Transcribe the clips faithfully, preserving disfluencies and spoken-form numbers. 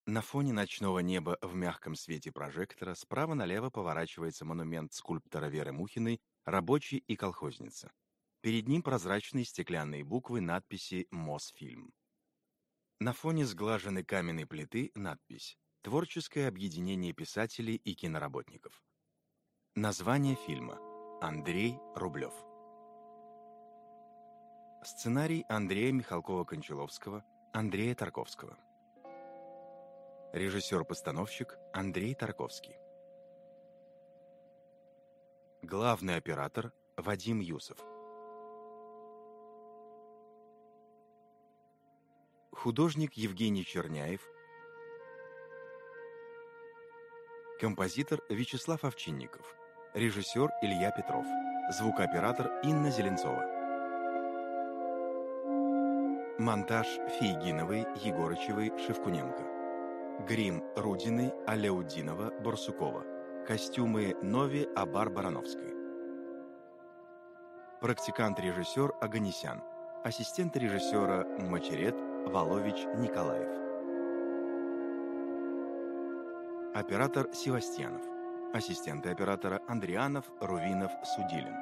На фоне ночного неба в мягком свете прожектора справа налево поворачивается монумент скульптора Веры Мухиной «Рабочий и колхозница». Перед ним прозрачные стеклянные буквы надписи «Мосфильм». На фоне сглаженной каменной плиты надпись «Творческое объединение писателей и киноработников». Название фильма «Андрей Рублев». Сценарий Андрея Михалкова-Кончаловского, Андрея Тарковского. Режиссер-постановщик Андрей Тарковский. Главный оператор Вадим Юсов. Художник Евгений Черняев. Композитор Вячеслав Овчинников. Режиссер Илья Петров. Звукооператор Инна Зеленцова. Монтаж Фейгиновой, Егорычевой, Шевкуненко. Грим Рудиной, Аляудинова, Барсукова. Костюмы Нови Абар-Барановской. Практикант-режиссер Оганесян. Ассистент режиссера Мачерет Волович Николаев. Оператор Севастьянов. Ассистенты оператора Андрианов, Рувинов, Судилин.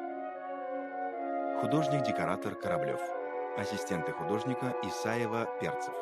Художник-декоратор Кораблев. Ассистенты художника Исаева, Перцев.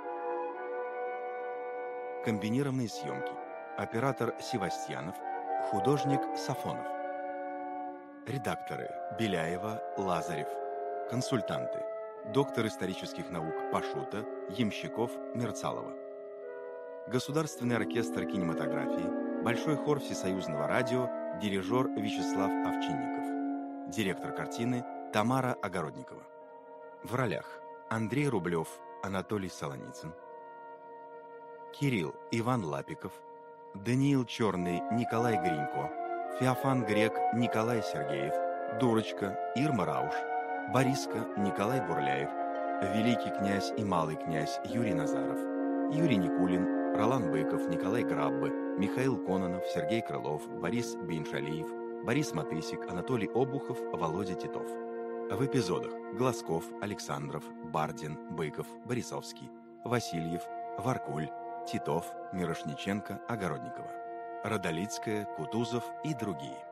Комбинированные съемки. Оператор Севастьянов. Художник Сафонов. Редакторы Беляева, Лазарев. Консультанты. Доктор исторических наук Пашута, Ямщиков, Мерцалова. Государственный оркестр кинематографии, Большой хор Всесоюзного радио, дирижер Вячеслав Овчинников. Директор картины Тамара Огородникова. В ролях Андрей Рублев, Анатолий Солоницын. Кирилл Иван Лапиков. Даниил Черный Николай Гринько. Феофан Грек Николай Сергеев. Дурочка Ирма Рауш. Бориска Николай Бурляев. Великий князь и малый князь Юрий Назаров. Юрий Никулин. Ролан Быков, Николай Граббы, Михаил Кононов, Сергей Крылов, Борис Бейншалиев, Борис Матысик, Анатолий Обухов, Володя Титов. В эпизодах Глазков, Александров, Бардин, Быков, Борисовский, Васильев, Варкуль, Титов, Мирошниченко, Огородникова, Родолицкая, Кутузов и другие.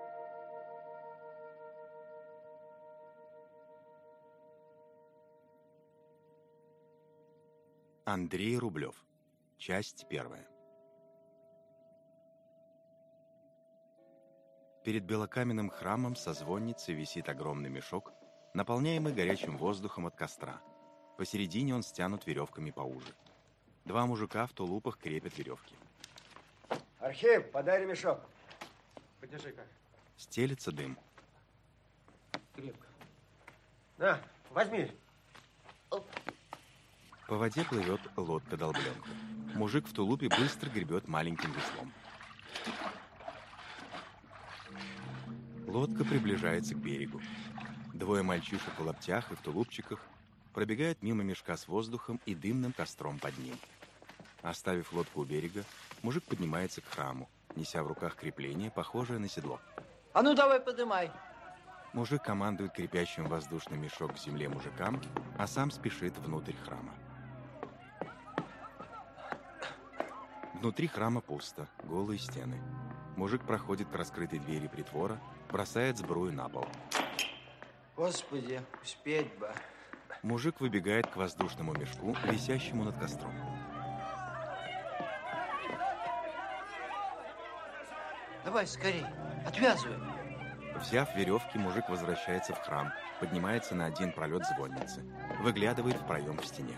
Андрей Рублев. Часть первая. Перед белокаменным храмом со звонницы висит огромный мешок, наполняемый горячим воздухом от костра. Посередине он стянут веревками поуже. Два мужика в тулупах крепят веревки. Архип, подай ремешок. Подержи-ка. Стелится дым. Крепко. На, возьми. По воде плывет лодка-долбленка. Мужик в тулупе быстро гребет маленьким веслом. Лодка приближается к берегу. Двое мальчишек в лаптях и в тулупчиках пробегают мимо мешка с воздухом и дымным костром под ним. Оставив лодку у берега, мужик поднимается к храму, неся в руках крепление, похожее на седло. А ну давай подымай. Мужик командует крепящим воздушный мешок к земле мужикам, а сам спешит внутрь храма. Внутри храма пусто, голые стены. Мужик проходит к раскрытой двери притвора, бросает сбрую на пол. Господи, успеть бы. Мужик выбегает к воздушному мешку, висящему над костром. Давай скорей, отвязывай. Взяв веревки, мужик возвращается в храм, поднимается на один пролет звонницы, выглядывает в проем в стене.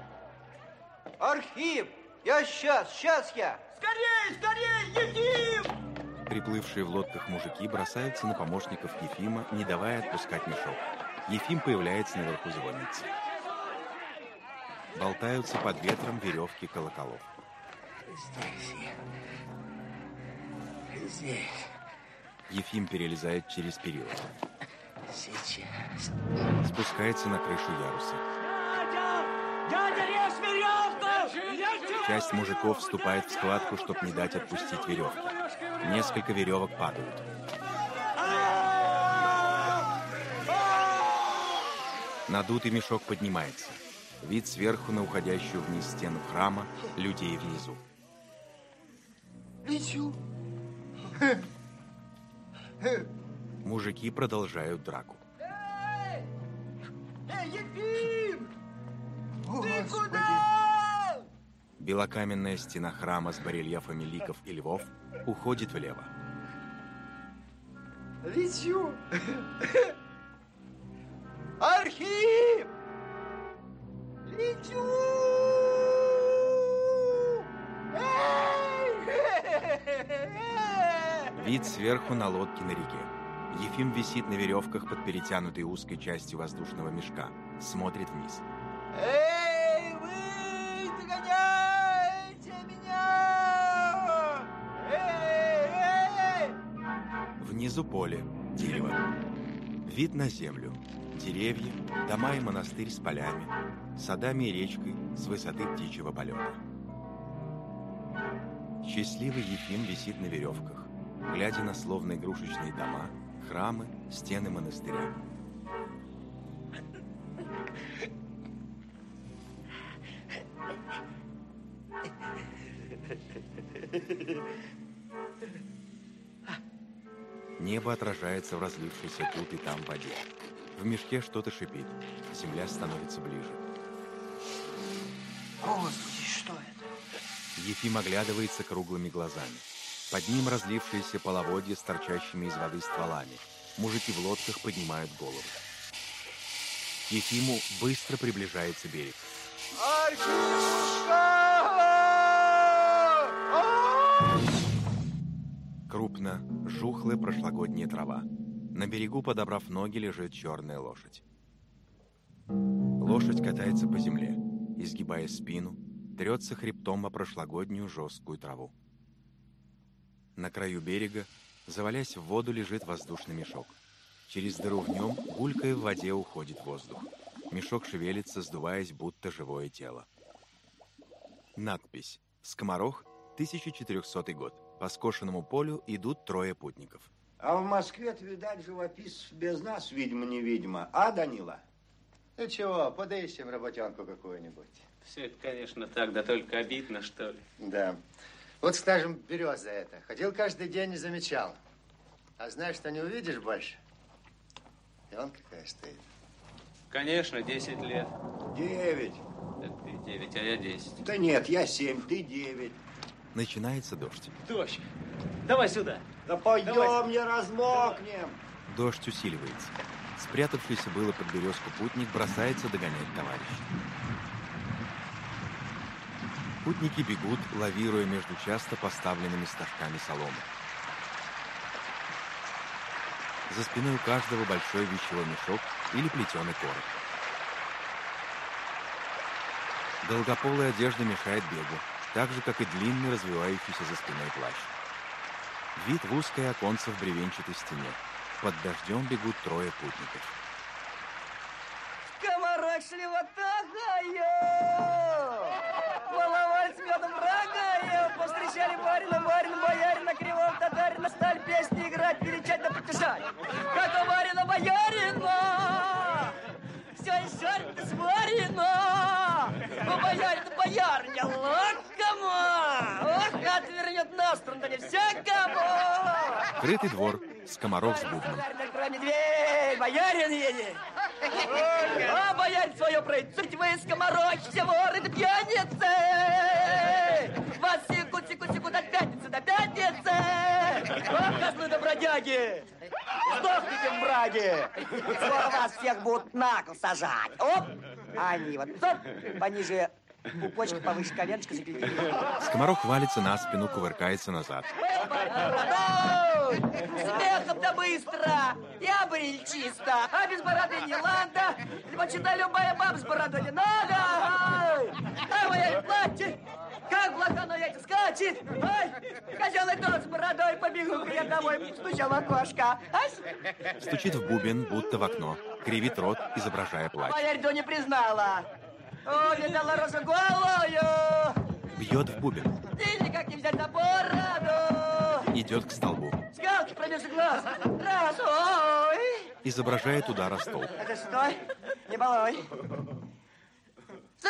Архип! Я сейчас, сейчас я! Скорей, скорей, Ефим! Приплывшие в лодках мужики бросаются на помощников Ефима, не давая отпускать мешок. Ефим появляется наверху звонницы. Болтаются под ветром веревки колоколов. Здесь я. Здесь. Ефим перелезает через перила. Сейчас. Спускается на крышу яруса. Дядя! Дядя, режь веревку! Часть мужиков вступает в схватку, чтобы не дать отпустить веревки. Несколько веревок падают. Надутый мешок поднимается. Вид сверху на уходящую вниз стену храма, людей внизу. Лечу. Мужики продолжают драку. Эй! Эй, Ефим! Ты Господи. куда? Белокаменная стена храма с барельефами ликов и львов уходит влево. Лечу. Архип! Лечу! Вид сверху на лодке на реке. Ефим висит на веревках под перетянутой узкой частью воздушного мешка. Смотрит вниз. Эй, вы догоняете меня! Эй, эй! Внизу поле, дерево. Вид на землю. Деревья, дома и монастырь с полями, садами и речкой с высоты птичьего полета. Счастливый Ефим висит на веревках, глядя на словно игрушечные дома, храмы, стены монастыря. Небо отражается в разлившейся тут и там воде. В мешке что-то шипит. Земля становится ближе. Господи, что это? Ефим оглядывается круглыми глазами. Под ним разлившиеся половодья с торчащими из воды стволами. Мужики в лодках поднимают головы. К Ефиму быстро приближается берег. Крупно, жухлая прошлогодняя трава. На берегу, подобрав ноги, лежит черная лошадь. Лошадь катается по земле, изгибая спину, трется хребтом о прошлогоднюю жесткую траву. На краю берега, завалясь в воду, лежит воздушный мешок. Через дыру в нем, гулькая в воде, уходит воздух. Мешок шевелится, сдуваясь, будто живое тело. Надпись «Скоморох, тысяча четырехсотый год. По скошенному полю идут трое путников». А в Москве-то, видать, живописцев без нас, видимо-невидимо. А, Данила? Ну чего, подыщем работенку какую-нибудь. Все это, конечно, так, да только обидно, что ли. Да. Вот, скажем, береза это. Ходил каждый день и замечал. А знаешь, что не увидишь больше? И он какая стоит. Конечно, десять лет. Девять. Так ты девять, а я десять. Да нет, я семь, ты девять. Начинается дождь. Дождь, давай сюда. Да пойдем, Давай. не размокнем. Дождь усиливается. Спрятавшийся было под березку путник бросается догонять товарища. Путники бегут, лавируя между часто поставленными стажками соломы. За спиной у каждого большой вещевой мешок или плетеный короб. Долгополая одежда мешает бегу, так же, как и длинный, развивающийся за спиной плащ. Вид в узкое оконце в бревенчатой стене. Под дождем бегут трое путников. Скоморох шлевотагаю! Баловаль с медом рогаю! Повстречали барина, барина, боярина, кривого татарина, стали песни играть, величать да потешать. Как у барина, боярина! Все и шарит сварено! У боярина, боярня, лакома! Ох, отвернет на сторону, да не всякому! Крытый двор, скоморох с бубном. Открой мне дверь, боярин едет! А боярин свое пройдет, вы скоморохи, все воры да пьяницы! Вас секут, секут, секут до пятницы, до пятницы! Ох, козлы да бродяги! Сдохните в браге! Скоро вас всех будут на кол сажать! Оп! Они вот, оп, пониже пупочка, повыше коленочка запилили. Скоморох валится на спину, кувыркается назад. Смехом-то быстро, я бриль чисто, а без бороды не ладно. Почитай, любая баба с бородой не надо. А моя платье, как блока яйца скачет. Ай, козелый тот с бородой, побегу я домой, стучал в окошко. Ась? Стучит в бубен, будто в окно. Кривит рот, изображая плач. Боярь до не признала. О, видала рожу голую. Бьет в бубен. Ты никак не взять за бороду. Идет к столбу. Скалки промеж глаз. Раз, ой. Изображает удар о столб. Это стой, не балуй.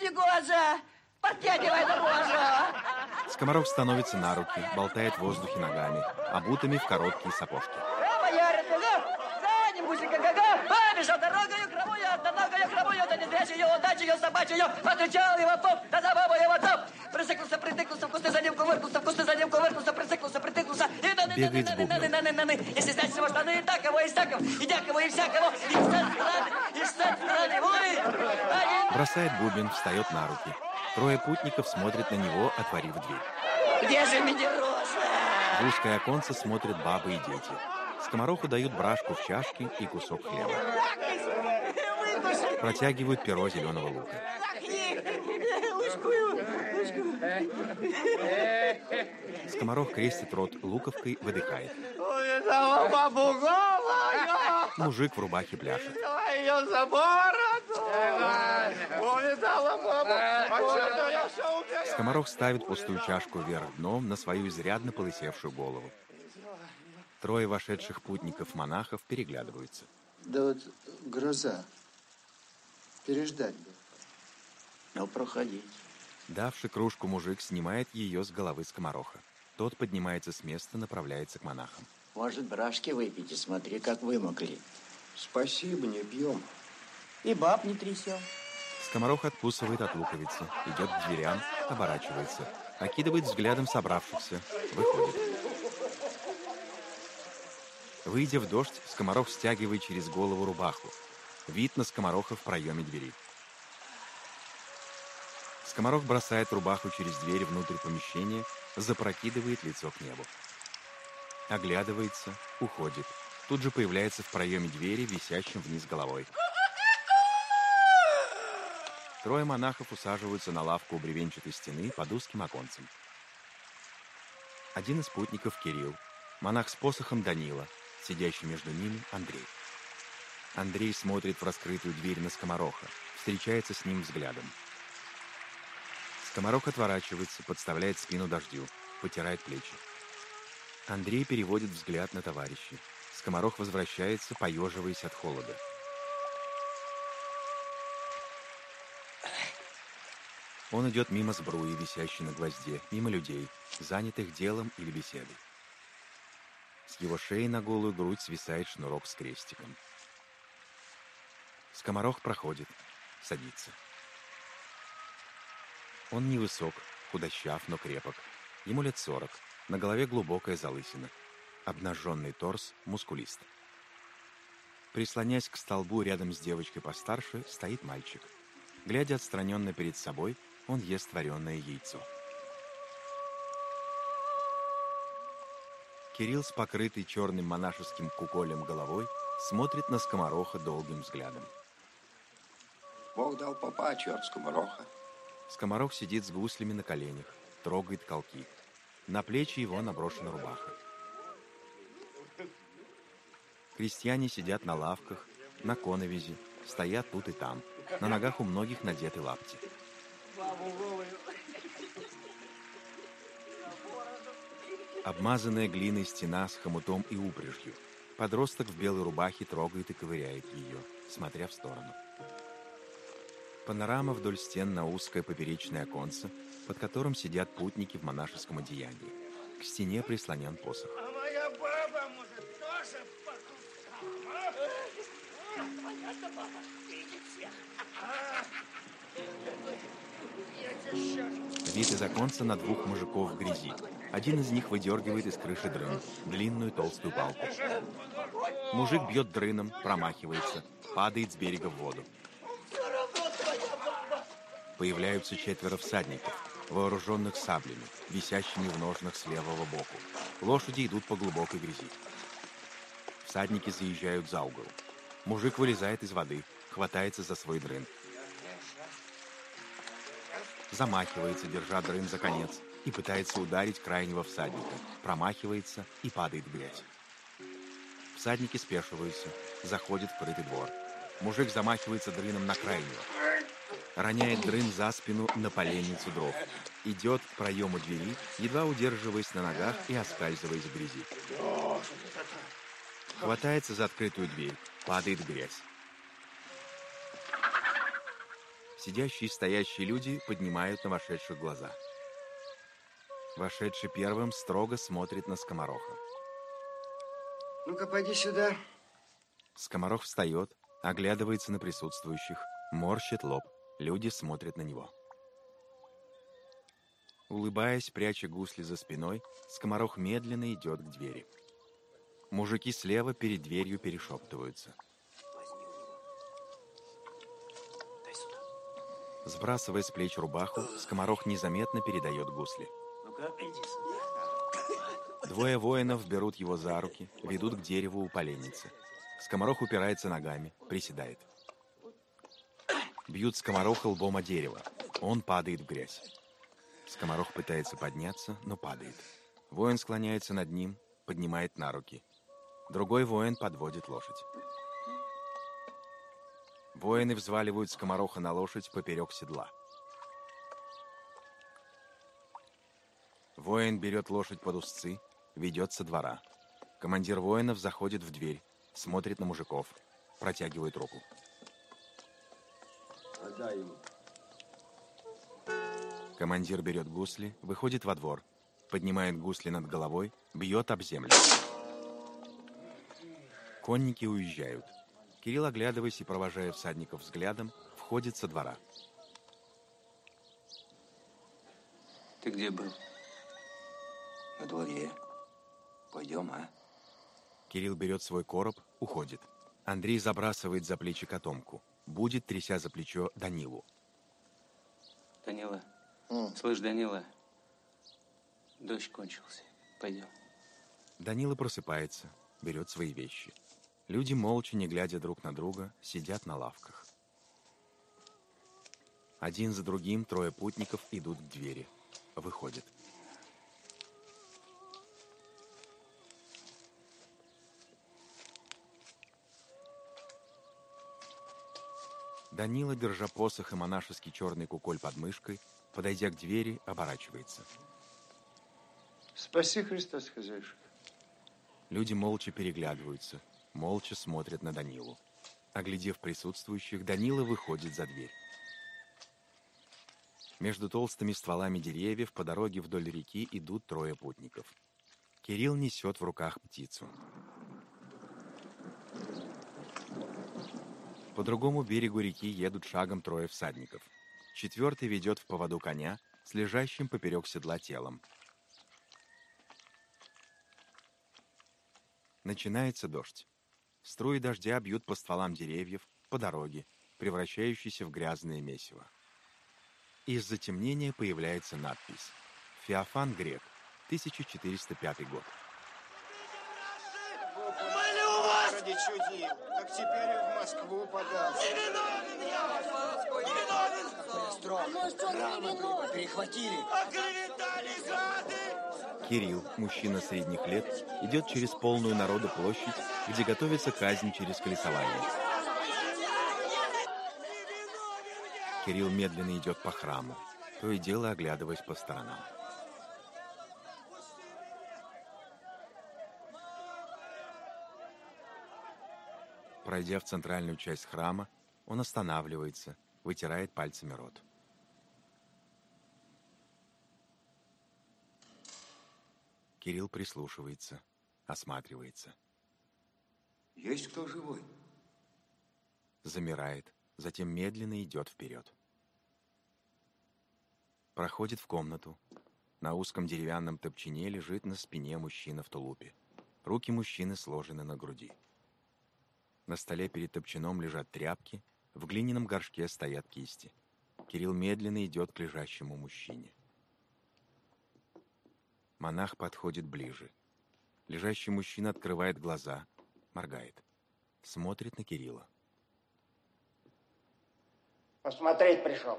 негоже! Подтягивай рожа! Скоморох становится на руки, болтает в воздухе ногами, обутыми в короткие сапожки. Боярин, за ним музыка, га-га! Побежал дорогою кровою, дорогою кровою, да не зрячую, удачью собачью, отвечал его поп, да забаву его топ! Присыклся, притыклся, вкусно за ним кувыркнулся, вкусно за ним кувыркнулся, присыклся, притыклся, и наны, Бегает с наны, бубном. наны, наны, наны, если знать всего штаны, и такого, и всякого, и дякого, и всякого, и стать страны, и стать страны, ой! Один... Бросает бубен, встает на руки. Трое путников смотрят на него, отворив дверь. Где же Медероса? В узкое оконце смотрят бабы и дети. Скомороху дают брашку в чашке и кусок хлеба. Протягивают перо зеленого лука. Скоморох крестит рот луковкой, выдыхает. Увидала бабу голую, Мужик в рубахе пляшет. ее за бороду. Увидала бабу, отсюда я все уберу. Скоморох ставит пустую чашку вверх дном на свою изрядно полысевшую голову. Трое вошедших путников-монахов переглядываются. Да вот гроза. Переждать бы. Ну, проходить. Давший кружку мужик снимает ее с головы скомороха. Тот поднимается с места, направляется к монахам. Может, брашки выпейте, смотри, как вымокли. Спасибо, не пьем. И баб не трясем. Скоморох откусывает от луковицы, идет к дверям, оборачивается, окидывает взглядом собравшихся, выходит. Выйдя в дождь, скоморох стягивает через голову рубаху. Вид на скомороха в проеме двери. Скоморох бросает рубаху через дверь внутрь помещения, запрокидывает лицо к небу. Оглядывается, уходит. Тут же появляется в проеме двери, висящим вниз головой. Трое монахов усаживаются на лавку у бревенчатой стены под узким оконцем. Один из спутников — Кирилл, монах с посохом — Данила, сидящий между ними — Андрей. Андрей смотрит в раскрытую дверь на скомороха, встречается с ним взглядом. Скоморох отворачивается, подставляет спину дождю, потирает плечи. Андрей переводит взгляд на товарищей. Скоморох возвращается, поеживаясь от холода. Он идет мимо сбруи, висящей на гвозде, мимо людей, занятых делом или беседой. С его шеи на голую грудь свисает шнурок с крестиком. Скоморох проходит, садится. Он невысок, худощав, но крепок. Ему лет сорок, на голове глубокая залысина. Обнаженный торс, мускулист. Прислонясь к столбу рядом с девочкой постарше, стоит мальчик. Глядя отстраненно перед собой, он ест вареное яйцо. Кирилл с покрытой черным монашеским куколем головой смотрит на скомороха долгим взглядом. Бог дал попа, черт скомороха. Скоморох сидит с гуслями на коленях, трогает колки. На плечи его наброшена рубаха. Крестьяне сидят на лавках, на коновизе, стоят тут и там. На ногах у многих надеты лапти. Обмазанная глиной стена с хомутом и упряжью. Подросток в белой рубахе трогает и ковыряет ее, смотря в сторону. Панорама вдоль стен на узкое поперечное оконце, под которым сидят путники в монашеском одеянии. К стене прислонен посох. А моя баба, может, тоже по кускам, а? Понятно, баба, видит всех. Вид из оконца на двух мужиков в грязи. Один из них выдергивает из крыши дрын, длинную толстую палку. Мужик бьет дрыном, промахивается, падает с берега в воду. Появляются четверо всадников, вооруженных саблями, висящими в ножнах с левого боку. Лошади идут по глубокой грязи. Всадники заезжают за угол. Мужик вылезает из воды, хватается за свой дрын. Замахивается, держа дрын за конец, и пытается ударить крайнего всадника. Промахивается и падает в грязь. Всадники спешиваются, заходят в крытый двор. Мужик замахивается дрыном на крайнего. Роняет дрын за спину на поленницу дров. Идет к проему двери, едва удерживаясь на ногах и оскальзываясь в грязи. Хватается за открытую дверь, падает в грязь. Сидящие и стоящие люди поднимают на вошедших глаза. Вошедший первым строго смотрит на скомороха. Ну-ка, пойди сюда. Скоморох встает, оглядывается на присутствующих, морщит лоб. Люди смотрят на него. Улыбаясь, пряча гусли за спиной, скоморох медленно идет к двери. Мужики слева перед дверью перешептываются. Сбрасывая с плеч рубаху, скоморох незаметно передает гусли. Двое воинов берут его за руки, ведут к дереву у поленницы. Скоморох упирается ногами, приседает. Бьют скомороха лбом о дерево. Он падает в грязь. Скоморох пытается подняться, но падает. Воин склоняется над ним, поднимает на руки. Другой воин подводит лошадь. Воины взваливают скомороха на лошадь поперек седла. Воин берет лошадь под узцы, ведет со двора. Командир воинов заходит в дверь, смотрит на мужиков, протягивает руку. Отдай ему. Командир берет гусли, выходит во двор, поднимает гусли над головой, бьет об землю. Конники уезжают. Кирилл, оглядываясь и провожая всадников взглядом, входит со двора. Ты где был? На дворе. Пойдем, а? Кирилл берет свой короб, уходит. Андрей забрасывает за плечи котомку. Будет, тряся за плечо, Данилу. Данила. М. Слышь, Данила. Дождь кончился. Пойдем. Данила просыпается, берет свои вещи. Люди, молча, не глядя друг на друга, сидят на лавках. Один за другим трое путников идут к двери. Выходят. Данила, держа посох и монашеский черный куколь под мышкой, подойдя к двери, оборачивается. Спаси Христос, хозяюшка. Люди молча переглядываются, молча смотрят на Данилу. Оглядев присутствующих, Данила выходит за дверь. Между толстыми стволами деревьев по дороге вдоль реки идут трое путников. Кирилл несет в руках птицу. По другому берегу реки едут шагом трое всадников. Четвертый ведет в поводу коня с лежащим поперек седла телом. Начинается дождь. Струи дождя бьют по стволам деревьев, по дороге, превращающейся в грязное месиво. Из затемнения появляется надпись «Феофан Грек, тысяча четыреста пятый год». Ради чудил, как теперь в Москву подался. Не виновен я! Не виновен! Перехватили. Оклеветали гады! Кирилл, мужчина средних лет, идет через полную народу площадь, где готовится казнь через колесование. Кирилл медленно идет по храму, то и дело оглядываясь по сторонам. Пройдя в центральную часть храма, он останавливается, вытирает пальцами рот. Кирилл прислушивается, осматривается. Есть кто живой? Замирает, затем медленно идет вперед. Проходит в комнату. На узком деревянном топчине лежит на спине мужчина в тулупе. Руки мужчины сложены на груди. На столе перед топчином лежат тряпки, в глиняном горшке стоят кисти. Кирилл медленно идет к лежащему мужчине. Монах подходит ближе. Лежащий мужчина открывает глаза, моргает. Смотрит на Кирилла. Посмотреть пришел.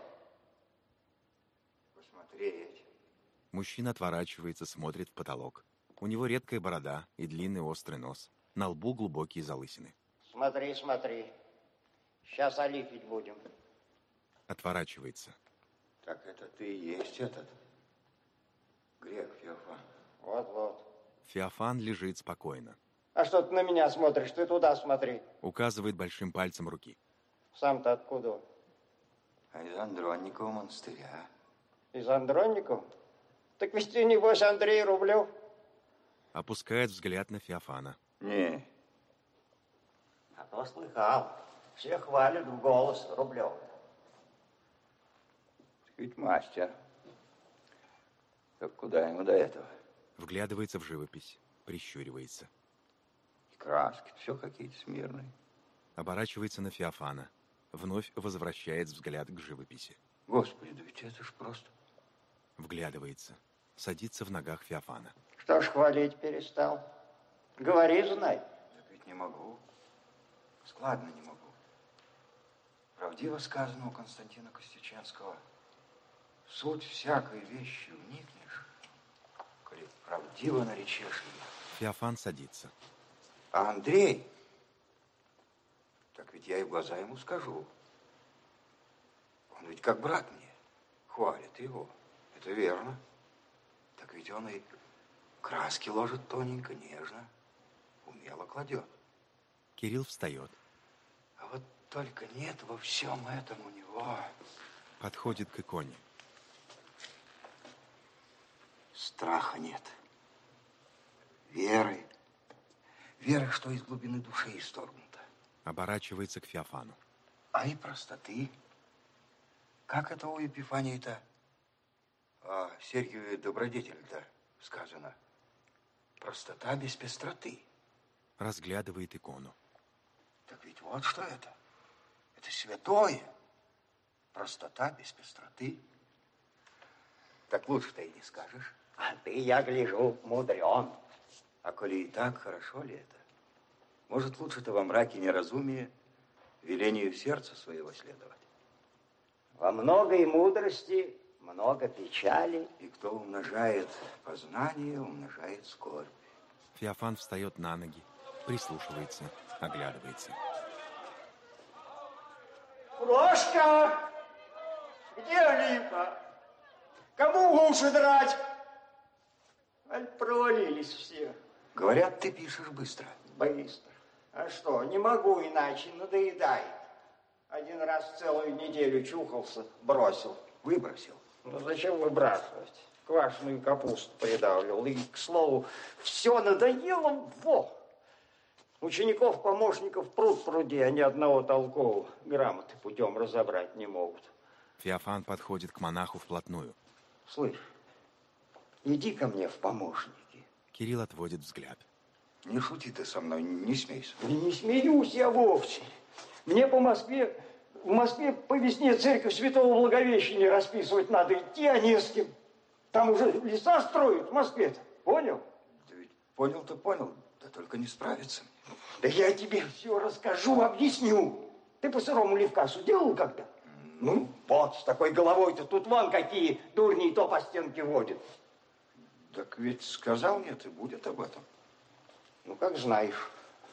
Посмотреть. Мужчина отворачивается, смотрит в потолок. У него редкая борода и длинный острый нос. На лбу глубокие залысины. Смотри, смотри. Сейчас олифить будем. Отворачивается. Так это ты и есть этот? Грек Феофан. Вот-вот. Феофан лежит спокойно. А что ты на меня смотришь? Ты туда смотри. Указывает большим пальцем руки. Сам-то откуда? А из Андронникова монастыря. Из Андронникова? Так ведь ты, небось, Андрей Рублев. Опускает взгляд на Феофана. Не. А то слыхал. Все хвалят в голос Рублев. Ведь мастер. Так куда ему до этого? Вглядывается в живопись, прищуривается. И краски, все какие-то смирные. Оборачивается на Феофана. Вновь возвращает взгляд к живописи. Господи, да ведь это ж просто... Вглядывается. Садится в ногах Феофана. Что ж хвалить перестал? Говори, знай. Так ведь не могу. Складно не могу. Правдиво сказано у Константина Костюченского. В суть всякой вещи вникнешь, коли правдиво наречешь ее. Феофан садится. А Андрей, так ведь я и в глаза ему скажу. Он ведь как брат мне, хвалит его. Это верно. Так ведь он и краски ложит тоненько, нежно, умело кладет. Кирилл встает. А вот только нет во всем этом у него... Подходит к иконе. Страха нет. Веры. Веры, что из глубины души исторгнута. Оборачивается к Феофану. А и простоты. Как это у Епифании-то? О Сергиеве добродетель-то сказано. Простота без пестроты. Разглядывает икону. Так ведь вот что это. Это святое. Простота без пестроты. Так лучше-то и не скажешь. А ты, я гляжу, мудрен. А коли и так, хорошо ли это? Может, лучше-то во мраке неразумия велению сердца своего следовать? Во многой мудрости много печали. И кто умножает познание, умножает скорбь. Феофан встает на ноги, прислушивается, оглядывается. Прошка! Где Олимпа? Кому уши драть? Аль провалились все. Говорят, ты пишешь быстро. Быстро. А что, не могу иначе, надоедает. Один раз целую неделю чухался, бросил. Выбросил. Ну зачем выбрасывать? Квашеную капусту придавливал. И, к слову, все надоело. Во! Учеников, помощников пруд пруди, а ни одного толкового грамоты путем разобрать не могут. Феофан подходит к монаху вплотную. Слышь, иди ко мне в помощники. Кирилл отводит взгляд. Не шути ты со мной, не смейся. Не смеюсь я вовсе. Мне по Москве, в Москве по весне церковь Святого Благовещения расписывать надо. Идти, а не с кем. Там уже леса строят в Москве-то. Понял? Да ведь понял-то понял, да только не справиться. Да я тебе все расскажу, объясню. Ты по сырому Левкасу делал когда? Ну, вот, с такой головой-то тут вон какие дурни то по стенке водят. Так ведь сказал мне, ты будет об этом. Ну, как знаешь.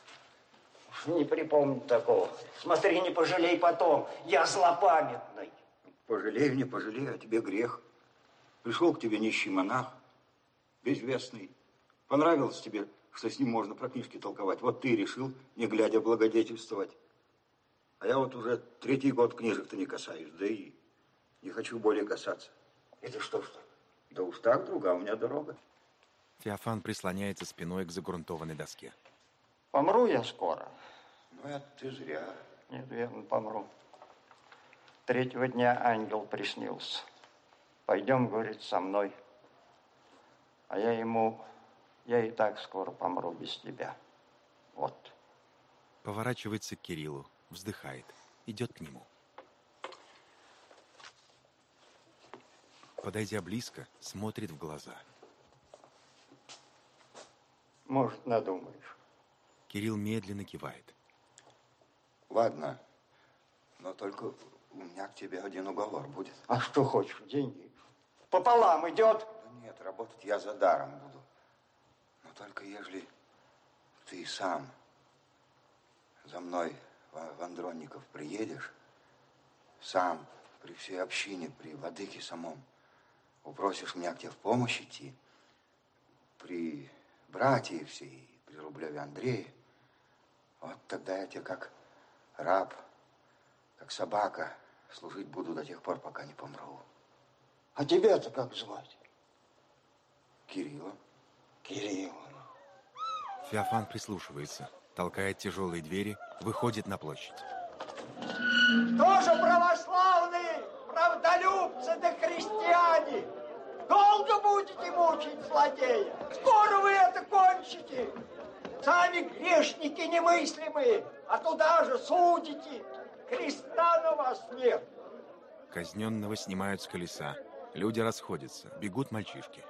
Уж не припомню такого. Смотри, не пожалей потом. Я злопамятный. Пожалею, не пожалею, а тебе грех. Пришел к тебе нищий монах, безвестный. Понравилось тебе, что с ним можно про книжки толковать. Вот ты и решил, не глядя, благодетельствовать. А я вот уже третий год книжек-то не касаюсь, да и не хочу более касаться. Это что ж? Да уж так, друга, у меня дорога. Феофан прислоняется спиной к загрунтованной доске. Помру я скоро. Ну, это ты зря. Нет, верно, помру. Третьего дня ангел приснился. Пойдем, говорит, со мной. А я ему, я и так скоро помру без тебя. Вот. Поворачивается к Кириллу, вздыхает, идет к нему. Подойдя близко, смотрит в глаза. Может, надумаешь. Кирилл медленно кивает. Ладно, но только у меня к тебе один уговор будет. А что хочешь, деньги? Пополам идет. Да нет, работать я за даром буду. Но только ежели ты сам за мной в, в Андронников приедешь, сам при всей общине, при владыке самом, упросишь меня к тебе в помощь идти, при братьях всей, при Рублеве Андрее, вот тогда я тебе как раб, как собака Служить буду до тех пор, пока не помру. А тебя-то как звать? Кирилла. Кирилл. Феофан прислушивается, толкает тяжелые двери, выходит на площадь. Тоже православные, правдолюбцы да христиане. Долго будете мучить злодея? Скоро вы это кончите. Сами грешники немыслимые, а туда же судите. Креста на вас нет. Казненного снимают с колеса. Люди расходятся, бегут мальчишки.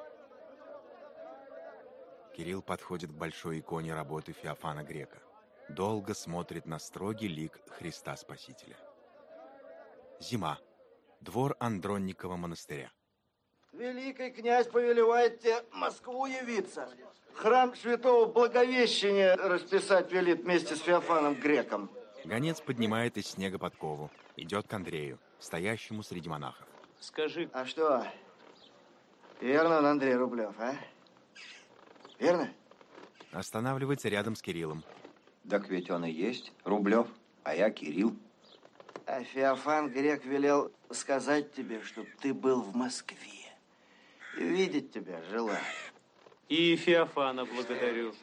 Кирилл подходит к большой иконе работы Феофана Грека. Долго смотрит на строгий лик Христа Спасителя. Зима. Двор Андронникова монастыря. Великий князь повелевает тебе в Москву явиться. Храм святого Благовещения расписать велит вместе с Феофаном Греком. Гонец поднимает из снега подкову. Идет к Андрею, стоящему среди монахов. Скажи, А что, верно он Андрей Рублев, а? Верно? Останавливается рядом с Кириллом. Так ведь он и есть Рублев, а я Кирилл. А Феофан Грек велел сказать тебе, чтоб ты был в Москве. И видеть тебя желаю. и Феофана благодарю.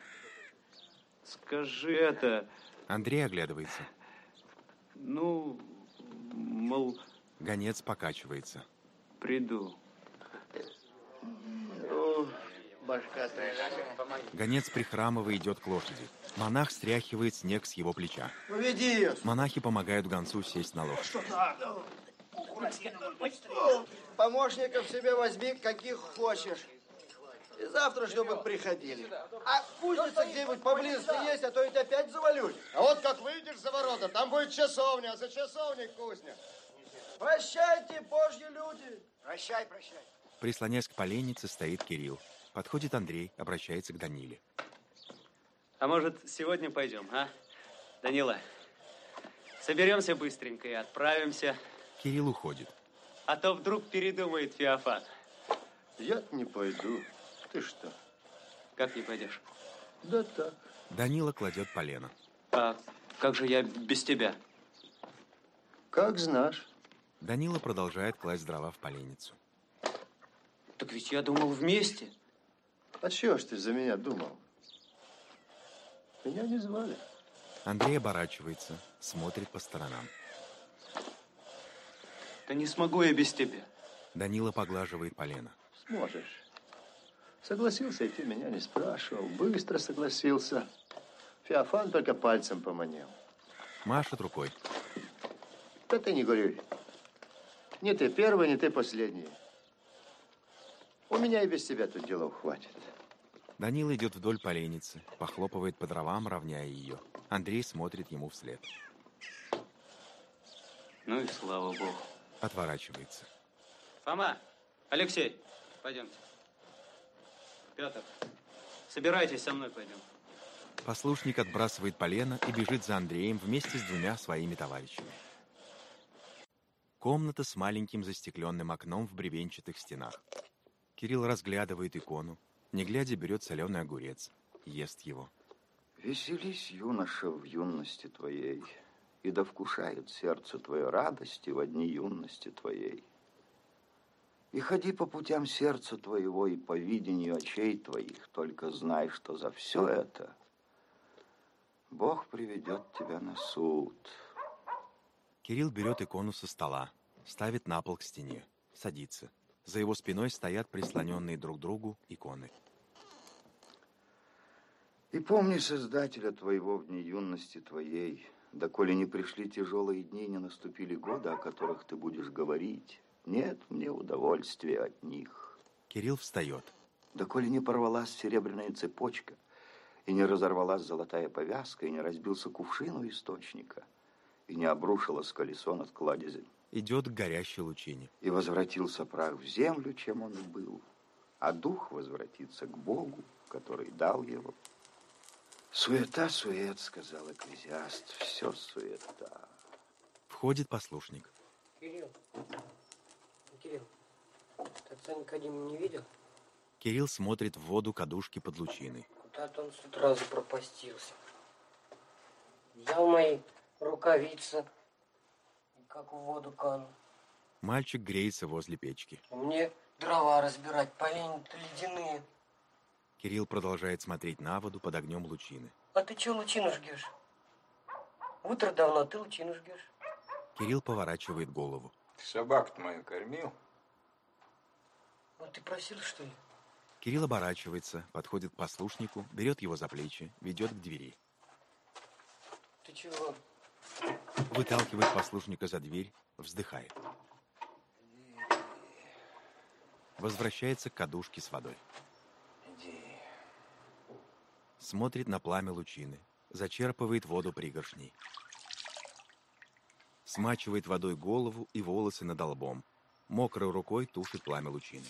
Скажи это... Андрей оглядывается. Ну, мол... Гонец покачивается. Приду. Ну, башка трясет. Гонец, прихрамывая, идет к лошади. Монах стряхивает снег с его плеча. Уведи ее. Монахи помогают гонцу сесть на лошадь. Помощников себе возьми, каких хочешь. И завтра, чтобы приходили. А кузница где-нибудь поблизости есть, а то ведь опять завалюсь. А вот как выйдешь за ворота, там будет часовня, а за часовней кузня. Прощайте, божьи люди. Прощай, прощай. Прислонясь к поленнице, стоит Кирилл. Подходит Андрей, обращается к Даниле. А может, сегодня пойдем, а? Данила, соберемся быстренько и отправимся. Кирилл уходит. А то вдруг передумает Феофан. Я не пойду. Ты что? Как не пойдешь? Да так. Данила кладет полено. А как же я без тебя? Как знаешь. Данила продолжает класть дрова в поленницу. Так ведь я думал вместе. А чего ж ты за меня думал? Меня не звали. Андрей оборачивается, смотрит по сторонам. Да не смогу я без тебя. Данила поглаживает полено. Сможешь. Согласился, и ты меня не спрашивал. Быстро согласился. Феофан только пальцем поманил. Машет рукой. Да ты не горюй. Не ты первый, не ты последний. У меня и без тебя тут делов хватит. Данила идет вдоль поленницы, похлопывает по дровам, равняя ее. Андрей смотрит ему вслед. Ну и слава богу. Отворачивается. Фома, Алексей, пойдемте. Петр, собирайтесь, со мной пойдем. Послушник отбрасывает полено и бежит за Андреем вместе с двумя своими товарищами. Комната с маленьким застекленным окном в бревенчатых стенах. Кирилл разглядывает икону, не глядя берет соленый огурец, ест его. Веселись, юноша, в юности твоей, и да вкушает сердце твое радости в одни юности твоей. И ходи по путям сердца твоего и по видению очей твоих, только знай, что за все это Бог приведет тебя на суд. Кирилл берет икону со стола, ставит на пол к стене, садится. За его спиной стоят прислоненные друг к другу иконы. И помни Создателя твоего в дни юности твоей, доколе не пришли тяжелые дни, не наступили годы, о которых ты будешь говорить. Нет мне удовольствия от них. Кирилл встает. Доколе не порвалась серебряная цепочка, и не разорвалась золотая повязка, и не разбился кувшин у источника, и не обрушилось колесо над кладезем. Идет к горящей лучине. И возвратился прах в землю, чем он и был, а дух возвратится к Богу, который дал его. Суета, сует, сказал экклезиаст, все суета. Входит послушник. Кирилл, Кирилл, ты отца Никодима не видел? Кирилл смотрит в воду кадушки под лучиной. Куда-то он с утра запропастился. Взял мои рукавицы и как в воду кану. Мальчик греется возле печки. Мне дрова разбирать, поленья-то ледяные. Кирилл продолжает смотреть на воду под огнем лучины. А ты чего лучину жгешь? Утро давно, ты лучину жгешь. Кирилл поворачивает голову. Ты собаку-то мою кормил? Ну ты просил, что ли? Кирилл оборачивается, подходит к послушнику, берет его за плечи, ведет к двери. Ты чего? Выталкивает послушника за дверь, вздыхает. Возвращается к кадушке с водой. Смотрит на пламя лучины, зачерпывает воду пригоршней. Смачивает водой голову и волосы над лбом. Мокрой рукой тушит пламя лучины.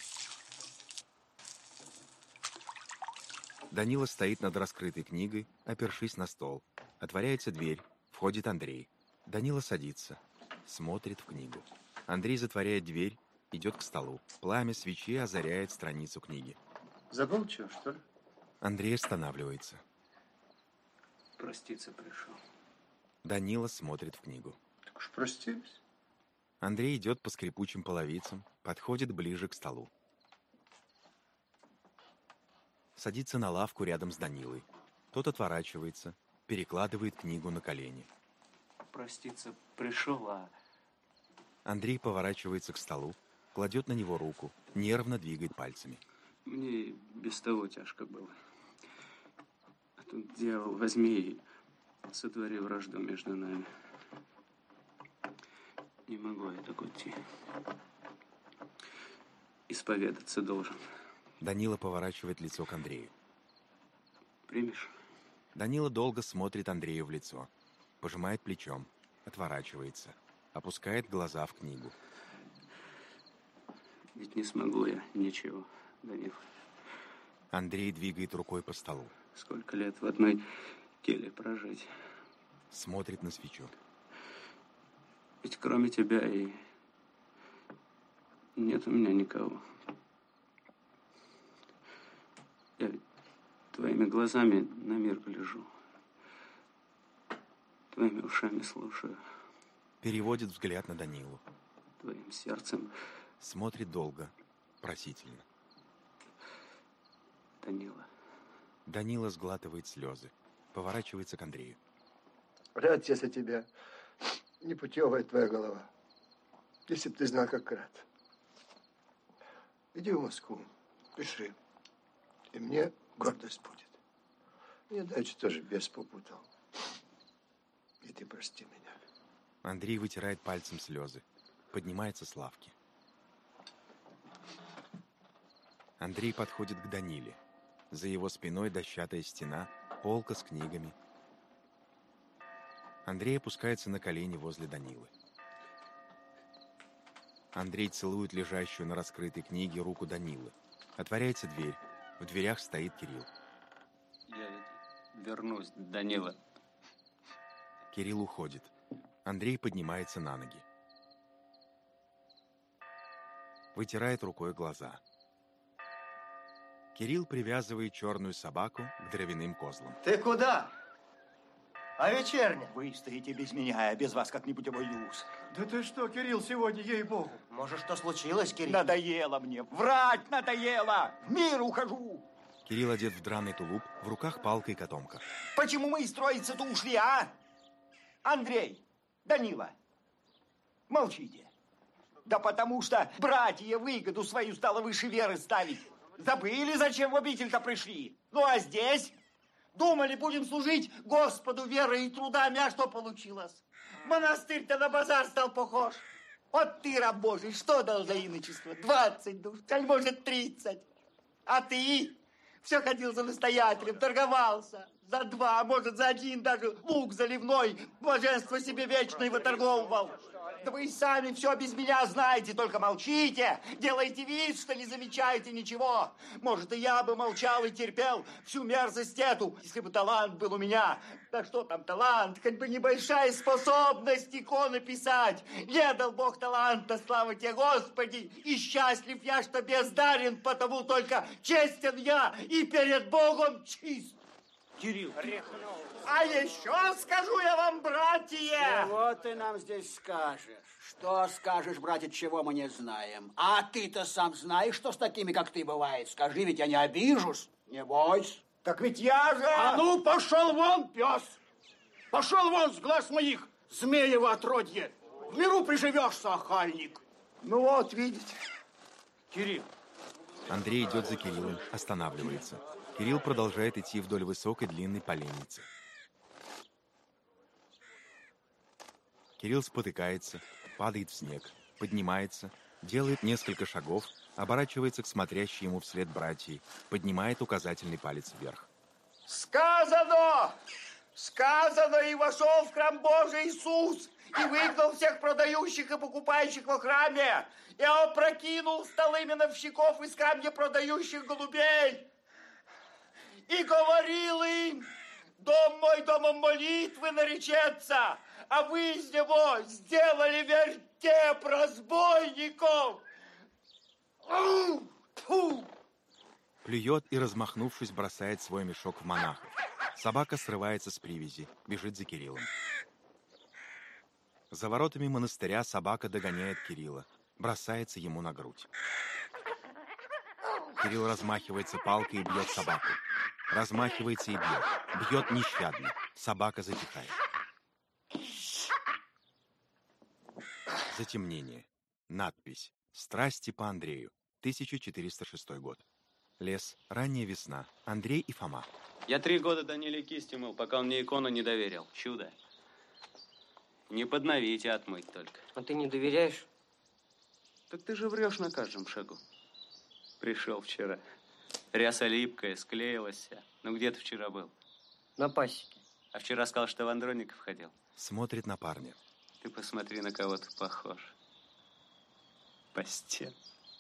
Данила стоит над раскрытой книгой, опершись на стол. Отворяется дверь, входит Андрей. Данила садится, смотрит в книгу. Андрей затворяет дверь, идет к столу. Пламя свечи озаряет страницу книги. Забыл что, что ли? Андрей останавливается. Проститься пришел. Данила смотрит в книгу. Так уж простились. Андрей идет по скрипучим половицам, подходит ближе к столу. Садится на лавку рядом с Данилой. Тот отворачивается, перекладывает книгу на колени. Проститься пришел, а... Андрей поворачивается к столу, кладет на него руку, нервно двигает пальцами. Мне без того тяжко было. А тут дьявол возьми и сотвори вражду между нами. Не могу я так уйти. Исповедаться должен. Данила поворачивает лицо к Андрею. Примешь? Данила долго смотрит Андрею в лицо. Пожимает плечом, отворачивается, опускает глаза в книгу. Ведь не смогу я ничего, Данил. Андрей двигает рукой по столу. Сколько лет в одной келе прожить. Смотрит на свечу. Ведь кроме тебя и нет у меня никого. Я ведь твоими глазами на мир гляжу. Твоими ушами слушаю. Переводит взгляд на Данилу. Твоим сердцем. Смотрит долго, просительно. Данила. Данила сглатывает слезы. Поворачивается к Андрею. Рад я за тебя. Непутевая твоя голова. Если б ты знал, как рад. Иди в Москву, пиши. И мне гордость будет. Мне дальше тоже бес попутал. И ты прости меня. Андрей вытирает пальцем слезы. Поднимается с лавки. Андрей подходит к Даниле. За его спиной дощатая стена, полка с книгами. Андрей опускается на колени возле Данилы. Андрей целует лежащую на раскрытой книге руку Данилы. Отворяется дверь. В дверях стоит Кирилл. Я ведь вернусь, Данила. Кирилл уходит. Андрей поднимается на ноги. Вытирает рукой глаза. Кирилл привязывает черную собаку к дровяным козлам. Ты куда? А вечерня? Вы стоите без меня, а без вас как-нибудь обойдусь. Да ты что, Кирилл, сегодня, ей-богу. Может, что случилось, Кирилл? Надоело мне, врать надоело, в мир ухожу. Кирилл одет в драный тулуп, в руках палка и котомка. Почему мы из троицы-то ушли, а? Андрей, Данила, молчите. Да потому что братья выгоду свою стало выше веры ставить. Забыли, зачем в обитель-то пришли? Ну, а здесь? Думали, будем служить Господу верой и трудами, а что получилось? Монастырь-то на базар стал похож. Вот ты, раб Божий, что дал за иночество? Двадцать душ, а может тридцать. А ты все ходил за настоятелем, торговался. За два, а может за один даже лук заливной, блаженство себе вечное выторговывал. Да вы сами все без меня знаете, только молчите, делаете вид, что не замечаете ничего. Может, и я бы молчал и терпел всю мерзость эту, если бы талант был у меня. Да что там талант, хоть бы небольшая способность иконы писать. Не дал Бог таланта, слава тебе, Господи, и счастлив я, что бездарен, потому только честен я и перед Богом чист. Кирилл. А еще скажу я вам, братья! Чего ты нам здесь скажешь? Что скажешь, братец, чего мы не знаем? А ты-то сам знаешь, что с такими, как ты, бывает. Скажи, ведь я не обижусь, не бойся. Так ведь я же... А ну, пошел вон, пес! Пошел вон с глаз моих, змеево отродье! В миру приживешься, охальник! Ну вот, видите. Кирилл. Андрей идет за Кириллом, останавливается. Кирилл продолжает идти вдоль высокой длинной поленницы. Кирилл спотыкается, падает в снег, поднимается, делает несколько шагов, оборачивается к смотрящей ему вслед братьям, поднимает указательный палец вверх. Сказано! Сказано, и вошел в храм Божий Иисус, и выгнал всех продающих и покупающих во храме, и опрокинул столы миновщиков из камня продающих голубей, и говорил им: дом мой домом молитвы наречется, а вы из него сделали вертеп разбойников. Фу! Плюет и, размахнувшись, бросает свой мешок в монахов. Собака срывается с привязи, бежит за Кириллом. За воротами монастыря собака догоняет Кирилла, бросается ему на грудь. Кирилл размахивается палкой и бьет собаку. Размахивается и бьет. Бьет нещадно. Собака затихает. Затемнение. Надпись. «Страсти по Андрею». тысяча четыреста шестой год. Лес. Ранняя весна. Андрей и Фома. Я три года Даниле кисти мыл, пока он мне икону не доверил. Чудо. Не подновить, а отмыть только. А ты не доверяешь? Так ты же врешь на каждом шагу. Пришел вчера. Ряса липкая, склеилась вся. Ну где ты вчера был? На пасеке. А вчера сказал, что в Андроников ходил. Смотрит на парня. Ты посмотри, на кого ты похож. Постель.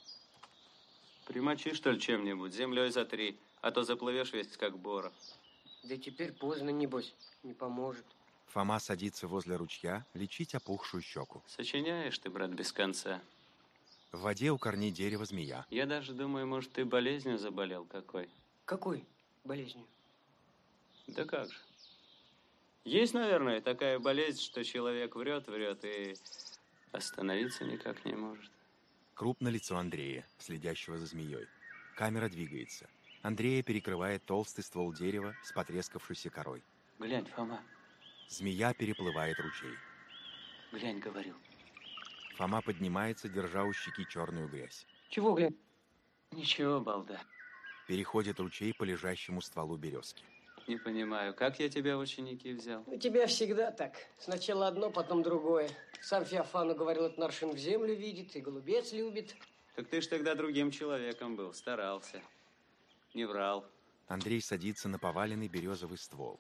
Примочи, что ли, чем-нибудь, землей затри, а то заплывешь весь, как боров. Да теперь поздно, небось, не поможет. Фома садится возле ручья, лечить опухшую щеку. Сочиняешь ты, брат, без конца. В воде у корней дерева змея. Я даже думаю, может, ты болезнью заболел какой. Какой болезнью? Да как же. Есть, наверное, такая болезнь, что человек врет, врет и остановиться никак не может. Крупное лицо Андрея, следящего за змеей. Камера двигается. Андрея перекрывает толстый ствол дерева с потрескавшейся корой. Глянь, Фома. Змея переплывает ручей. Глянь, говорю. Фома поднимается, держа у щеки черную грязь. Чего, глянь? Ничего, балда. Переходит ручей по лежащему стволу березки. Не понимаю, как я тебя в ученики взял? У тебя всегда так. Сначала одно, потом другое. Сам Феофану говорил, это Наршин в землю видит, и голубец любит. Так ты ж тогда другим человеком был, старался. Не врал. Андрей садится на поваленный березовый ствол.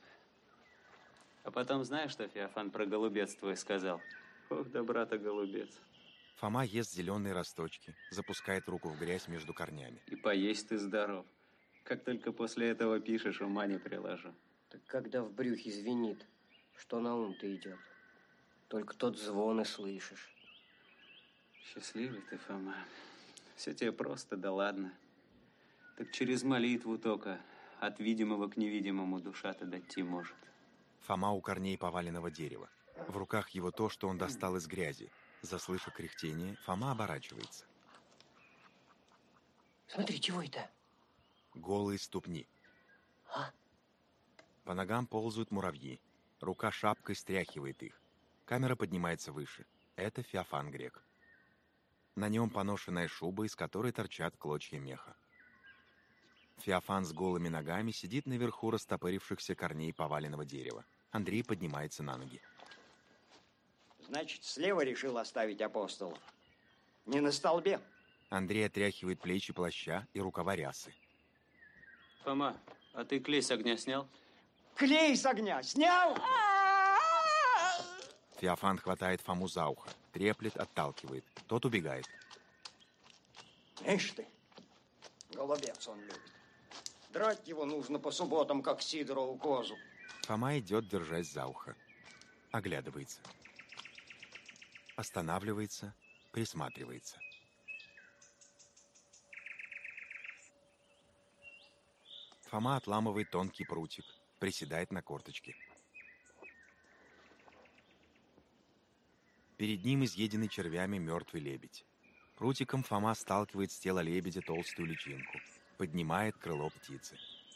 А потом знаешь, что Феофан про голубец твой сказал? Ох, да брата голубец. Фома ест зеленые росточки, запускает руку в грязь между корнями. И поесть ты здоров. Как только после этого пишешь, ума не приложу. Так когда в брюхе звенит, что на ум-то идет? Только тот звон и слышишь. Счастливый ты, Фома. Все тебе просто, да ладно. Так через молитву только от видимого к невидимому душа-то дойти может. Фома у корней поваленного дерева. В руках его то, что он достал из грязи. Заслышав кряхтение, Фома оборачивается. Смотри, чего это? Голые ступни. А? По ногам ползают муравьи. Рука шапкой стряхивает их. Камера поднимается выше. Это Феофан Грек. На нем поношенная шуба, из которой торчат клочья меха. Феофан с голыми ногами сидит наверху растопырившихся корней поваленного дерева. Андрей поднимается на ноги. Значит, слева решил оставить апостол. Не на столбе. Андрей отряхивает плечи плаща и рукава рясы. Фома, а ты клей с огня снял? Клей с огня снял? Феофан хватает Фому за ухо, треплет, отталкивает. Тот убегает. Ишь ты, голубец он любит. Драть его нужно по субботам, как Сидорову козу. Фома идет, держась за ухо. Оглядывается. Останавливается, присматривается. Фома отламывает тонкий прутик, приседает на корточки. Перед ним изъеденный червями мертвый лебедь. Прутиком Фома сталкивает с тела лебедя толстую личинку, поднимает крыло птицы.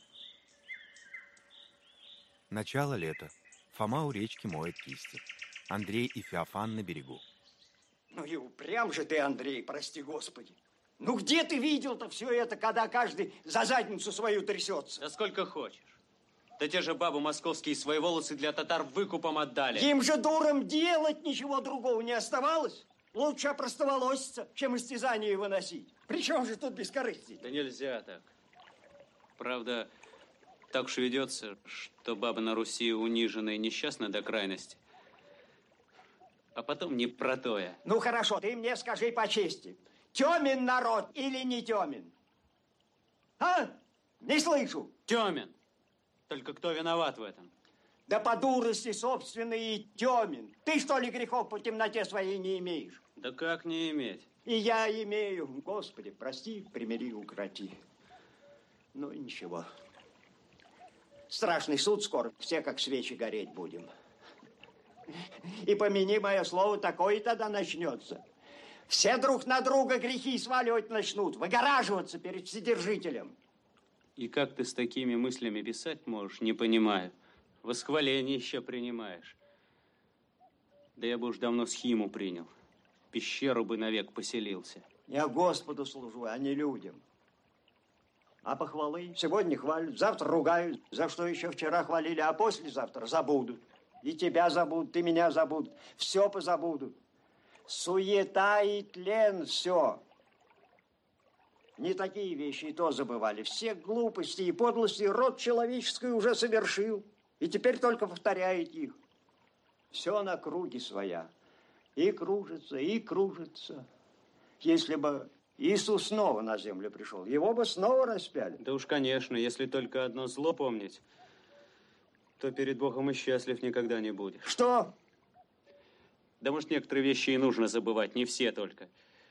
Начало лета. Фома у речки моет кисти. Андрей и Феофан на берегу. Ну и упрям же ты, Андрей, прости господи. Ну где ты видел-то все это, когда каждый за задницу свою трясется? Да сколько хочешь. Да те же бабы московские свои волосы для татар выкупом отдали. Им же, дурам, делать ничего другого не оставалось. Лучше опростоволоситься, чем истязание выносить. Причем же тут бескорыстие? Да нельзя так. Правда, так уж ведется, что бабы на Руси унижены и несчастны до крайности. А потом не про то я. Ну хорошо, ты мне скажи по чести. Тёмен народ или не тёмен? А? Не слышу. Тёмен. Только кто виноват в этом? Да по дурости собственной и тёмен. Ты что ли грехов по темноте своей не имеешь? Да как не иметь? И я имею. Господи, прости, примири, укроти. Ну и ничего. Страшный суд скоро, все как свечи гореть будем. И помяни мое слово, такое тогда начнется. Все друг на друга грехи сваливать начнут, выгораживаться перед Вседержителем. И как ты с такими мыслями писать можешь, не понимаю. Восхваление еще принимаешь. Да я бы уж давно схиму принял. В пещеру бы навек поселился. Я Господу служу, а не людям. А похвалы сегодня хвалят, завтра ругают, за что еще вчера хвалили, а послезавтра забудут. И тебя забудут, и меня забудут, все позабудут. Суета и тлен, все. Не такие вещи и то забывали. Все глупости и подлости род человеческий уже совершил. И теперь только повторяет их. Все на круге своя. И кружится, и кружится. Если бы Иисус снова на землю пришел, его бы снова распяли. Да уж, конечно, если только одно зло помнить, то перед Богом и счастлив никогда не будешь. Что? Да, может, некоторые вещи и нужно забывать, не все только.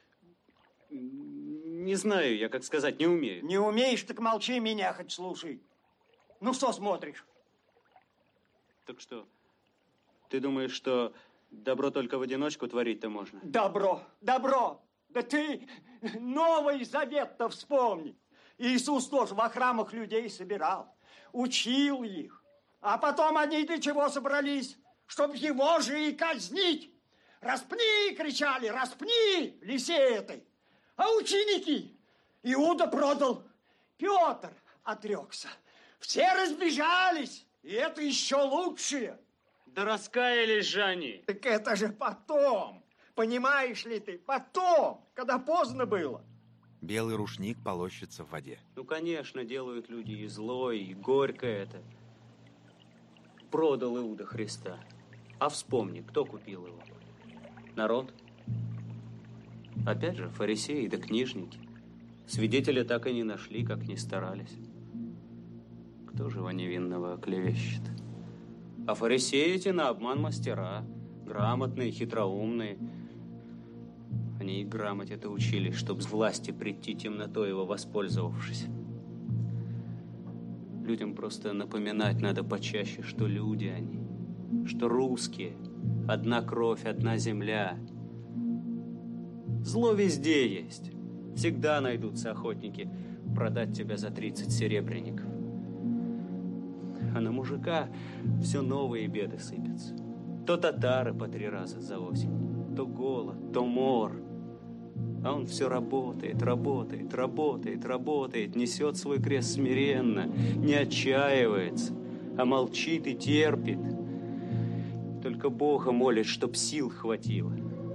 Не знаю я, как сказать, не умею. Не умеешь, так молчи, меня хоть слушай. Ну, что смотришь? Так что, ты думаешь, что добро только в одиночку творить-то можно? Добро, добро. Да ты Новый Завет-то вспомни. Иисус тоже во храмах людей собирал, учил их. А потом они для чего собрались? Чтоб его же и казнить. Распни, кричали, распни, лисе этой. А ученики? Иуда продал, Петр отрекся. Все разбежались, и это еще лучшее. Да раскаялись же они. Так это же потом. Понимаешь ли ты, потом, когда поздно было. Белый рушник полощется в воде. Ну, конечно, делают люди и зло, и горько это. Продал Иуда Христа. А вспомни, кто купил его? Народ. Опять же, фарисеи да книжники. Свидетеля так и не нашли, как ни старались. Кто же его невинного оклевещет? А фарисеи эти на обман мастера. Грамотные, хитроумные. Они и грамоте-то учились, чтоб с власти прийти темнотой его воспользовавшись. Людям просто напоминать надо почаще, что люди они, что русские, одна кровь, одна земля. Зло везде есть. Всегда найдутся охотники продать тебя за тридцать серебряников. А на мужика все новые беды сыпятся. То татары по три раза за осень, то голод, то мор. А он все работает, работает, работает, работает, несет свой крест смиренно, не отчаивается, а молчит и терпит. Только Бога молит, чтоб сил хватило.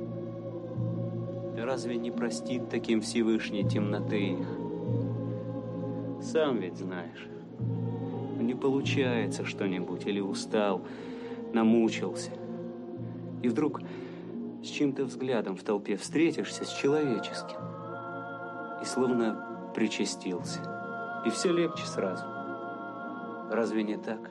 Да разве не простит таким Всевышний темноты их? Сам ведь знаешь, не получается что-нибудь, или устал, намучился. И вдруг с чьим-то взглядом в толпе встретишься с человеческим. И словно причастился. И все легче сразу. Разве не так?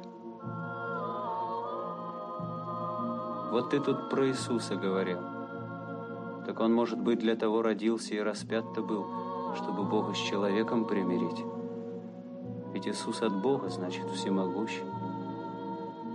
Вот ты тут про Иисуса говорил. Так он, может быть, для того родился и распят-то был, чтобы Бога с человеком примирить. Ведь Иисус от Бога, значит, всемогущий.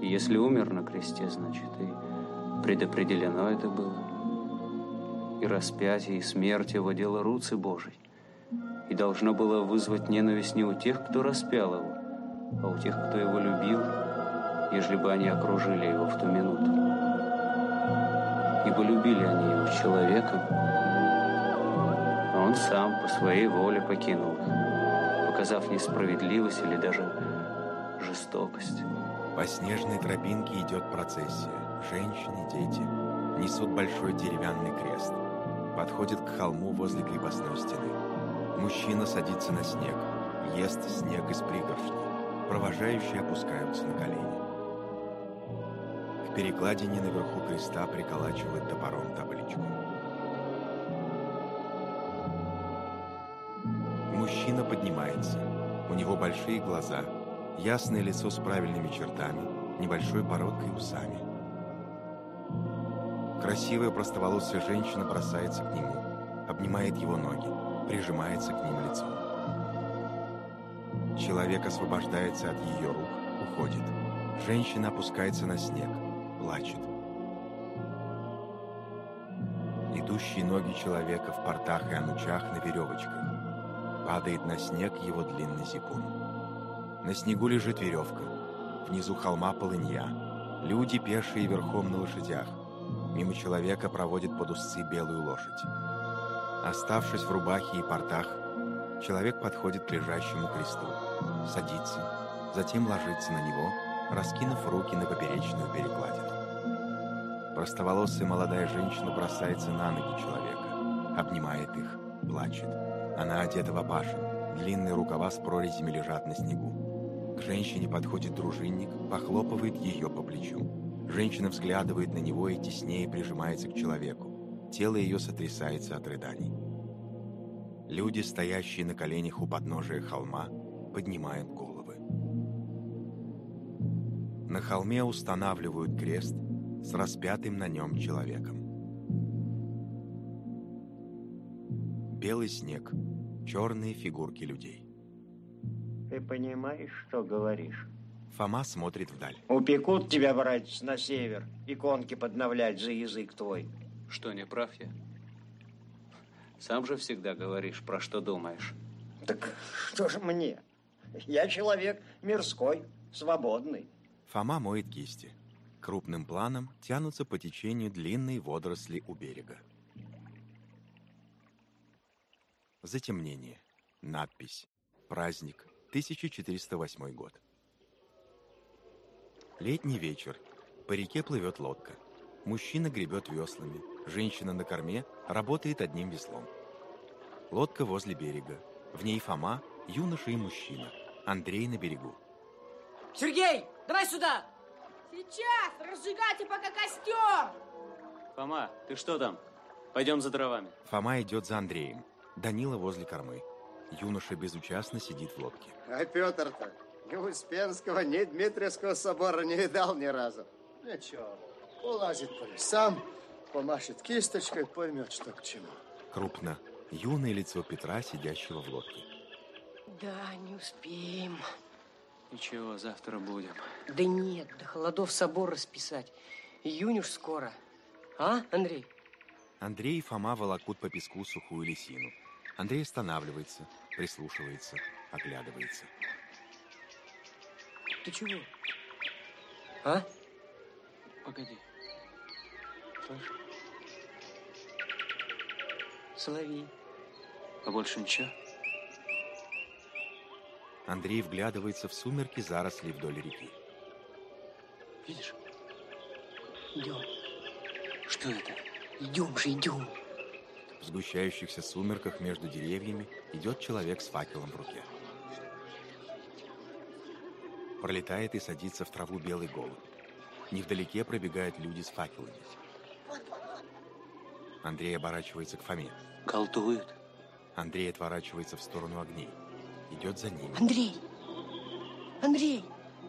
И если умер на кресте, значит, и предопределено это было. И распятие, и смерть его дело руцы Божией. И должно было вызвать ненависть не у тех, кто распял его, а у тех, кто его любил, ежели бы они окружили его в ту минуту. Ибо любили они его человеком, а он сам по своей воле покинул их, показав несправедливость или даже жестокость. По снежной тропинке идет процессия. Женщины, дети несут большой деревянный крест. Подходят к холму возле крепостной стены. Мужчина садится на снег, ест снег из пригоршни. Провожающие опускаются на колени. К перекладине наверху креста приколачивают топором табличку. Мужчина поднимается. У него большие глаза, ясное лицо с правильными чертами, небольшой бородкой и усами. Красивая простоволосая женщина бросается к нему, обнимает его ноги, прижимается к ним лицом. Человек освобождается от ее рук, уходит. Женщина опускается на снег, плачет. Идущие ноги человека в портах и анучах на веревочках. Падает на снег его длинный зипун. На снегу лежит веревка. Внизу холма полынья. Люди, пешие верхом на лошадях. Мимо человека проводит под узцы белую лошадь. Оставшись в рубахе и портах, человек подходит к лежащему кресту, садится, затем ложится на него, раскинув руки на поперечную перекладину. Простоволосая молодая женщина бросается на ноги человека, обнимает их, плачет. Она одета в абашин, длинные рукава с прорезями лежат на снегу. К женщине подходит дружинник, похлопывает ее по плечу. Женщина взглядывает на него и теснее прижимается к человеку. Тело ее сотрясается от рыданий. Люди, стоящие на коленях у подножия холма, поднимают головы. На холме устанавливают крест с распятым на нем человеком. Белый снег, черные фигурки людей. Ты понимаешь, что говоришь? Фома смотрит вдаль. Упекут тебя, братец, на север, иконки подновлять за язык твой. Что, не прав я? Сам же всегда говоришь, про что думаешь. Так что же мне? Я человек мирской, свободный. Фома моет кисти. Крупным планом тянутся по течению длинные водоросли у берега. Затемнение. Надпись. Праздник. тысяча четыреста восьмой год. Летний вечер. По реке плывет лодка. Мужчина гребет веслами. Женщина на корме работает одним веслом. Лодка возле берега. В ней Фома, юноша и мужчина. Андрей на берегу. Сергей, давай сюда! Сейчас! Разжигайте пока костер! Фома, ты что там? Пойдем за дровами. Фома идет за Андреем. Данила возле кормы. Юноша безучастно сидит в лодке. А Петр-то ни Успенского, ни Дмитриевского собора не видал ни разу. Ничего, улазит по лесам, помашет кисточкой, поймет, что к чему. Крупно. Юное лицо Петра, сидящего в лодке. Да, не успеем. Ничего, завтра будем. Да нет, до холодов собор расписать. Июнь уж скоро. А, Андрей? Андрей и Фома волокут по песку сухую лисину. Андрей останавливается, прислушивается, оглядывается. Ты чего? А? Погоди. Слышь? Соловей. А больше ничего? Андрей вглядывается в сумерки зарослей вдоль реки. Видишь? Идем. Что это? Идем же, идем. В сгущающихся сумерках между деревьями идет человек с факелом в руке. Пролетает и садится в траву белый голубь. Невдалеке пробегают люди с факелами. Андрей оборачивается к Фоме. Колдует. Андрей отворачивается в сторону огней. Идет за ними. Андрей! Андрей!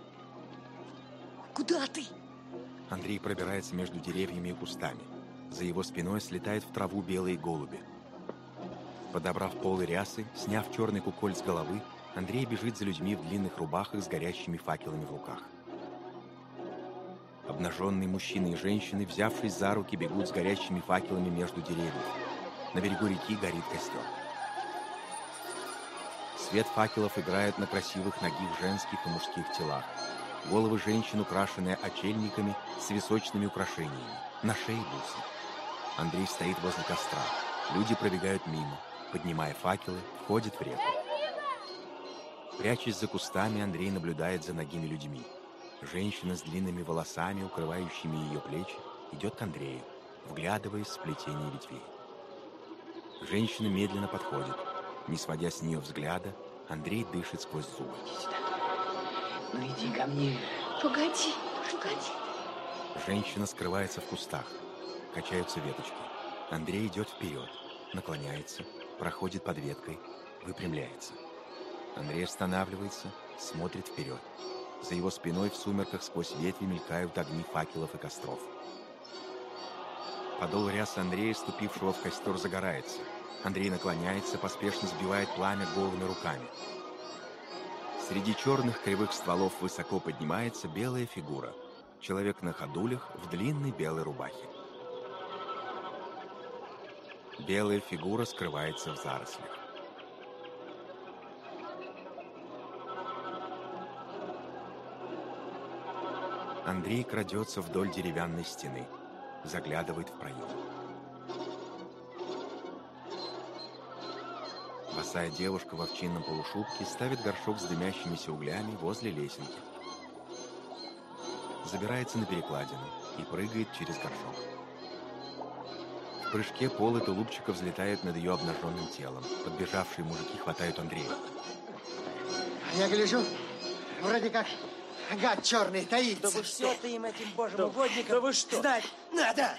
Куда ты? Андрей пробирается между деревьями и кустами. За его спиной слетают в траву белые голуби. Подобрав полы рясы, сняв черный куколь с головы, Андрей бежит за людьми в длинных рубахах с горящими факелами в руках. Обнаженные мужчины и женщины, взявшись за руки, бегут с горящими факелами между деревьев. На берегу реки горит костер. Свет факелов играет на красивых нагих женских и мужских телах. Головы женщин, украшенные очельниками с височными украшениями. На шее бусы. Андрей стоит возле костра. Люди пробегают мимо. Поднимая факелы, входят в реку. Прячась за кустами, Андрей наблюдает за нагими людьми. Женщина с длинными волосами, укрывающими ее плечи, идет к Андрею, вглядываясь в сплетение ветвей. Женщина медленно подходит. Не сводя с нее взгляда, Андрей дышит сквозь зубы. Ну иди ко мне. Погоди, погоди. Женщина скрывается в кустах. Качаются веточки. Андрей идет вперед, наклоняется, проходит под веткой, выпрямляется. Андрей останавливается, смотрит вперед. За его спиной в сумерках сквозь ветви мелькают огни факелов и костров. Подол рясы Андрея, ступившего в костер, загорается. Андрей наклоняется, поспешно сбивает пламя голыми руками. Среди черных кривых стволов высоко поднимается белая фигура. Человек на ходулях в длинной белой рубахе. Белая фигура скрывается в зарослях. Андрей крадется вдоль деревянной стены, заглядывает в проем. Босая девушка в овчинном полушубке ставит горшок с дымящимися углями возле лесенки. Забирается на перекладину и прыгает через горшок. В прыжке полы тулупчика взлетают над ее обнаженным телом. Подбежавшие мужики хватают Андрея. Я гляжу, вроде как гад черный таится. Да вы все ты им этим божьим Да- угодникам да вы что? знать надо.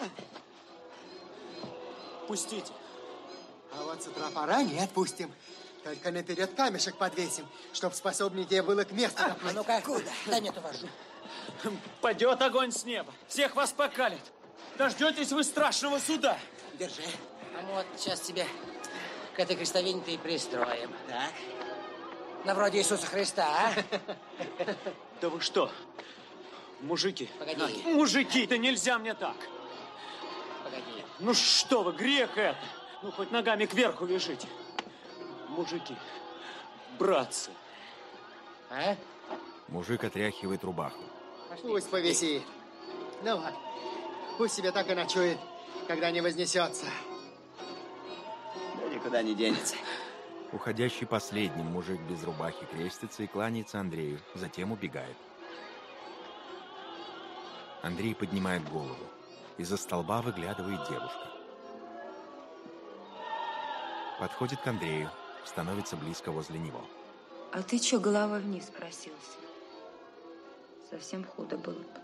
Пустите. А вот с утра пора не отпустим. Только наперед камешек подвесим, чтоб способнее было к месту А, доплыть. а ну-ка, куда? Да нет, увожу. Падет огонь с неба. Всех вас покалит. Дождетесь вы страшного суда. Держи. А мы вот сейчас тебе к этой крестовине-то и пристроим. Так. На вроде Иисуса Христа, а? Да вы что? Мужики. Погоди. Мужики, да нельзя мне так. Погоди. Ну что вы, грех это. Ну хоть ногами кверху вяжите. Мужики, братцы. А? Мужик отряхивает рубаху. Пусть повисит. Ну вот. Пусть себе так и ночует, когда не вознесется. Да никуда не денется. Уходящий последним мужик без рубахи крестится и кланяется Андрею, затем убегает. Андрей поднимает голову. Из-за столба выглядывает девушка. Подходит к Андрею, становится близко возле него. А ты чё головой вниз просился? Совсем худо было бы.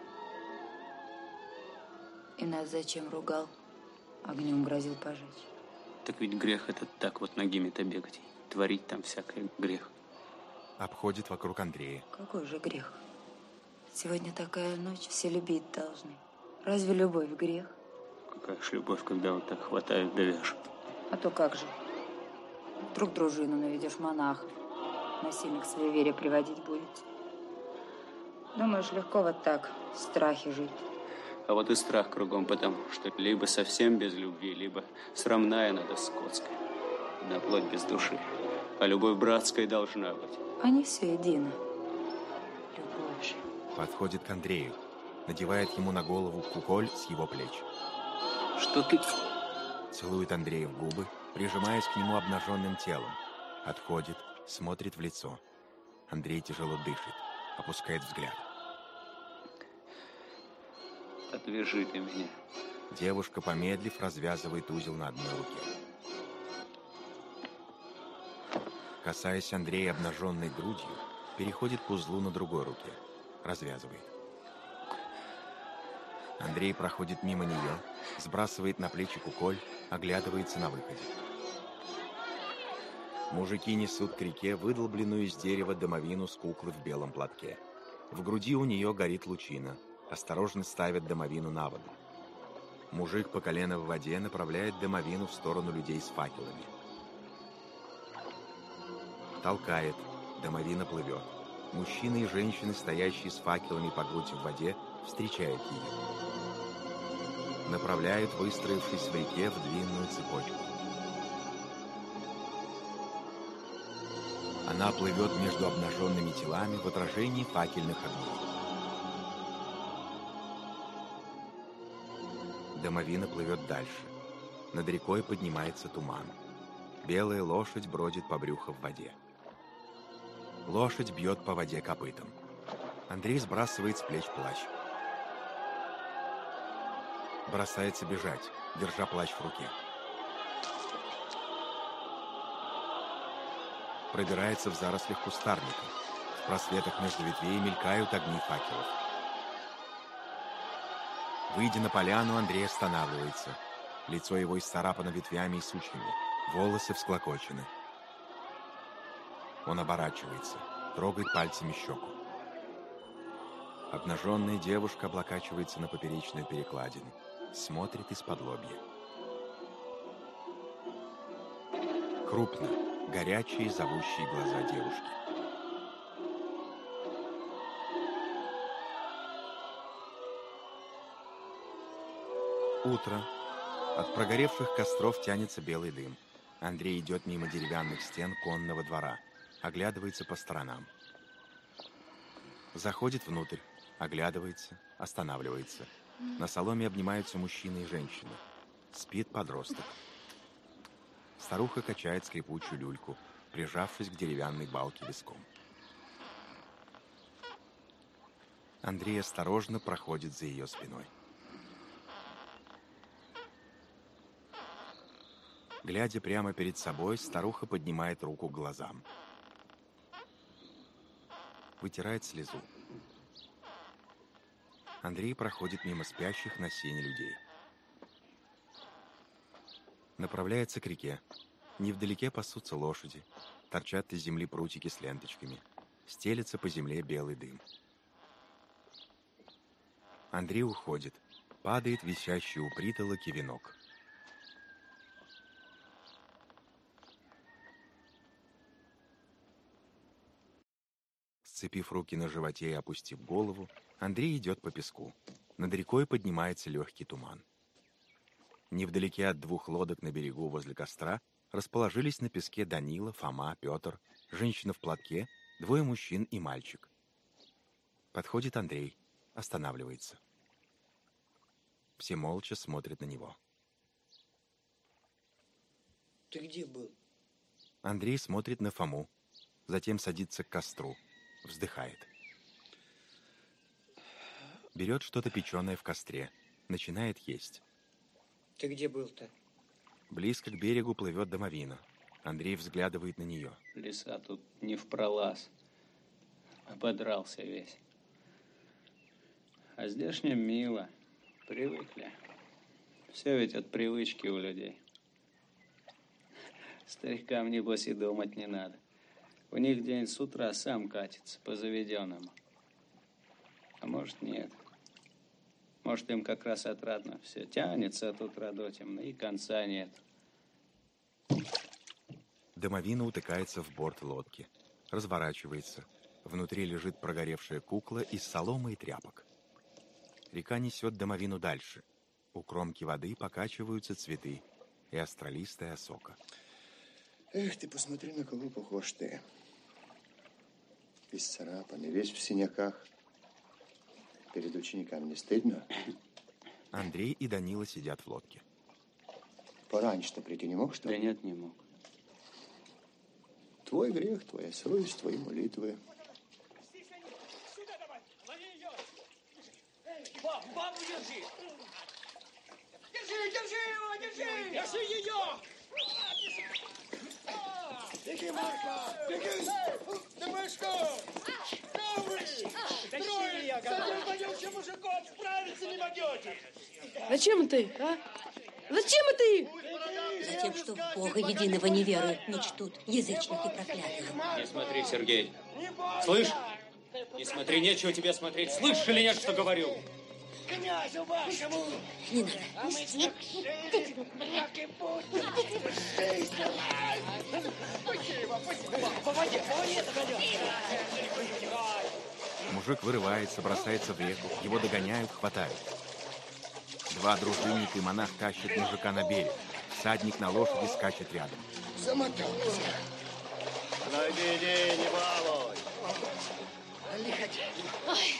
И нас зачем ругал? Огнем грозил пожечь. Так ведь грех это так вот ногими-то бегать. Творить там всякое грех. Обходит вокруг Андрея. Какой же грех? Сегодня такая ночь, все любить должны. Разве любовь грех? Какая ж любовь, когда вот так хватают да вяжут. А то как же? Вдруг дружину наведешь монахов. Насильник к своей вере приводить будет. Думаешь, легко вот так в страхе жить? А вот и страх кругом, потому что либо совсем без любви, либо срамная надо скотская. На плоть без души. А любовь братская должна быть. Они все едины. Любовь же. Подходит к Андрею. Надевает ему на голову куколь с его плеч. Что ты... Целует Андрея в губы, прижимаясь к нему обнаженным телом. Отходит, смотрит в лицо. Андрей тяжело дышит, опускает взгляд. Отвяжи ты меня. Девушка, помедлив, развязывает узел на одной руке. Касаясь Андрея обнаженной грудью, переходит к узлу на другой руке. Развязывает. Андрей проходит мимо нее, сбрасывает на плечи куколь, оглядывается на выходе. Мужики несут к реке выдолбленную из дерева домовину с куклы в белом платке. В груди у нее горит лучина. Осторожно ставят домовину на воду. Мужик по колено в воде направляет домовину в сторону людей с факелами. Толкает. Домовина плывет. Мужчины и женщины, стоящие с факелами по грудь в воде, встречает ее. Направляют, выстроившись в реке, в длинную цепочку. Она плывет между обнаженными телами в отражении факельных огней. Домовина плывет дальше. Над рекой поднимается туман. Белая лошадь бродит по брюху в воде. Лошадь бьет по воде копытом. Андрей сбрасывает с плеч плащ. Бросается бежать, держа плащ в руке. Пробирается в зарослях кустарника. В просветах между ветвей мелькают огни факелов. Выйдя на поляну, Андрей останавливается. Лицо его исцарапано ветвями и сучьями. Волосы всклокочены. Он оборачивается, трогает пальцами щеку. Обнаженная девушка облокачивается на поперечную перекладину. Смотрит из-под лобья. Крупно, горячие, зовущие глаза девушки. Утро. От прогоревших костров тянется белый дым. Андрей идет мимо деревянных стен конного двора. Оглядывается по сторонам. Заходит внутрь. Оглядывается, останавливается. На соломе обнимаются мужчина и женщина. Спит подросток. Старуха качает скрипучую люльку, прижавшись к деревянной балке виском. Андрей осторожно проходит за ее спиной. Глядя прямо перед собой, старуха поднимает руку к глазам. Вытирает слезу. Андрей проходит мимо спящих на сене людей. Направляется к реке. Невдалеке пасутся лошади. Торчат из земли прутики с ленточками. Стелется по земле белый дым. Андрей уходит. Падает висящий у притолоки венок. Сцепив руки на животе и опустив голову, Андрей идет по песку. Над рекой поднимается легкий туман. Невдалеке от двух лодок на берегу возле костра расположились на песке Данила, Фома, Петр, женщина в платке, двое мужчин и мальчик. Подходит Андрей, останавливается. Все молча смотрят на него. Ты где был? Андрей смотрит на Фому, затем садится к костру, вздыхает. Берет что-то печеное в костре, начинает есть. Ты где был-то? Близко к берегу плывет домовина. Андрей взглядывает на нее. Лиса тут не в пролаз. Ободрался весь. А здешним мило. Привыкли. Все ведь от привычки у людей. Старикам, небось, и думать не надо. У них день с утра сам катится по заведенному. А может, нет. Может, им как раз отрадно все. Тянется от утра до темно, и конца нет. Домовина утыкается в борт лодки. Разворачивается. Внутри лежит прогоревшая кукла из соломы и тряпок. Река несет домовину дальше. У кромки воды покачиваются цветы и астролистая осока. Эх, ты посмотри, на кого похож ты. Исцарапанный, весь в синяках. Перед учениками не стыдно? Андрей и Данила сидят в лодке. Пораньше-то прийти не мог, что ли? Да нет, не мог. Твой грех, твоя совесть, твои молитвы. Сюда давай, лови ее. Баб, бабу держи. Держи, держи его, держи. Держи ее. Беги, Марка, беги. Ты мышка. Трое, с одним вонючим мужиком справиться не могете. Зачем ты, а? Зачем это их? Затем, что в Бога единого не веруют, не чтут, язычники проклятые. Не смотри, Сергей. Слышь? Не смотри, нечего тебе смотреть. Слышишь или нет, что говорю? Князю вашему. Не надо. А мы так шеи, так и будем. Пусти его, пусти его. По воде, по воде догоню. Мужик вырывается, бросается в реку. Его догоняют, хватают. Два дружинника и монах тащат мужика на берег. Всадник на лошади скачет рядом. Замотался. Ну иди, иди, не балуй. Ой.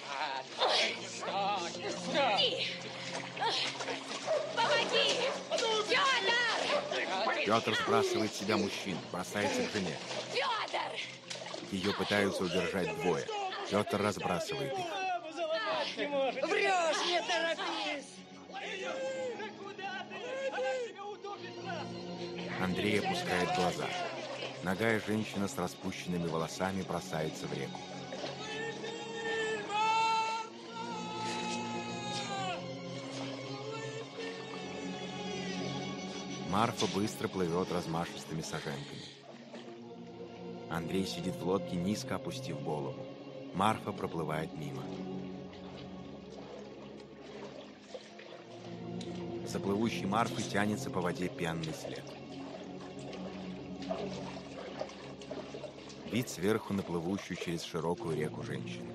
Ой. Помоги! Федор! Петр сбрасывает с себя мужчин, бросается к жене. Федор! Ее пытаются удержать двое. Петр разбрасывает их. Врешь, не торопись! Андрей опускает глаза. Нагая женщина с распущенными волосами бросается в реку. Марфа быстро плывет размашистыми саженками. Андрей сидит в лодке, низко опустив голову. Марфа проплывает мимо. За плывущей Марфой тянется по воде пенный след. Вид сверху на плывущую через широкую реку женщину.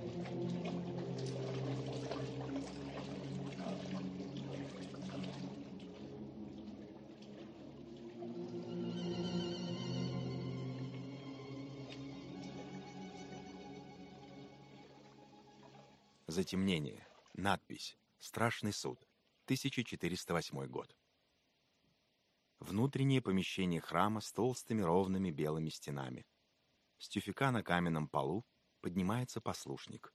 Затемнение. Надпись. Страшный суд. тысяча четыреста восьмой год. Внутреннее помещение храма с толстыми ровными белыми стенами. С тюфяка на каменном полу поднимается послушник.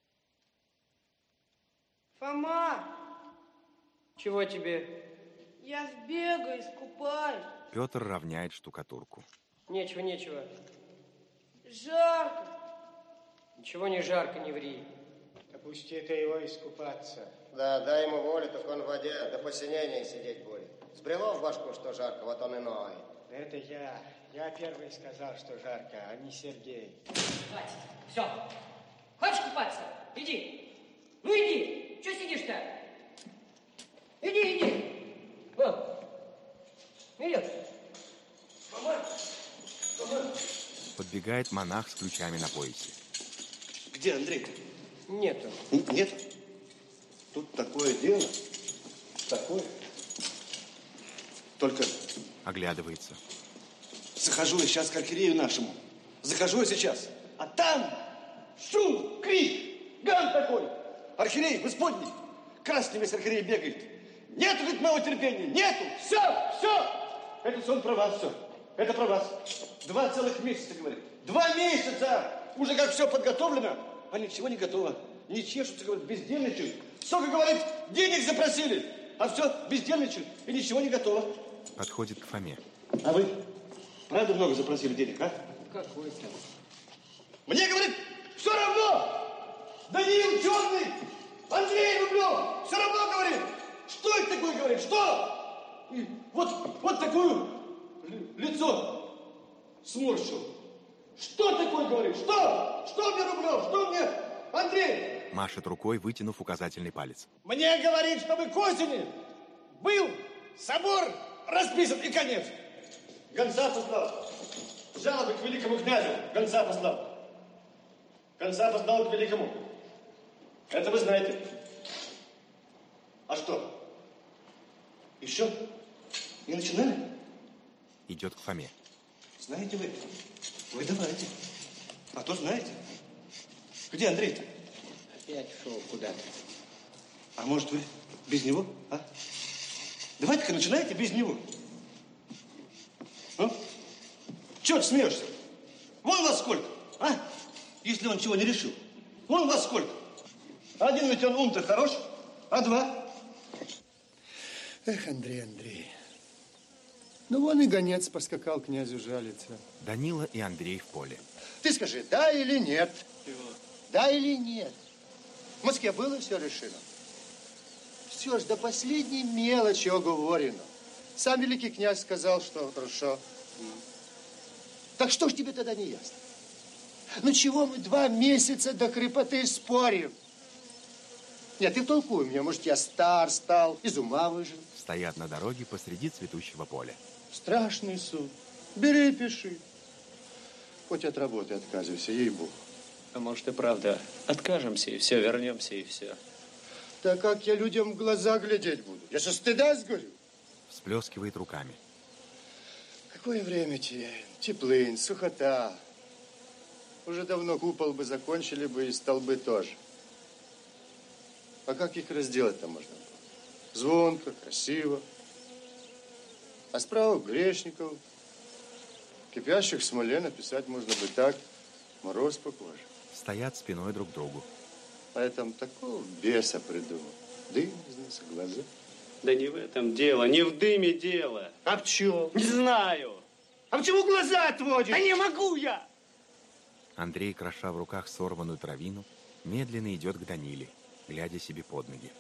Фома, Чего тебе? я сбегаю, искупаюсь. Петр равняет штукатурку. Нечего, нечего. Жарко. Ничего не жарко, не ври. Да пусти ты его искупаться. Да, дай ему волю, так он в воде до посинения сидеть будет. Сбрело в башку, что жарко, вот он и ноет. Это я. Я первый сказал, что жарко, а не Сергей. Хватит. Все. Хочешь купаться? Иди. Ну иди. Че сидишь-то? Иди, иди. Вот. Идет. Мама! Мама! Подбегает монах с ключами на поясе. Где Андрей-то? Нету. Нет? Тут такое дело. Такое. Только... Оглядывается. Захожу я сейчас к архиерею нашему. Захожу я сейчас. А там шум, крик, гам такой. Архиерей, господний, красный весь архиерей бегает. Нету, говорит, моего терпения. Нету. Все, все. Это сон про вас все. Это про вас. Два целых месяца, говорит. Два месяца. Уже как все подготовлено, а ничего не готово. Не чешутся, говорит, бездельничают. Сколько, говорит, денег запросили, а все бездельничают и ничего не готово. Подходит к Фоме. А вы правда много запросили денег, а? Какой там? Мне, говорит, все равно! Даниил Черный, Андрей Рублев, все равно, говорит! Что это такое, говорит, что? И вот, вот такое лицо сморщил. Что такое, говорит, что? Что мне Рублев, что мне Андрей? Машет рукой, вытянув указательный палец. Мне говорит, чтобы к осени был собор расписан и конец. Гонца послал. Жалобы к великому князю. Гонца послал. Гонца послал к великому. Это вы знаете. А что? Еще не начинали? Идет к Фоме. Знаете вы? Вы давайте. А то знаете. Где Андрей-то? Опять шел куда-то. А может вы без него, а? Давайте-ка начинайте без него. Ну? Чего ты смеешься? Вон вас сколько, а? Если он чего не решил. Вон вас сколько. Один ведь он ум-то хорош, а два? Эх, Андрей, Андрей. Ну, вон и гонец поскакал князю жалиться. Данила и Андрей в поле. Ты скажи, да или нет? Да или нет? В Москве было все решено. Все ж до последней мелочи оговорено. Сам великий князь сказал, что хорошо. Так что ж тебе тогда не ясно? Ну чего мы два месяца до хрипоты спорим? Нет, ты втолкуй меня, может, я стар стал, из ума выжил. Стоят на дороге посреди цветущего поля. Страшный суд. Бери и пиши. Хоть от работы отказывайся, ей-богу. А может и правда откажемся, и все, вернемся, и все. Да как я людям в глаза глядеть буду? Я со стыда сгорю. Всплескивает руками. Какое время теряем? Теплынь, сухота. Уже давно купол бы закончили бы и столбы тоже. А как их разделать-то можно было? Звонко, красиво. А справа грешников. Кипящих в смоле написать можно бы так. Мороз по коже. Стоят спиной друг к другу. Поэтому такого беса придумал. Дым из носа, глаза. Да не в этом дело, не в дыме дело. А в чем? Не знаю. А почему глаза отводишь? А не могу я! Андрей, кроша в руках сорванную травину, медленно идет к Даниле, глядя себе под ноги.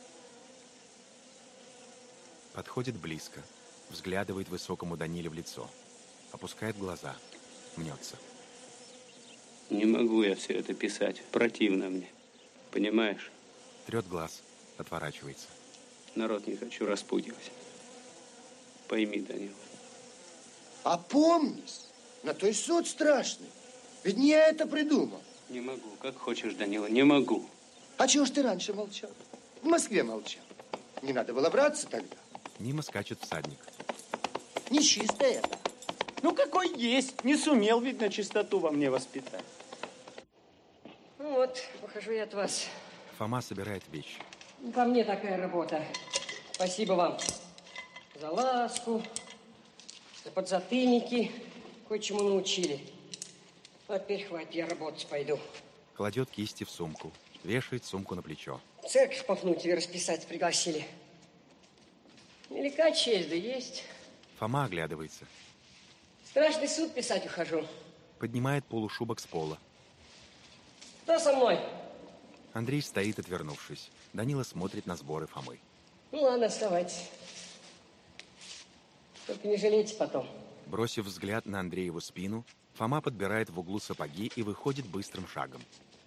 Подходит близко, взглядывает высокому Даниле в лицо, опускает глаза, мнется. Не могу я все это писать, противно мне, понимаешь? Трет глаз, отворачивается. Народ не хочу распугивать. Пойми, Данила. Опомнись, на той суд страшный. Ведь не я это придумал. Не могу, как хочешь, Данила, не могу. А чего ж ты раньше молчал? В Москве молчал. Не надо было браться тогда. Мимо скачет всадник. Нечистое это. Ну, какой есть. Не сумел, видно, чистоту во мне воспитать. Ну вот, ухожу я от вас. Фома собирает вещи. По мне такая работа. Спасибо вам за ласку, за подзатыльники, кое-чему научили. А теперь хватит, я работать пойду. Кладет кисти в сумку, вешает сумку на плечо. В церковь Пафнутьеве расписать пригласили. Велика честь, да есть. Фома оглядывается. Страшный суд писать ухожу. Поднимает полушубок с пола. Кто со мной? Андрей стоит, отвернувшись. Данила смотрит на сборы Фомы. Ну ладно, оставайтесь. Только не жалейте потом. Бросив взгляд на Андрееву спину, Фома подбирает в углу сапоги и выходит быстрым шагом.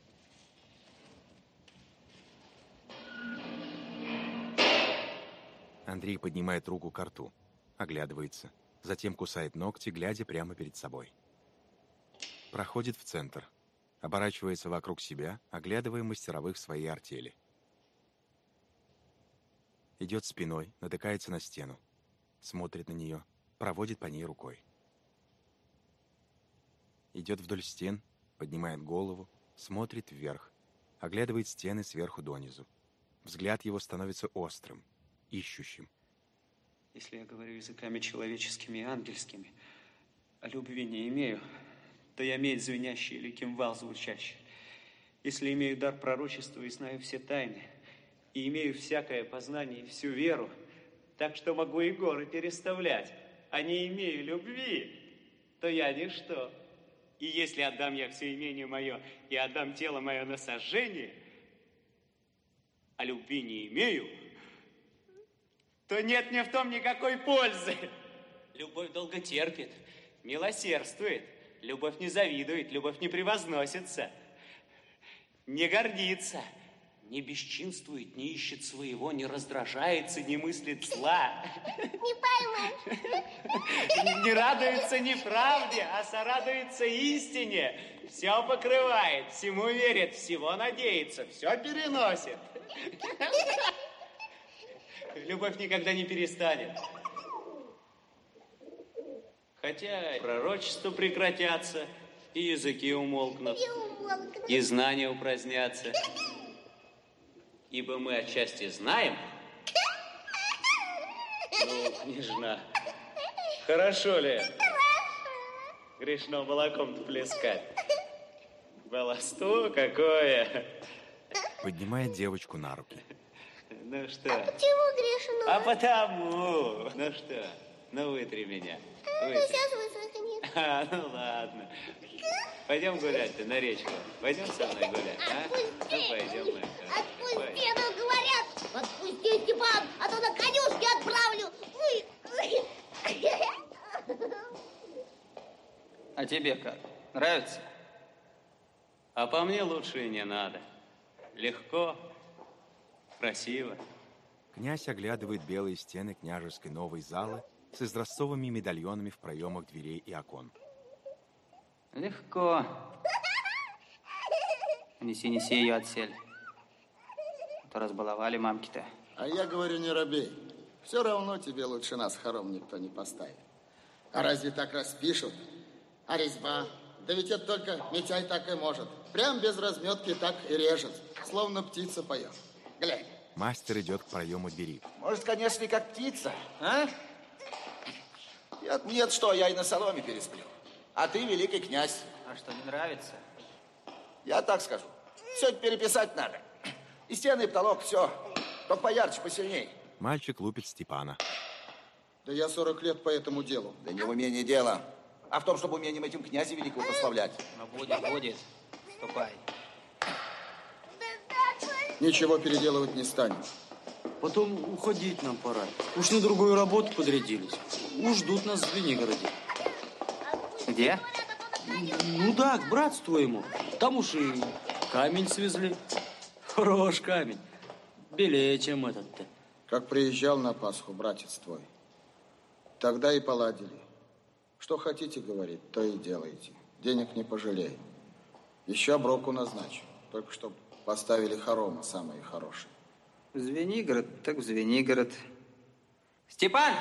Андрей поднимает руку к рту, оглядывается, затем кусает ногти, глядя прямо перед собой. Проходит в центр, оборачивается вокруг себя, оглядывая мастеровых своей артели. Идет спиной, натыкается на стену, смотрит на нее, проводит по ней рукой. Идет вдоль стен, поднимает голову, смотрит вверх, оглядывает стены сверху донизу. Взгляд его становится острым, ищущим. Если я говорю языками человеческими и ангельскими, а любви не имею, то я медь звенящая или кимвал звучащий. Если имею дар пророчества и знаю все тайны, и имею всякое познание и всю веру, так что могу и горы переставлять, а не имею любви, то я ничто. И если отдам я все имение мое и отдам тело мое на сожжение, а любви не имею, то нет мне в том никакой пользы. Любовь долго терпит, милосердствует, любовь не завидует, любовь не превозносится, не гордится, не бесчинствует, не ищет своего, не раздражается, не мыслит зла. Не пойму. Не радуется неправде, а сорадуется истине. Все покрывает, всему верит, всего надеется, все переносит. Любовь никогда не перестанет. Хотя пророчества прекратятся, и языки умолкнут, И умолкнут. и знания упразднятся. Ибо мы отчасти знаем. Ну, княжна, хорошо ли это? Грешно молоком-то плескать. Баловство какое. Поднимает девочку на руки. Ну что? Чего грешно? А потому. Ну что? Ну вытри меня. Ну, Вытри. сейчас высохнет. А, ну ладно. Пойдем гулять-то на речку. Пойдем со мной гулять, а? Ну пойдем, мы. Отпусти, ну говорят. Отпусти, Степан, а то на конюшке отправлю. Ой, ой. А тебе как? Нравится? А по мне лучше и не надо. Легко, красиво. Князь оглядывает белые стены княжеской новой залы с изразцовыми медальонами в проемах дверей и окон. Легко. Неси, неси ее отсель. А то разбаловали мамки-то. А я говорю, не робей. Все равно тебе лучше нас хором никто не поставит. А разве так распишут? А резьба? Да ведь это только Митяй так и может. Прям без разметки так и режет. Словно птица поет. Глянь. Мастер идет к проему двери. Может, конечно, и как птица, а? Нет, нет, что, я и на соломе пересплю. А ты великий князь. А что, не нравится? Я так скажу. Все переписать надо. И стены, и потолок, все. Только поярче, посильней. Мальчик лупит Степана. Да я сорок лет по этому делу. Да не в умении дело, а в том, чтобы умением этим князя великого прославлять. Ну, будет, будет. Ступай. Ничего переделывать не станем. Потом уходить нам пора. Уж на другую работу подрядились. Уж ждут нас в Звенигороде. Где? Ну да, к братству твоему. Там уж и камень свезли. Хорош камень. Белее, чем этот-то. Как приезжал на Пасху братец твой, тогда и поладили. Что хотите, говорит, то и делайте. Денег не пожалеем. Еще оброку назначу. Только чтоб поставили хорома самые хорошие. В Звенигород, так в Звенигород. Степан!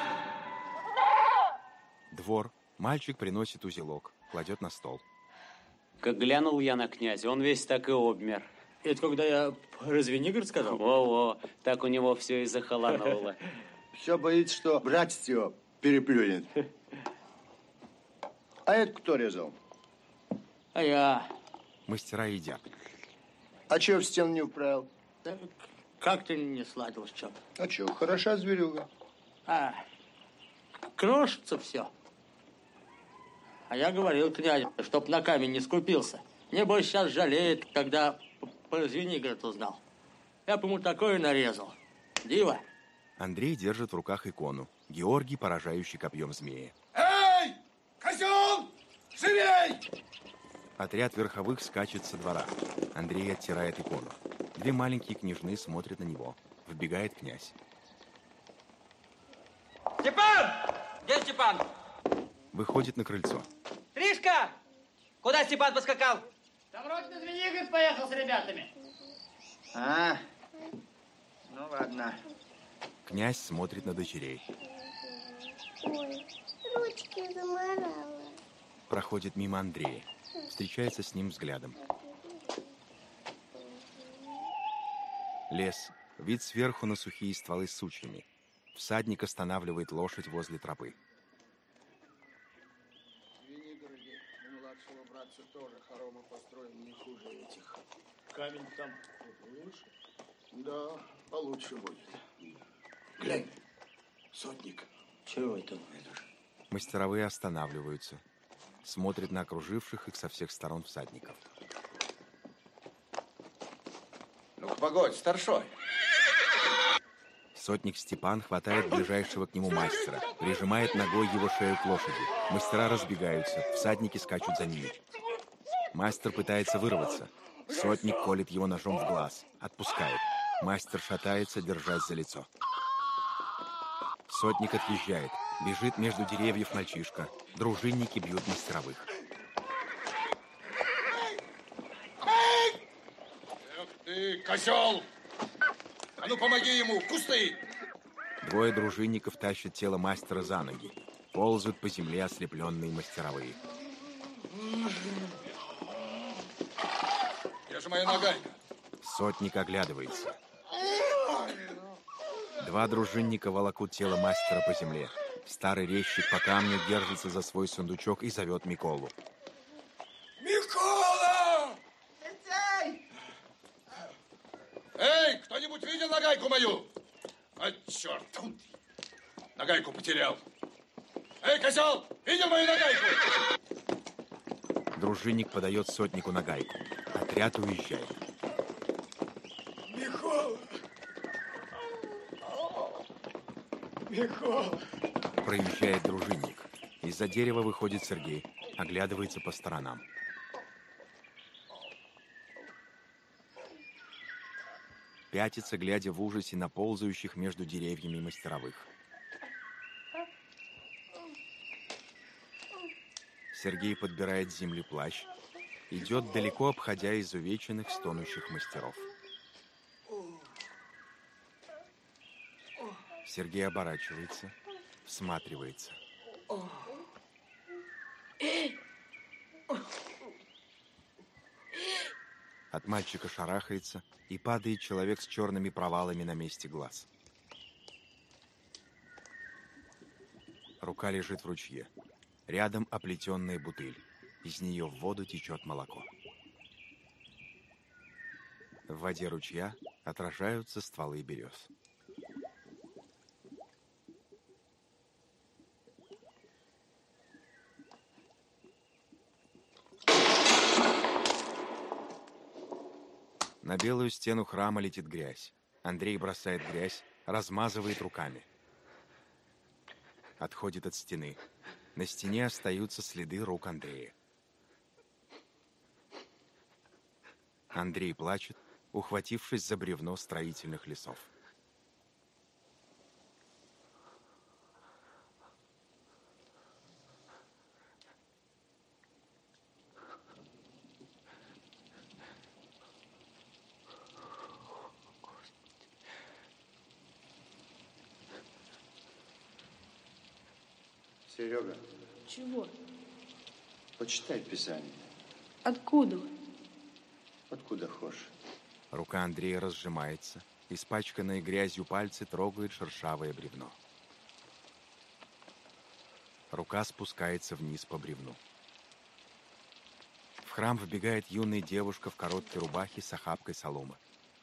Двор. Мальчик приносит узелок, кладет на стол. Как глянул я на князя, он весь так и обмер. Это когда я про Звенигород сказал? Во-во, так у него все и захолануло. Все боится, что братец его переплюнет. А это кто резал? А я. Мастера едят. А чего в стену не вправил? Да, как ты не сладилось, что? А что, хороша зверюга. А, крошится все. А я говорил князю, чтоб на камень не скупился. Небось, сейчас жалеет, когда про Звенигород узнал. Я бы ему такое нарезал. Диво. Андрей держит в руках икону. Георгий, поражающий копьем змея. Эй, козел! Живей! Отряд верховых скачет со двора. Андрей оттирает икону. Две маленькие княжны смотрят на него. Вбегает князь. Степан! Где Степан? Выходит на крыльцо. Тришка! Куда Степан поскакал? Да вроде на Звенигород поехал с ребятами. А, ну ладно. Князь смотрит на дочерей. Ой, ручки заморала. Проходит мимо Андрея. Встречается с ним взглядом. Лес. Вид сверху на сухие стволы с сучьями. Всадник останавливает лошадь возле тропы. В Звенигороде у младшего братца тоже хоромы построены не хуже этих. Камень там лучше? Да, получше будет. Глянь, сотник. Чего это? Мастеровые останавливаются. Смотрят на окруживших их со всех сторон всадников. Ну-ка, погодь, старшой. Сотник Степан хватает ближайшего к нему мастера, прижимает ногой его шею к лошади. Мастера разбегаются, всадники скачут за ними. Мастер пытается вырваться. Сотник колет его ножом в глаз, отпускает. Мастер шатается, держась за лицо. Сотник отъезжает. Бежит между деревьев мальчишка. Дружинники бьют мастеровых. Эх ты, козел! А ну, помоги ему, в кусты! Двое дружинников тащат тело мастера за ноги. Ползают по земле ослепленные мастеровые. Где же моя нагайка? Сотник оглядывается. Два дружинника волокут тело мастера по земле. Старый резчик по камню держится за свой сундучок и зовет Миколу. Микола! Эй, кто-нибудь видел нагайку мою? А, черт! Нагайку потерял. Эй, козел, видел мою нагайку? Дружинник подает сотнику нагайку. Отряд уезжает. Микола! Микола! Проезжает дружинник. Из-за дерева выходит Сергей, оглядывается по сторонам. Пятится, глядя в ужасе на ползающих между деревьями мастеровых. Сергей подбирает с земли плащ, Идет далеко, обходя изувеченных, стонущих мастеров. Сергей оборачивается, всматривается. От мальчика шарахается, и падает человек с черными провалами на месте глаз. Рука лежит в ручье. Рядом оплетенная бутыль. Из нее в воду течет молоко. В воде ручья отражаются стволы берез. На белую стену храма летит грязь. Андрей бросает грязь, размазывает руками. Отходит от стены. На стене остаются следы рук Андрея. Андрей плачет, ухватившись за бревно строительных лесов. Серега. Чего? Почитай Писание. Откуда? Откуда хочешь. Рука Андрея разжимается. Испачканные грязью пальцы трогают шершавое бревно. Рука спускается вниз по бревну. В храм вбегает юная девушка в короткой рубахе с охапкой соломы.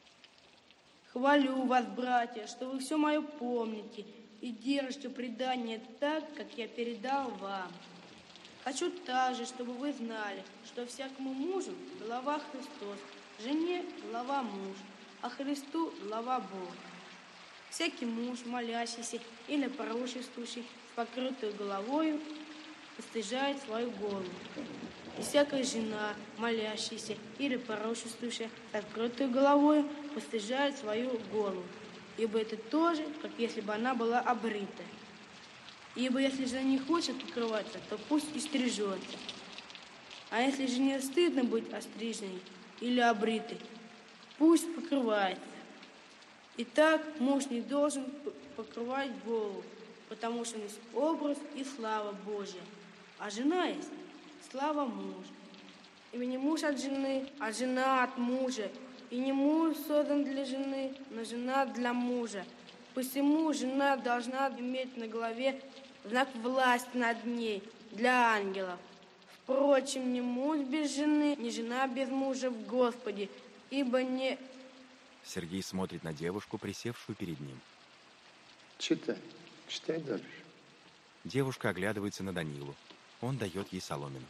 Хвалю вас, братья, что вы все мое помните и держите предание так, как я передал вам. Хочу также, чтобы вы знали, что всякому мужу глава Христос, жене глава муж, а Христу глава Бог. Всякий муж, молящийся или пророчествующий с покрытой головою, постыжает свою голову. И всякая жена, молящаяся или пророчествующая с открытой головою, постыжает свою голову. Ибо это тоже, как если бы она была обрита. Ибо если жена не хочет покрываться, то пусть и стрижется. А если жене стыдно быть остриженной или обритой, пусть покрывается. Итак, муж не должен покрывать голову, потому что он есть образ и слава Божья, а жена есть слава мужа. Ибо не муж от жены, а жена от мужа. И не муж создан для жены, но жена для мужа. Посему жена должна иметь на голове знак власти над ней для ангелов. Впрочем, ни муж без жены, ни жена без мужа в Господе, ибо не... Сергей смотрит на девушку, присевшую перед ним. Читай, читай дальше. Девушка оглядывается на Данилу. Он дает ей соломинку.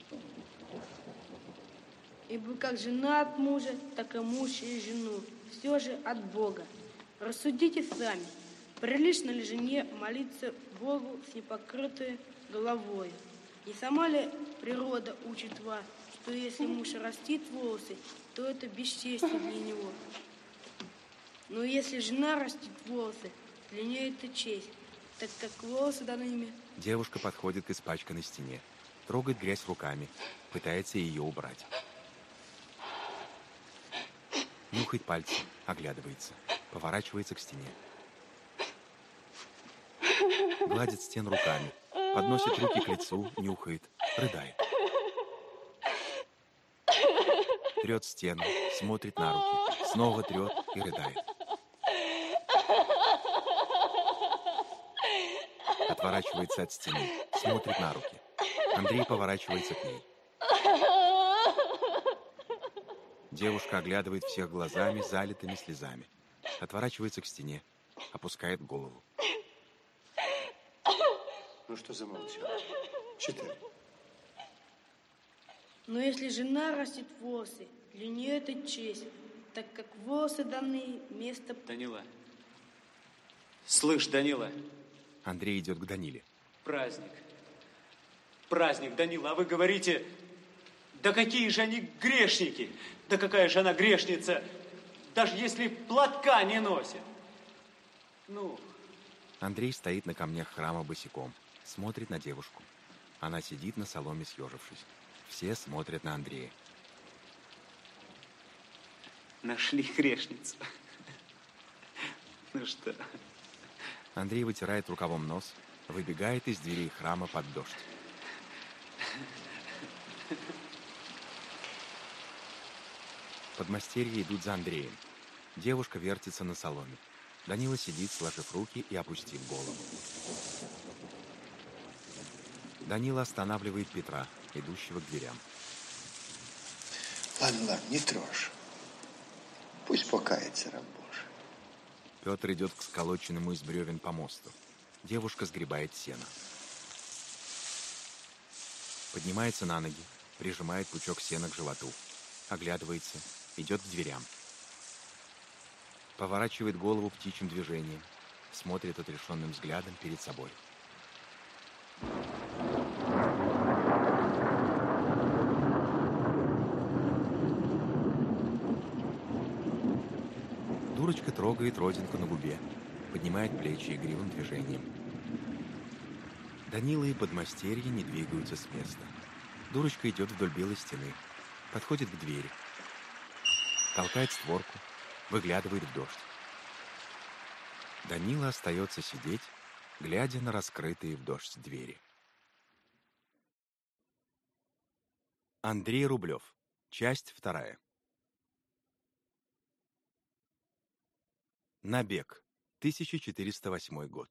Ибо как жена от мужа, так и муж и жену. Все же от Бога. Рассудите сами, прилично ли жене молиться Богу с непокрытой головой? Не сама ли природа учит вас, что если муж растит волосы, то это бесчестие для него? Но если жена растит волосы, для нее это честь, так как волосы данными... Девушка подходит к испачканной стене, трогает грязь руками, пытается ее убрать. Нюхает пальцы, оглядывается, поворачивается к стене. Гладит стену руками, подносит руки к лицу, нюхает, рыдает. Трет стену, смотрит на руки, снова трет и рыдает. Отворачивается от стены, смотрит на руки. Андрей поворачивается к ней. Девушка оглядывает всех глазами, залитыми слезами. Отворачивается к стене, опускает голову. Ну что замолчал? Читай. Но если жена растит волосы, для нее это честь, так как волосы даны место... Данила. Слышь, Данила. Андрей идет к Даниле. Праздник. Праздник, Данила, а вы говорите... Да какие же они грешники! Да какая же она грешница, даже если платка не носит. Ну... Андрей стоит на камнях храма босиком, смотрит на девушку. Она сидит на соломе, съежившись. Все смотрят на Андрея. Нашли грешницу. Ну что? Андрей вытирает рукавом нос, выбегает из дверей храма под дождь. Подмастерья идут за Андреем. Девушка вертится на соломе. Данила сидит, сложив руки и опустив голову. Данила останавливает Петра, идущего к дверям. Ладно, ладно, не трожь. Пусть покается, раб Божий. Петр идет к сколоченному из бревен помосту. Девушка сгребает сено. Поднимается на ноги, прижимает пучок сена к животу. Оглядывается, идет к дверям. Поворачивает голову птичьим движением. Смотрит отрешенным взглядом перед собой. Дурочка трогает родинку на губе, поднимает плечи игривым движением. Данила и подмастерье не двигаются с места. Дурочка идет вдоль белой стены, подходит к двери, толкает створку, выглядывает в дождь. Данила остается сидеть, глядя на раскрытые в дождь двери. Андрей Рублев. Часть вторая. Набег. тысяча четыреста восьмой год.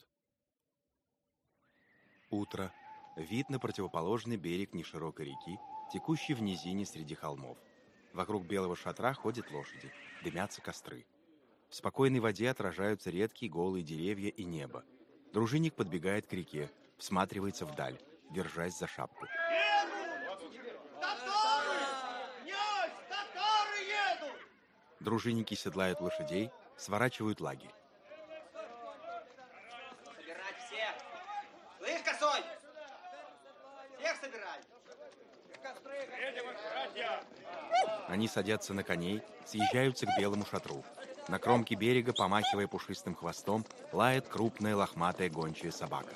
Утро. Вид на противоположный берег неширокой реки, текущей в низине среди холмов. Вокруг белого шатра ходят лошади, дымятся костры. В спокойной воде отражаются редкие голые деревья и небо. Дружинник подбегает к реке, всматривается вдаль, держась за шапку. Дружинники седлают лошадей, сворачивают лагерь. Собирать всех! Слышь, косой! Всех собирай! Они садятся на коней, съезжаются к белому шатру. На кромке берега, помахивая пушистым хвостом, лает крупная лохматая гончая собака.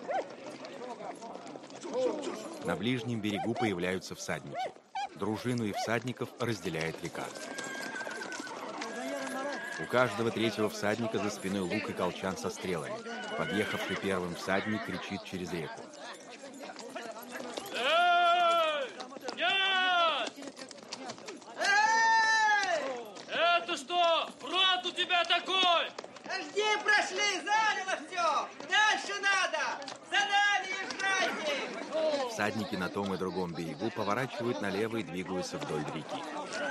На ближнем берегу появляются всадники. Дружину и всадников разделяет река. У каждого третьего всадника за спиной лук и колчан со стрелами. Подъехавший первым всадник кричит через реку. Эй! Нет! Эй! Это что? Рот у тебя такой! Дожди прошли, заняло все! Дальше надо! За нами езжайте! Всадники на том и другом берегу поворачивают налево и двигаются вдоль реки.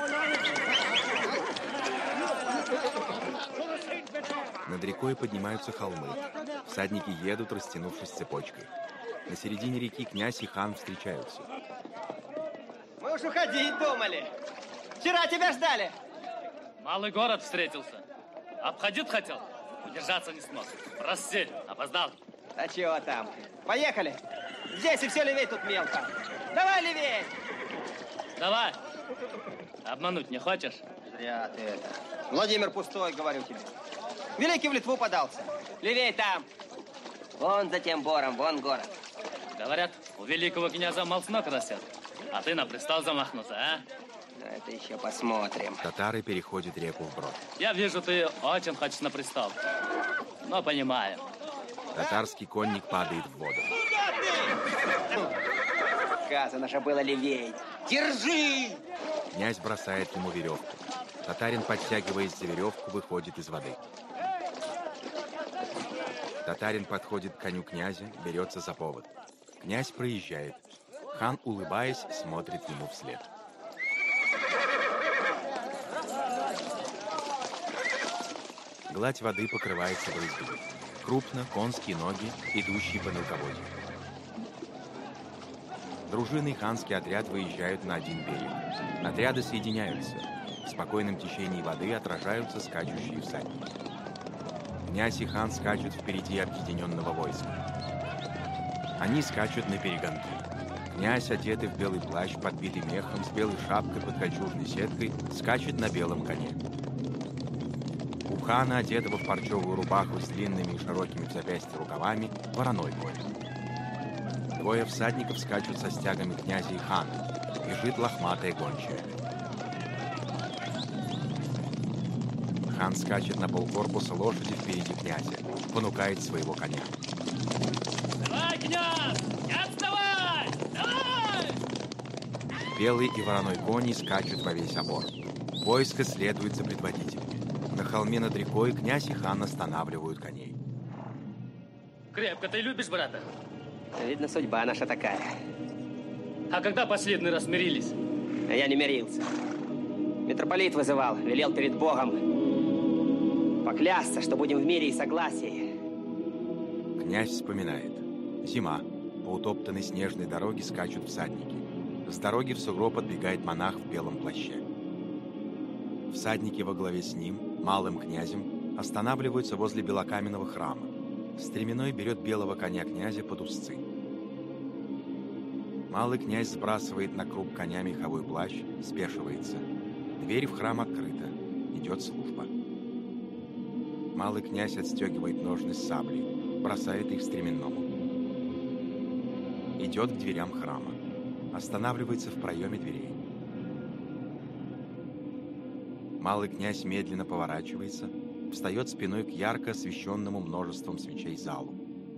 Над рекой поднимаются холмы. Всадники едут, растянувшись цепочкой. На середине реки князь и хан встречаются. Мы уж уходить думали. Вчера тебя ждали. Малый город встретился. Обходить хотел, удержаться не смог. Прости, опоздал. А чего там? Поехали. Здесь и все левей тут мелко. Давай левей. Давай. Обмануть не хочешь? Зря ты это. Владимир пустой, говорю тебе. Великий в Литву подался. Левей там. Вон за тем бором, вон город. Говорят, у великого князя мал с ног растет. А ты на престол замахнулся, а? Ну, это еще посмотрим. Татары переходят реку вброд. Я вижу, ты очень хочешь на престол. Но понимаю. Татарский конник падает в воду. Сказано же было левей. Держи! Князь бросает ему веревку. Татарин, подтягиваясь за веревку, выходит из воды. Татарин подходит к коню князя, берется за повод. Князь проезжает. Хан, улыбаясь, смотрит ему вслед. Гладь воды покрывается брызгами. Крупно конские ноги, идущие по мелководью. Дружины и ханский отряд выезжают на один берег. Отряды соединяются. В спокойном течении воды отражаются скачущие всадники. Князь и хан скачут впереди объединенного войска. Они скачут на перегонки. Князь, одетый в белый плащ, подбитый мехом, с белой шапкой под кольчужной сеткой, скачет на белом коне. У хана, одетого в парчевую рубаху с длинными и широкими в запястье рукавами, вороной конь. Двое всадников скачут со стягами князя и хана. Бежит лохматая гончая. Хан скачет на полкорпуса лошади впереди князя, понукает своего коня. Давай, князь! Не отставай! Давай! Белый и вороной кони скачут во весь опор. Войско следует за предводителем. На холме над рекой князь и хан останавливают коней. Крепко ты любишь брата? Видно, судьба наша такая. А когда последний раз мирились? А я не мирился. Митрополит вызывал, велел перед Богом поклясться, что будем в мире и согласии. Князь вспоминает. Зима. По утоптанной снежной дороге скачут всадники. С дороги в сугроб подбегает монах в белом плаще. Всадники во главе с ним, малым князем, останавливаются возле белокаменного храма. Стременной берет белого коня князя под узцы. Малый князь сбрасывает на круп коня меховой плащ, спешивается. Дверь в храм открыта. Идет служба. Малый князь отстегивает ножны с саблей, бросает их стременному. Идет к дверям храма. Останавливается в проеме дверей. Малый князь медленно поворачивается, встает спиной к ярко освещенному множеством свечей залу.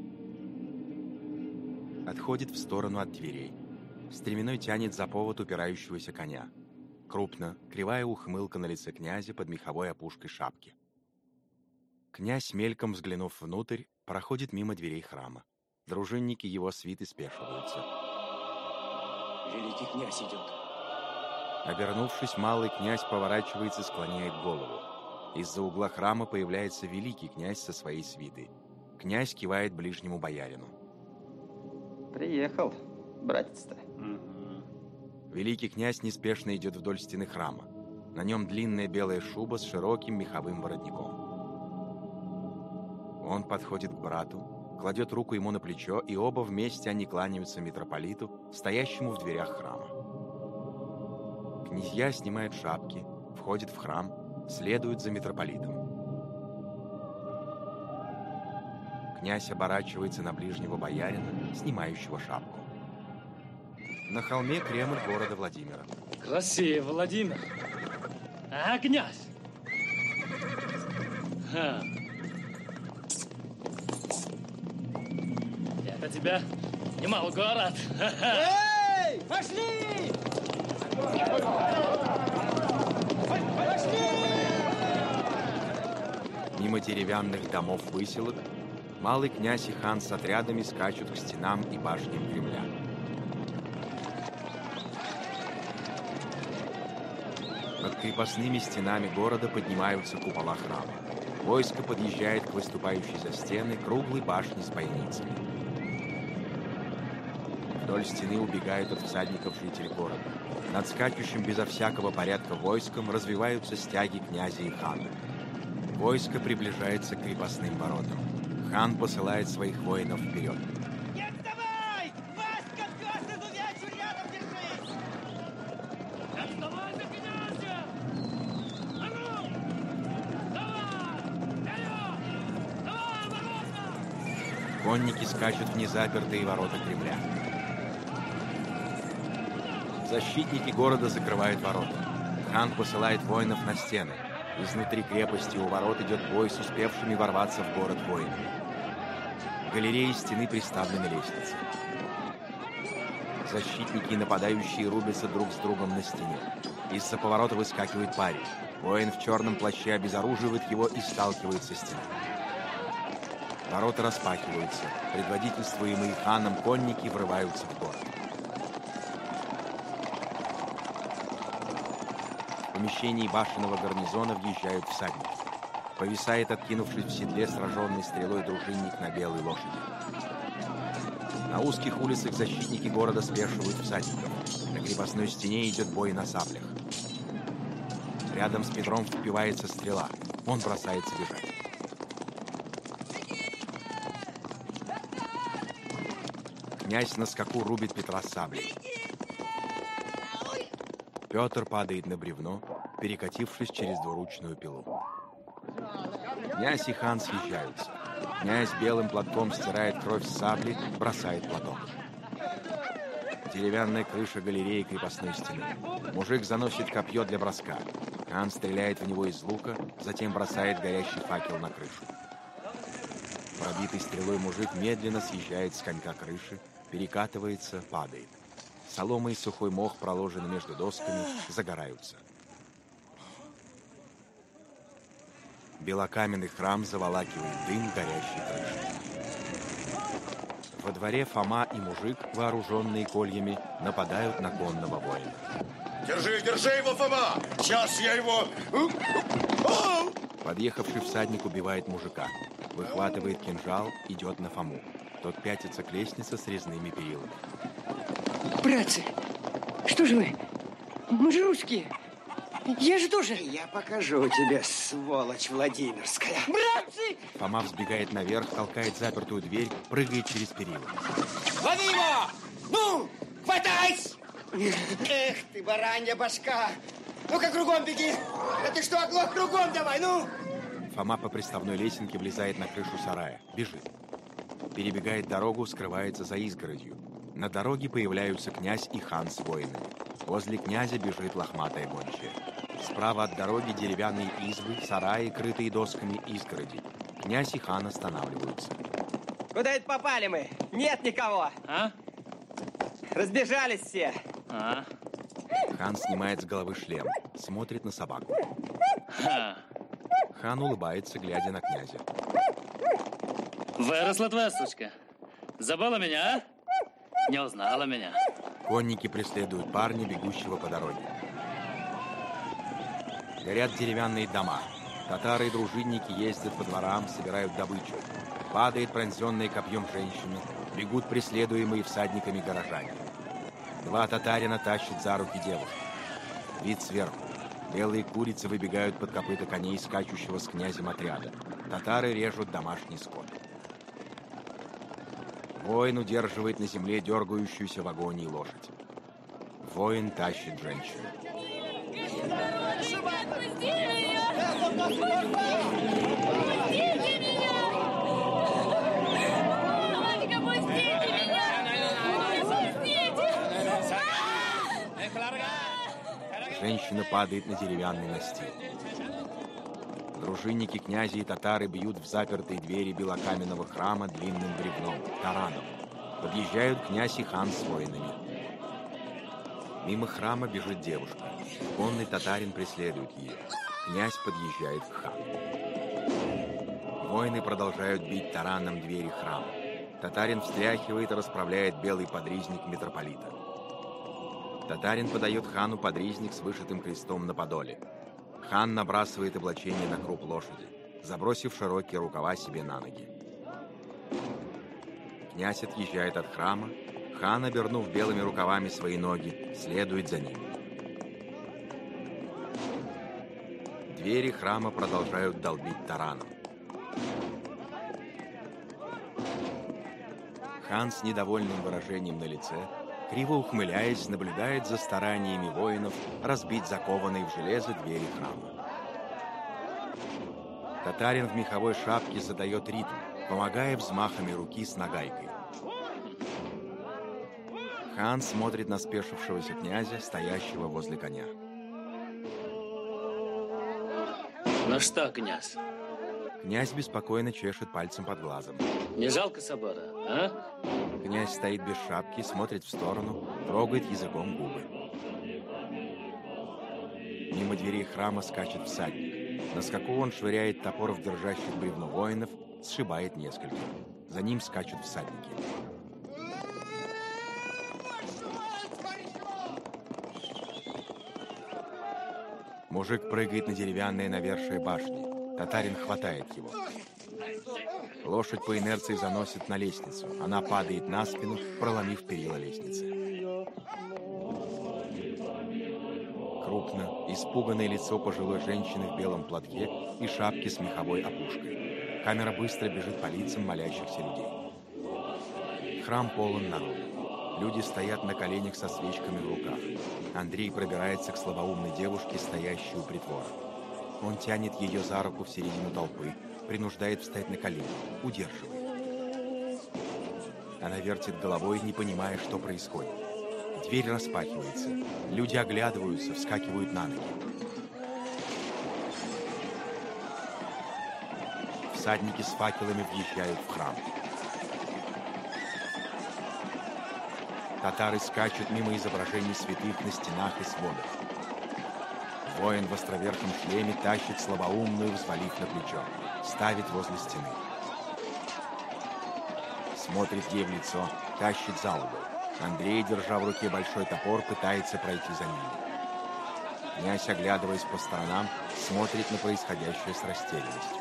Отходит в сторону от дверей. Стременной тянет за повод упирающегося коня. Крупно, кривая ухмылка на лице князя под меховой опушкой шапки. Князь, мельком взглянув внутрь, проходит мимо дверей храма. Дружинники его свиты спешиваются. Великий князь идет. Обернувшись, малый князь поворачивается и склоняет голову. Из-за угла храма появляется великий князь со своей свитой. Князь кивает ближнему боярину. Приехал, братец-то. Великий князь неспешно идет вдоль стены храма. На нем длинная белая шуба с широким меховым воротником. Он подходит к брату, кладет руку ему на плечо, и оба вместе они кланяются митрополиту, стоящему в дверях храма. Князья снимают шапки, входят в храм, следуют за митрополитом. Князь оборачивается на ближнего боярина, снимающего шапку. На холме Кремль города Владимира. Красиво, Владимир. А, князь? Ха. Это тебя немало город. Эй, пошли! Пошли! Мимо деревянных домов выселок малый князь и хан с отрядами скачут к стенам и башням Кремля. Над крепостными стенами города поднимаются купола храма. Войско подъезжает к выступающей за стены круглой башне с бойницами. Вдоль стены убегают от всадников жители города. Над скачущим безо всякого порядка войском развиваются стяги князя и хана. Войско приближается к крепостным воротам. Хан посылает своих воинов вперед. Не отставай! Васька, пёс, изувечу, рядом держись! Не отставай за князя! А ну! Давай! Вперед! Давай, ворота! Конники скачут в незапертые ворота Кремля. Защитники города закрывают ворота. Хан посылает воинов на стены. Изнутри крепости у ворот идет бой с успевшими ворваться в город воинами. В галерее стены приставлены лестницы. Защитники и нападающие рубятся друг с другом на стене. Из-за поворота выскакивает парень. Воин в черном плаще обезоруживает его и сталкивает со стены. Ворота распахиваются. Предводительствуемые ханом конники врываются в город. В помещении башенного гарнизона въезжают всадники. Повисает, откинувшись в седле, сраженный стрелой дружинник на белой лошади. На узких улицах защитники города спешивают всадников. На крепостной стене идет бой на саблях. Рядом с Петром впивается стрела. Он бросается бежать. Князь на скаку рубит Петра саблей. Петр падает на бревно, перекатившись через двуручную пилу. Князь и хан съезжаются. Князь белым платком стирает кровь с сабли, бросает платок. Деревянная крыша галереи крепостной стены. Мужик заносит копье для броска. Хан стреляет в него из лука, затем бросает горящий факел на крышу. Пробитый стрелой мужик медленно съезжает с конька крыши, перекатывается, падает. Солома и сухой мох, проложены между досками, загораются. Белокаменный храм заволакивает дым горящей крыши. Во дворе Фома и мужик, вооруженные кольями, нападают на конного воина. Держи, держи его, Фома! Сейчас я его... Подъехавший всадник убивает мужика. Выхватывает кинжал, идет на Фому. Тот пятится к лестнице с резными перилами. Братцы, что же вы? Мы же русские. Я же тоже. Я покажу тебе, сволочь Владимирская. Братцы! Фома взбегает наверх, толкает запертую дверь, прыгает через перила. Лови его! Ну, хватайся! Эх ты, баранья башка! Ну-ка, кругом беги! Да ты что, оглох, кругом давай, ну! Фома по приставной лесенке влезает на крышу сарая. Бежит. Перебегает дорогу, скрывается за изгородью. На дороге появляются князь и хан с воинами. Возле князя бежит лохматая гончая. Справа от дороги деревянные избы, сараи, крытые досками, изгороди. Князь и хан останавливаются. Куда это попали мы? Нет никого. А? Разбежались все. А? Хан снимает с головы шлем, смотрит на собаку. Ха. Хан улыбается, глядя на князя. Выросла твоя сучка. Забыла меня, а? Не узнала меня. Конники преследуют парня, бегущего по дороге. Горят деревянные дома. Татары и дружинники ездят по дворам, собирают добычу. Падает пронзенная копьем женщина. Бегут преследуемые всадниками горожане. Два татарина тащат за руки девушку. Вид сверху. Белые курицы выбегают под копыта коней, скачущего с князем отряда. Татары режут домашний скот. Воин удерживает на земле дергающуюся в агонии лошадь. Воин тащит женщину. Женщина падает на деревянный настил. Дружинники, князи и татары бьют в запертые двери белокаменного храма длинным бревном, тараном. Подъезжают князь и хан с воинами. Мимо храма бежит девушка. Конный татарин преследует ее. Князь подъезжает к хану. Воины продолжают бить тараном двери храма. Татарин встряхивает и расправляет белый подризник митрополита. Татарин подает хану подризник с вышитым крестом на подоле. Хан набрасывает облачение на круп лошади, забросив широкие рукава себе на ноги. Князь отъезжает от храма. Хан, обернув белыми рукавами свои ноги, следует за ним. Двери храма продолжают долбить тараном. Хан с недовольным выражением на лице, криво ухмыляясь, наблюдает за стараниями воинов разбить закованные в железо двери храма. Татарин в меховой шапке задает ритм, помогая взмахами руки с нагайкой. Хан смотрит на спешившегося князя, стоящего возле коня. Ну что, князь? Князь беспокойно чешет пальцем под глазом. Не жалко собора, а? Князь стоит без шапки, смотрит в сторону, трогает языком губы. Мимо дверей храма скачет всадник. На скаку он швыряет топор в держащих бревно воинов, сшибает несколько. За ним скачут всадники. Мужик прыгает на деревянное навершие башни. Татарин хватает его. Лошадь по инерции заносит на лестницу. Она падает на спину, проломив перила лестницы. Крупно, испуганное лицо пожилой женщины в белом платке и шапке с меховой опушкой. Камера быстро бежит по лицам молящихся людей. Храм полон народа. Люди стоят на коленях со свечками в руках. Андрей пробирается к слабоумной девушке, стоящей у притвора. Он тянет ее за руку в середину толпы, принуждает встать на колени, удерживает. Она вертит головой, не понимая, что происходит. Дверь распахивается. Люди оглядываются, вскакивают на ноги. Всадники с факелами въезжают в храм. Татары скачут мимо изображений святых на стенах и сводах. Воин в островерхом шлеме тащит слабоумную, взвалив на плечо. Ставит возле стены. Смотрит ей в лицо, тащит за угол. Андрей, держа в руке большой топор, пытается пройти за ними. Князь, оглядываясь по сторонам, смотрит на происходящее с растерянностью.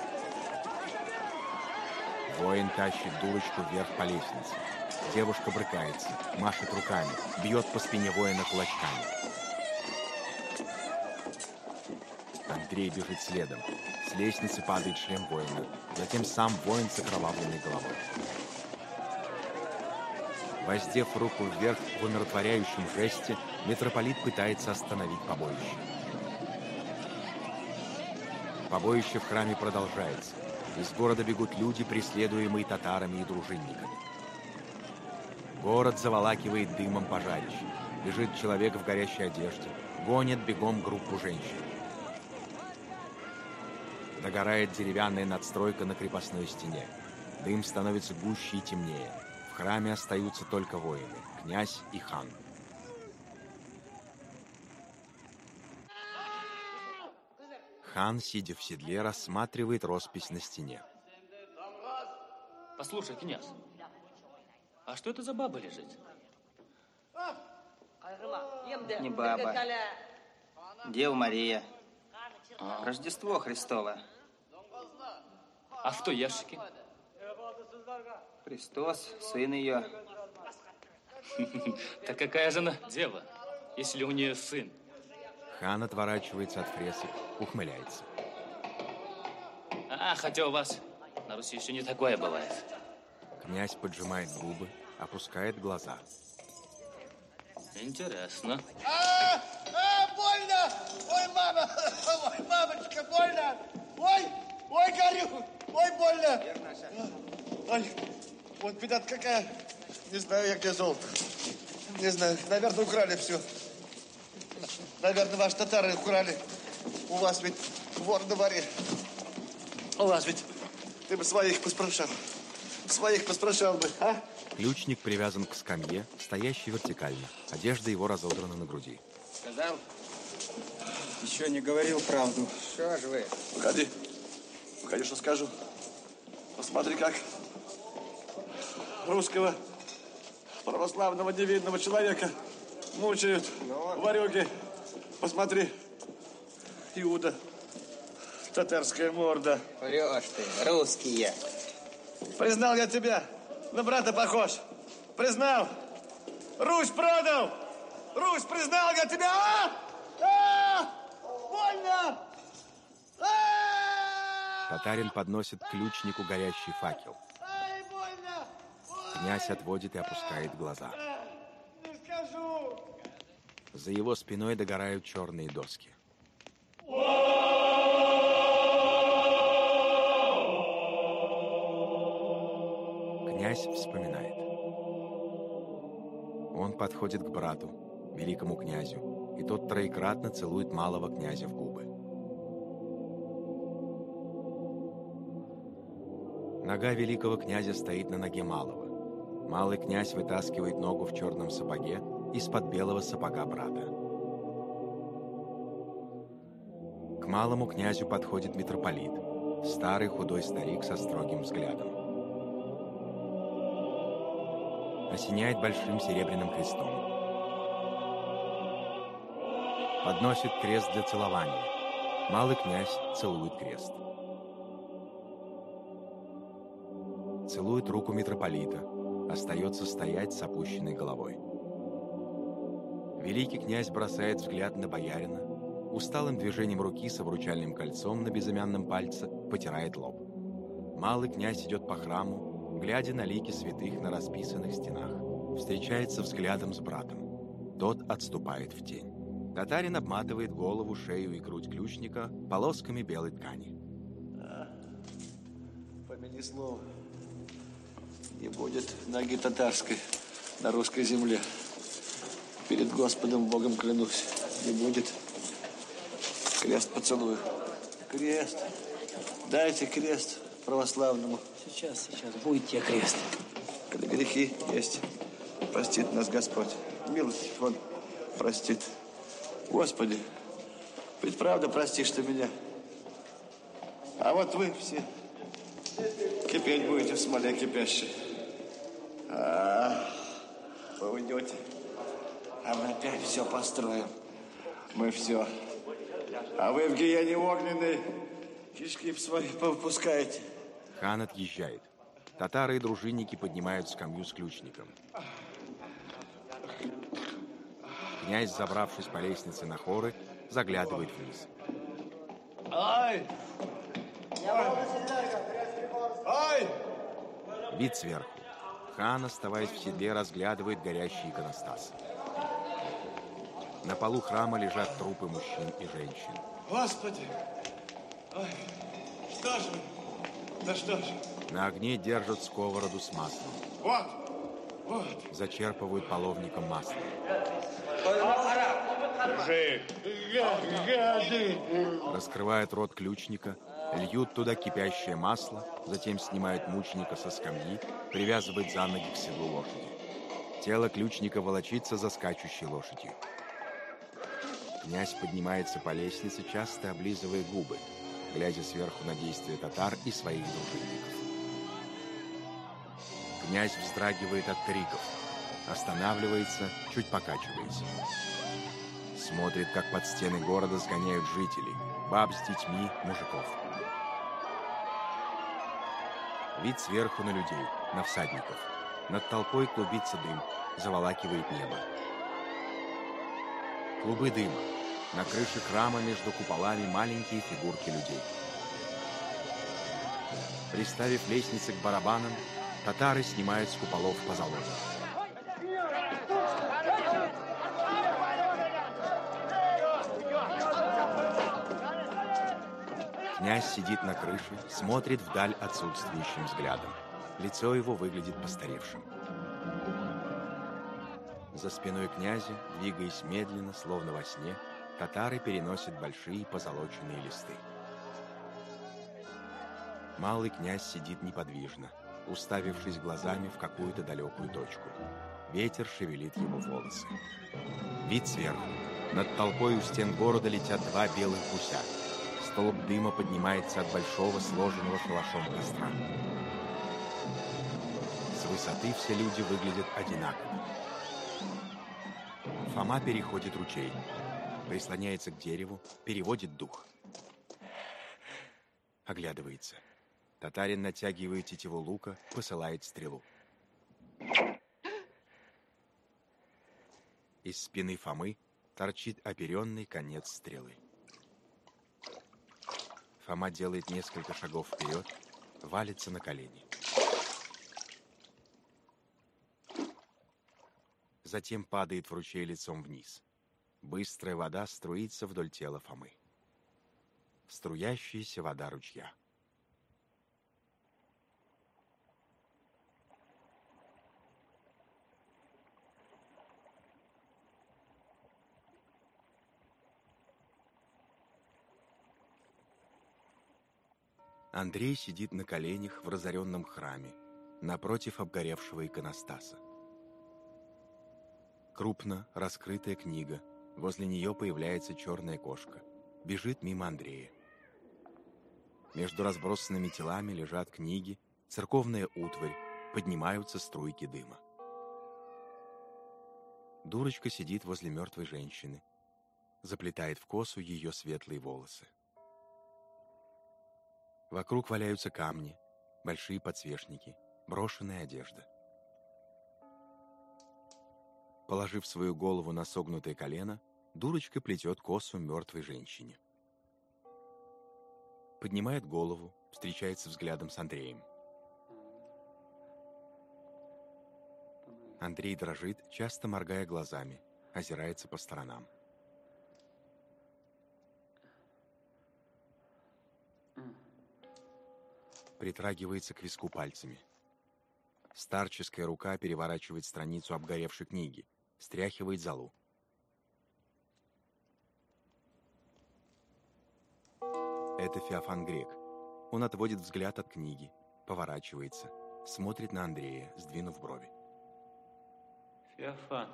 Воин тащит дурочку вверх по лестнице. Девушка брыкается, машет руками, бьет по спине воина кулачками. Андрей бежит следом. С лестницы падает шлем воина. Затем сам воин с окровавленной головой. Воздев руку вверх в умиротворяющем жесте, митрополит пытается остановить побоище. Побоище в храме продолжается. Из города бегут люди, преследуемые татарами и дружинниками. Город заволакивает дымом пожарищ. Лежит человек в горящей одежде. Гонят бегом группу женщин. Догорает деревянная надстройка на крепостной стене. Дым становится гуще и темнее. В храме остаются только воины, князь и хан. Хан, сидя в седле, рассматривает роспись на стене. Послушай, князь, а что это за баба лежит? Не баба. Дева Мария. А. Рождество Христово. А в той ящике? Христос, сын ее. Так какая же она дева, если у нее сын? Хан отворачивается от фресок, ухмыляется. А, хотя у вас на Руси еще не такое бывает. Князь поджимает губы, опускает глаза. Интересно. А, а, больно! Ой, мама! Ой, мамочка, больно! Ой, ой, горю! Ой, больно! Ой, вот беда какая. Не знаю я, где золото. Не знаю, наверное, украли все. Наверное, ваши татары украли. У вас ведь вор на дворе. У вас ведь... Ты бы своих поспрашал. Своих поспрашал бы, а? Ключник привязан к скамье, стоящей вертикально. Одежда его разодрана на груди. Сказал? Еще не говорил правду. Что же вы? Погоди. Погоди, что скажу. Посмотри, как русского православного невинного человека мучают ну, ворюги. Посмотри. Иуда. Татарская морда. Врешь ты, русские. Признал я тебя. На брата похож. Признал. Русь продал. Русь, признал я тебя. А! А! Больно! А! Татарин подносит к ключнику горящий факел. Ай, больно! Князь отводит и опускает глаза. Не скажу! За его спиной догорают черные доски. Князь вспоминает. Он подходит к брату, великому князю, и тот троекратно целует малого князя в губы. Нога великого князя стоит на ноге малого. Малый князь вытаскивает ногу в черном сапоге из-под белого сапога брата. К малому князю подходит митрополит, старый худой старик со строгим взглядом. Осеняет большим серебряным крестом. Подносит крест для целования. Малый князь целует крест. Целует руку митрополита. Остается стоять с опущенной головой. Великий князь бросает взгляд на боярина. Усталым движением руки с обручальным кольцом на безымянном пальце потирает лоб. Малый князь идет по храму, глядя на лики святых на расписанных стенах. Встречается взглядом с братом. Тот отступает в тень. Татарин обматывает голову, шею и грудь ключника полосками белой ткани. А, помяни слово. Не будет ноги татарской на русской земле. Перед Господом Богом клянусь, не будет. Крест поцелую. Крест. Дайте крест православному. Сейчас, сейчас, будет тебе крест. Когда грехи есть, простит нас Господь. Милость Он простит. Господи, ведь правда простишь ты меня. А вот вы все кипеть будете в смоле кипящей. А, вы уйдете, а мы опять все построим. Мы все. А вы в гиене огненной кишки свои повыпускаете. Хан отъезжает. Татары и дружинники поднимают скамью с ключником. Князь, забравшись по лестнице на хоры, заглядывает вниз. Ай! Ай! Вид сверху. Хан, оставаясь в седле, разглядывает горящий иконостас. На полу храма лежат трупы мужчин и женщин. Господи! Ой, что же? Да что же? На огне держат сковороду с маслом. Вот! Вот! Зачерпывают половником масло. Держи! Гады! Раскрывают рот ключника, льют туда кипящее масло, затем снимают мученика со скамьи, привязывают за ноги к седлу лошади. Тело ключника волочится за скачущей лошадью. Князь поднимается по лестнице, часто облизывая губы, глядя сверху на действия татар и своих дружинников. Князь вздрагивает от криков, останавливается, чуть покачивается. Смотрит, как под стены города сгоняют жителей, баб с детьми, мужиков. Вид сверху на людей, на всадников. Над толпой клубится дым, заволакивает небо. Клубы дыма. На крыше храма между куполами маленькие фигурки людей. Приставив лестницы к барабанам, татары снимают с куполов позолоту. Князь сидит на крыше, смотрит вдаль отсутствующим взглядом. Лицо его выглядит постаревшим. За спиной князя, двигаясь медленно, словно во сне, татары переносят большие позолоченные листы. Малый князь сидит неподвижно, уставившись глазами в какую-то далекую точку. Ветер шевелит его волосы. Вид сверху. Над толпой у стен города летят два белых гуся. Столб дыма поднимается от большого сложенного шалашом костра. С высоты все люди выглядят одинаково. Фома переходит ручей, прислоняется к дереву, переводит дух. Оглядывается. Татарин натягивает тетиву лука, посылает стрелу. Из спины Фомы торчит оперенный конец стрелы. Фома делает несколько шагов вперед, валится на колени. Затем падает в ручей лицом вниз. Быстрая вода струится вдоль тела Фомы. Струящаяся вода ручья. Андрей сидит на коленях в разоренном храме, напротив обгоревшего иконостаса. Крупно раскрытая книга, возле нее появляется черная кошка, бежит мимо Андрея. Между разбросанными телами лежат книги, церковная утварь, поднимаются струйки дыма. Дурочка сидит возле мертвой женщины, заплетает в косу ее светлые волосы. Вокруг валяются камни, большие подсвечники, брошенная одежда. Положив свою голову на согнутое колено, дурочка плетет косу мертвой женщине. Поднимает голову, встречается взглядом с Андреем. Андрей дрожит, часто моргая глазами, озирается по сторонам. Притрагивается к виску пальцами. Старческая рука переворачивает страницу обгоревшей книги, стряхивает золу. Это Феофан Грек. Он отводит взгляд от книги, поворачивается, смотрит на Андрея, сдвинув брови. Феофан,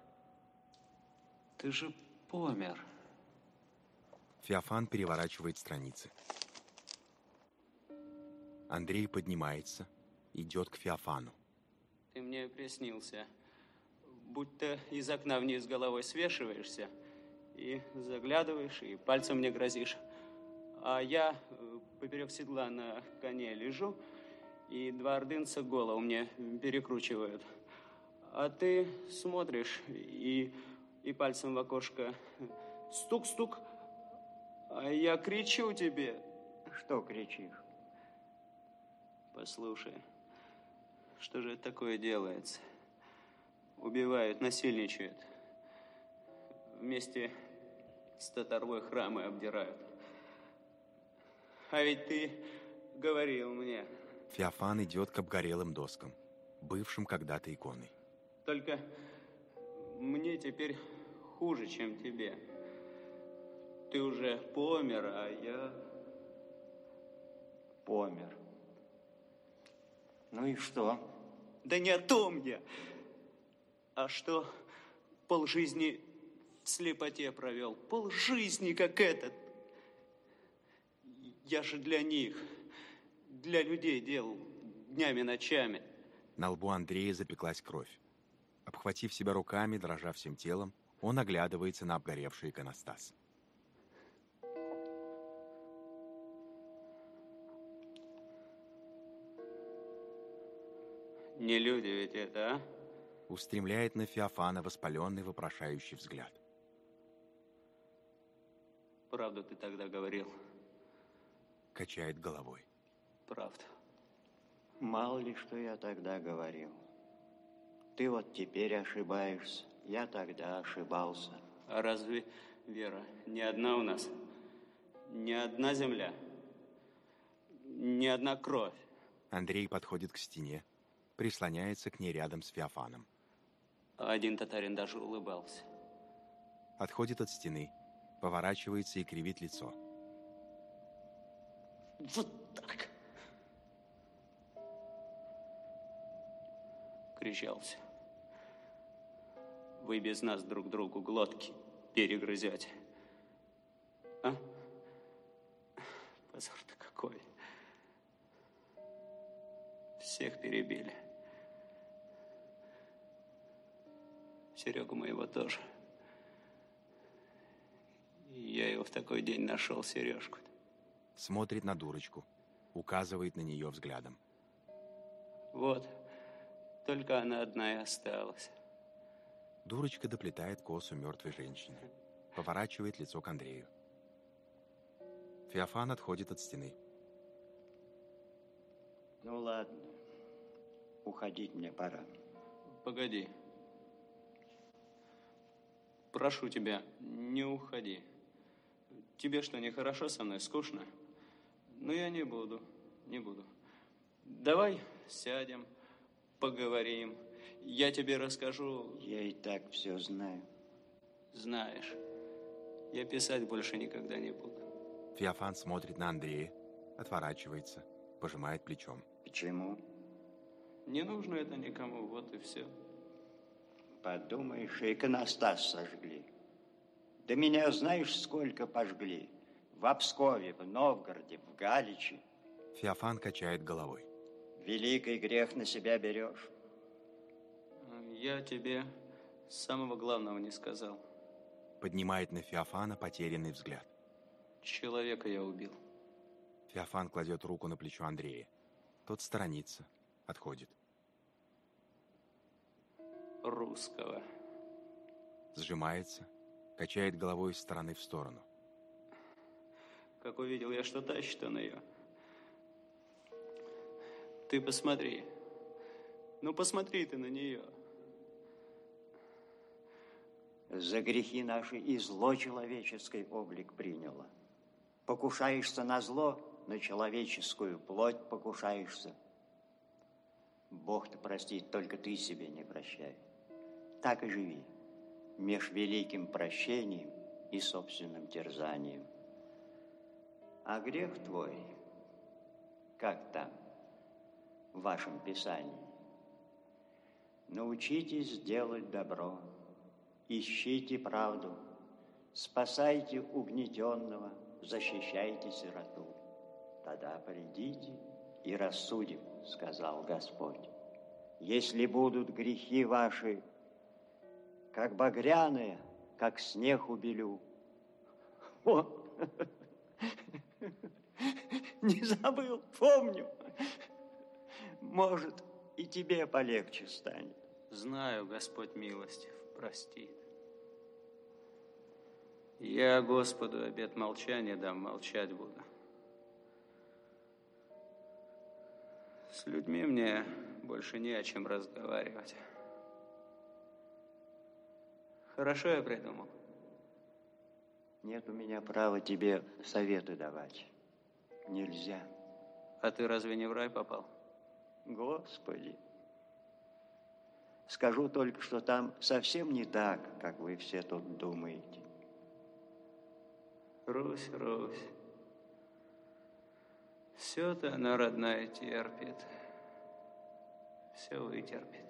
ты же помер. Феофан переворачивает страницы. Андрей поднимается, идет к Феофану. Ты мне приснился. Будто из окна вниз головой свешиваешься и заглядываешь, и пальцем мне грозишь. А я поперек седла на коне лежу, и два ордынца голову мне перекручивают. А ты смотришь и, и пальцем в окошко стук-стук, а я кричу тебе. Что кричишь? Послушай, что же это такое делается? Убивают, насильничают. Вместе с татарвой храмы обдирают. А ведь ты говорил мне. Феофан идет к обгорелым доскам, бывшим когда-то иконой. Только мне теперь хуже, чем тебе. Ты уже помер, а я... Помер. Ну и что? Да не о том я. А что полжизни в слепоте провел? Полжизни, как этот. Я же для них, для людей делал днями, ночами. На лбу Андрея запеклась кровь. Обхватив себя руками, дрожа всем телом, он оглядывается на обгоревший иконостас. Не люди ведь это, а? Устремляет на Феофана воспаленный, вопрошающий взгляд. Правду ты тогда говорил. Качает головой. Правда. Мало ли, что я тогда говорил. Ты вот теперь ошибаешься. Я тогда ошибался. А разве вера не одна у нас? Не одна земля? Не одна кровь? Андрей подходит к стене, прислоняется к ней рядом с Феофаном. Один татарин даже улыбался. Отходит от стены, поворачивается и кривит лицо. Вот так. Кричался. Вы без нас друг другу глотки перегрызете. А? Позор-то какой. Всех перебили. Серегу моего тоже. Я его в такой день нашел, Сережку. Смотрит на дурочку, указывает на нее взглядом. Вот, только она одна и осталась. Дурочка доплетает косу мертвой женщине, поворачивает лицо к Андрею. Феофан отходит от стены. Ну ладно, уходить мне пора. Погоди. Прошу тебя, не уходи. Тебе что, нехорошо со мной, скучно? Ну, я не буду, не буду. Давай сядем, поговорим. Я тебе расскажу... Я и так все знаю. Знаешь, я писать больше никогда не буду. Феофан смотрит на Андрея, отворачивается, пожимает плечом. Почему? Не нужно это никому, вот и все. Подумаешь, иконостас сожгли. Да меня знаешь, сколько пожгли? В Обскове, в Новгороде, в Галиче. Феофан качает головой. Великий грех на себя берешь. Я тебе самого главного не сказал. Поднимает на Феофана потерянный взгляд. Человека я убил. Феофан кладет руку на плечо Андрея. Тот сторонится, отходит. Русского. Сжимается, качает головой из стороны в сторону. Как увидел я, что тащит он ее. Ты посмотри. Ну, посмотри ты на нее. За грехи наши и зло человеческий облик приняло. Покушаешься на зло, на человеческую плоть покушаешься. Бог-то простит, только ты себе не прощай. Так и живи, меж великим прощением и собственным терзанием. А грех твой, как там в вашем писании? Научитесь делать добро, ищите правду, спасайте угнетенного, защищайте сироту. Тогда придите и рассудим, сказал Господь. Если будут грехи ваши, как багряные, как снег убелю. Вот. Не забыл, помню. Может, и тебе полегче станет. Знаю, Господь милостив, простит. Я Господу обет молчания дам, молчать буду. С людьми мне больше не о чем разговаривать. Хорошо я придумал. Нет у меня права тебе советы давать. Нельзя. А ты разве не в рай попал? Господи. Скажу только, что там совсем не так, как вы все тут думаете. Русь, Русь. Все-то она, родная, терпит. Все вытерпит.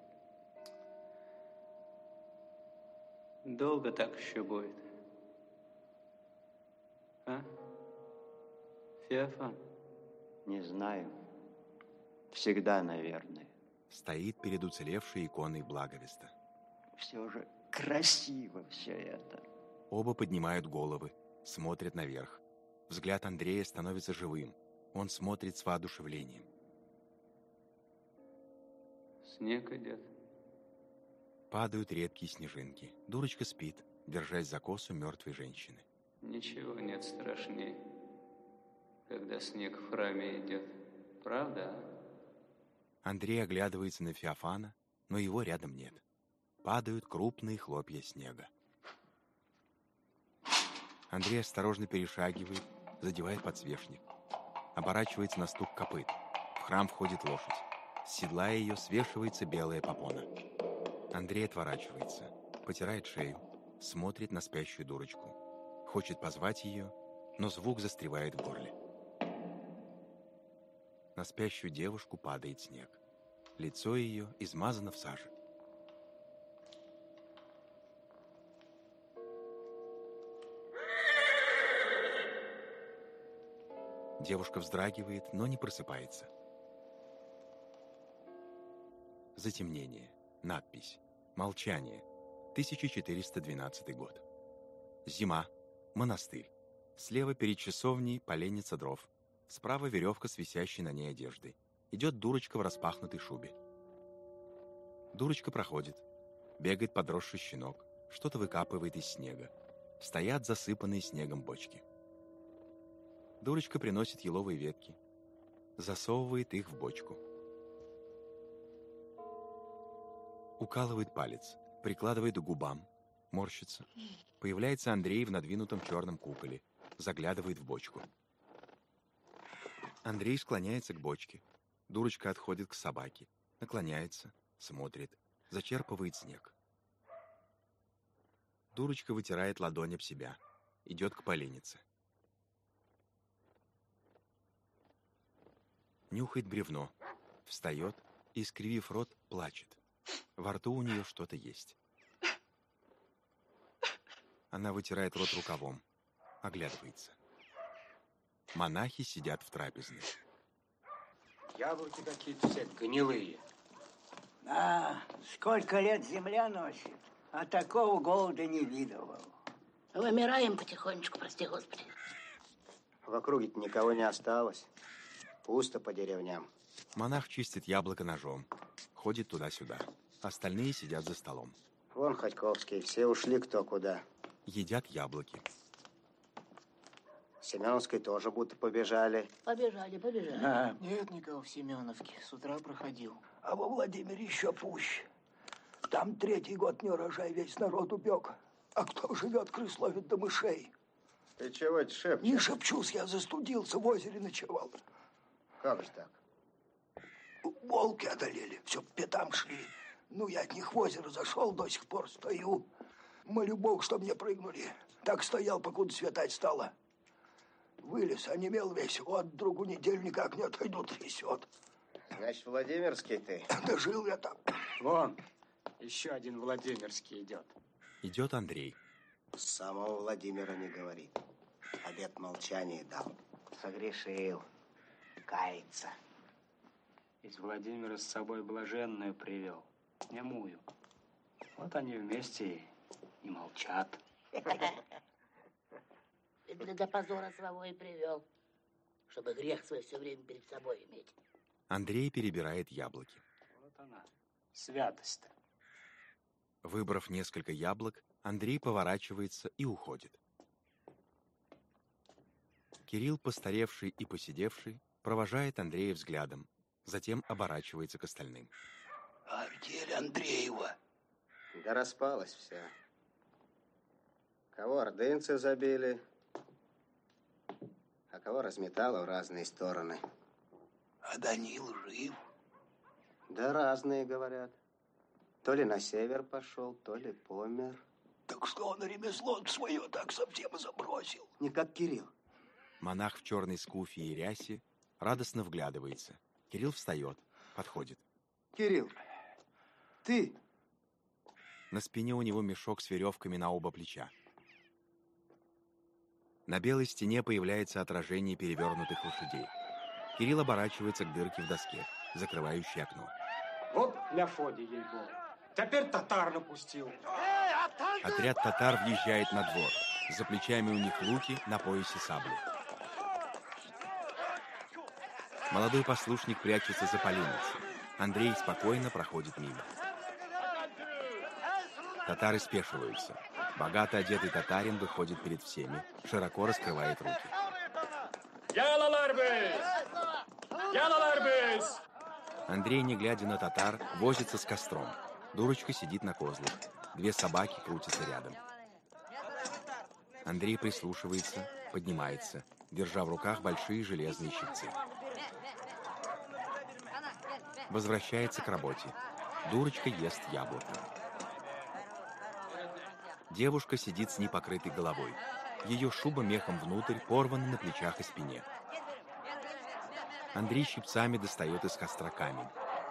Долго так еще будет? А? Феофан? Не знаю. Всегда, наверное. Стоит перед уцелевшей иконой Благовеста. Все же красиво все это. Оба поднимают головы, смотрят наверх. Взгляд Андрея становится живым. Он смотрит с воодушевлением. Снег идет. Падают редкие снежинки. Дурочка спит, держась за косу мертвой женщины. Ничего нет страшнее, когда снег в храме идет. Правда? Андрей оглядывается на Феофана, но его рядом нет. Падают крупные хлопья снега. Андрей осторожно перешагивает, задевает подсвечник. Оборачивается на стук копыт. В храм входит лошадь. С седла ее свешивается белая попона. Андрей отворачивается, потирает шею, смотрит на спящую дурочку. Хочет позвать ее, но звук застревает в горле. На спящую девушку падает снег. Лицо ее измазано в саже. Девушка вздрагивает, но не просыпается. Затемнение. Надпись. Молчание. тысяча четыреста двенадцатый год. Зима. Монастырь. Слева перед часовней поленница дров. Справа веревка с висящей на ней одеждой. Идет дурочка в распахнутой шубе. Дурочка проходит. Бегает подросший щенок. Что-то выкапывает из снега. Стоят засыпанные снегом бочки. Дурочка приносит еловые ветки. Засовывает их в бочку. Укалывает палец. Прикладывает к губам. Морщится. Появляется Андрей в надвинутом черном куполе. Заглядывает в бочку. Андрей склоняется к бочке. Дурочка отходит к собаке. Наклоняется. Смотрит. Зачерпывает снег. Дурочка вытирает ладонь об себя. Идет к поленнице. Нюхает бревно. Встает и, скривив рот, плачет. Во рту у нее что-то есть. Она вытирает рот рукавом. Оглядывается. Монахи сидят в трапезной. Яблоки какие-то все гнилые. А, сколько лет земля носит, а такого голода не видывал. Вымираем потихонечку, прости господи. В округе-то никого не осталось. Пусто по деревням. Монах чистит яблоко ножом. Ходит туда-сюда. Остальные сидят за столом. Вон Ходьковские, все ушли кто куда. Едят яблоки. Семеновской тоже будто побежали. Побежали, побежали. А. Нет никого в Семеновке. С утра проходил. А во Владимире еще пуще. Там третий год не урожай, весь народ убег. А кто живет, крыс ловит до мышей. Ты чего это шепчешь? Не шепчусь, я застудился, в озере ночевал. Как же так? Волки одолели, все по пятам шли. Ну, я от них в озеро зашел, до сих пор стою. Молю Бог, чтоб мне прыгнули. Так стоял, покуда светать стало. Вылез, онемел весь. Вот другу неделю никак не отойду, трясет. Значит, Владимирский ты? Дожил я там. Вон, еще один Владимирский идет. Идет Андрей. Самого Владимира не говорит. Обет молчания дал. Согрешил. Кается. Из Владимира с собой блаженную привел. Немую. Вот они вместе и молчат. Именно до позора своего и привел, чтобы грех свой все время перед собой иметь. Андрей перебирает яблоки. Вот она, святость-то. Выбрав несколько яблок, Андрей поворачивается и уходит. Кирилл, постаревший и посидевший, провожает Андрея взглядом, затем оборачивается к остальным. Артель Андреева. Да распалась вся. Кого ордынцы забили, а кого разметало в разные стороны. А Данил жив? Да разные, говорят. То ли на север пошел, то ли помер. Так что он ремесло свое так совсем забросил. Не как Кирилл. Монах в черной скуфе и рясе радостно вглядывается. Кирилл встает, подходит. Кирилл, ты? На спине у него мешок с веревками на оба плеча. На белой стене появляется отражение перевернутых лошадей. Кирилл оборачивается к дырке в доске, закрывающей окно. Вот для Фоди, ей-богу. Теперь татар напустил. Отряд татар въезжает на двор. За плечами у них луки, на поясе сабли. Молодой послушник прячется за поленницей. Андрей спокойно проходит мимо. Татары спешиваются. Богато одетый татарин выходит перед всеми, широко раскрывает руки. Андрей, не глядя на татар, возится с костром. Дурочка сидит на козлах. Две собаки крутятся рядом. Андрей прислушивается, поднимается, держа в руках большие железные щипцы. Возвращается к работе. Дурочка ест яблоко. Девушка сидит с непокрытой головой. Ее шуба мехом внутрь, порвана на плечах и спине. Андрей щипцами достает из костра камень.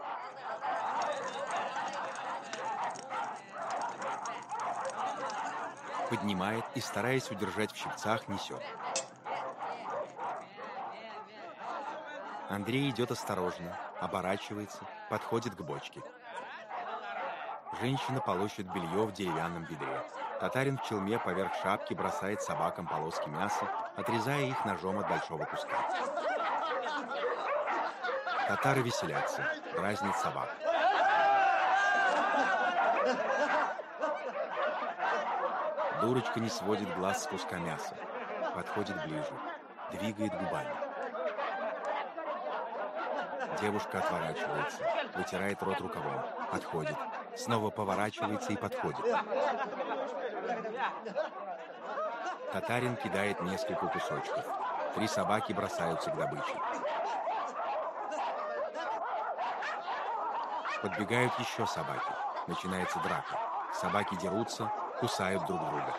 Поднимает и, стараясь удержать в щипцах, несет. Андрей идет осторожно, оборачивается, подходит к бочке. Женщина полощет белье в деревянном ведре. Татарин в челме поверх шапки бросает собакам полоски мяса, отрезая их ножом от большого куска. Татары веселятся, дразнят собак. Дурочка не сводит глаз с куска мяса. Подходит ближе, двигает губами. Девушка отворачивается, вытирает рот рукавом, подходит, снова поворачивается и подходит. Татарин кидает несколько кусочков. Три собаки бросаются к добыче. Подбегают еще собаки. Начинается драка. Собаки дерутся, кусают друг друга.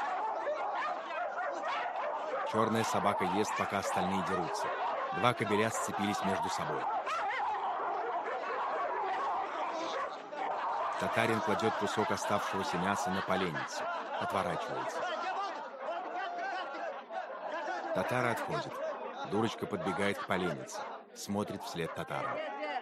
Черная собака ест, пока остальные дерутся. Два кобеля сцепились между собой. Татарин кладет кусок оставшегося мяса на поленницу. Отворачивается. Татары отходят. Дурочка подбегает к поленнице. Смотрит вслед татарам.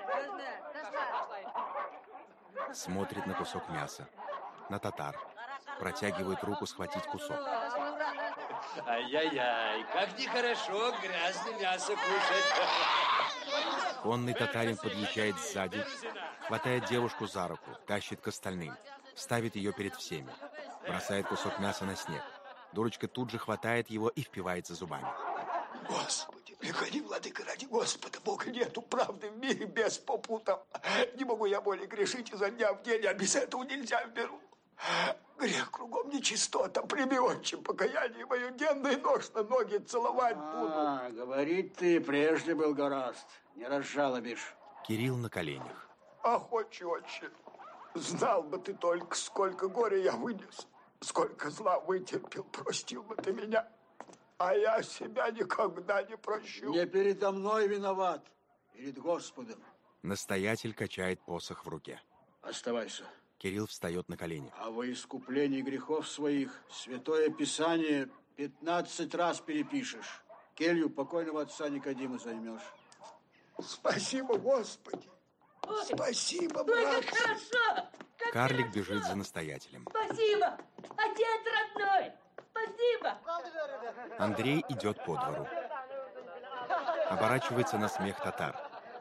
Смотрит на кусок мяса. На татар. Протягивает руку схватить кусок. Ай-яй-яй, как нехорошо грязное мясо кушать. Конный татарин подъезжает сзади, хватает девушку за руку, тащит к остальным, ставит ее перед всеми, бросает кусок мяса на снег. Дурочка тут же хватает его и впивается зубами. Господи, приходи, владыка, ради Господа, Бога нету правды в мире без попутов. Не могу я более грешить изо дня в день, а без этого нельзя в миру. Грех кругом, нечистота, прими, отче, покаяние мое, денно и ношно ноги целовать буду. А, говорить ты прежде был гораст, не разжалобишь. Кирилл на коленях. Ах, отче, отче, знал бы ты только, сколько горя я вынес, сколько зла вытерпел, простил бы ты меня. А я себя никогда не прощу. Не передо мной виноват, перед Господом. Настоятель качает посох в руке. Оставайся. Кирилл встает на колени. А во искуплении грехов своих Святое Писание пятнадцать раз перепишешь. Келью покойного отца Никодима займешь. Спасибо, Господи. Спасибо, брат. Как хорошо. Как Карлик бежит за настоятелем. Спасибо, отец родной. Спасибо. Андрей идет по двору. Оборачивается на смех татар.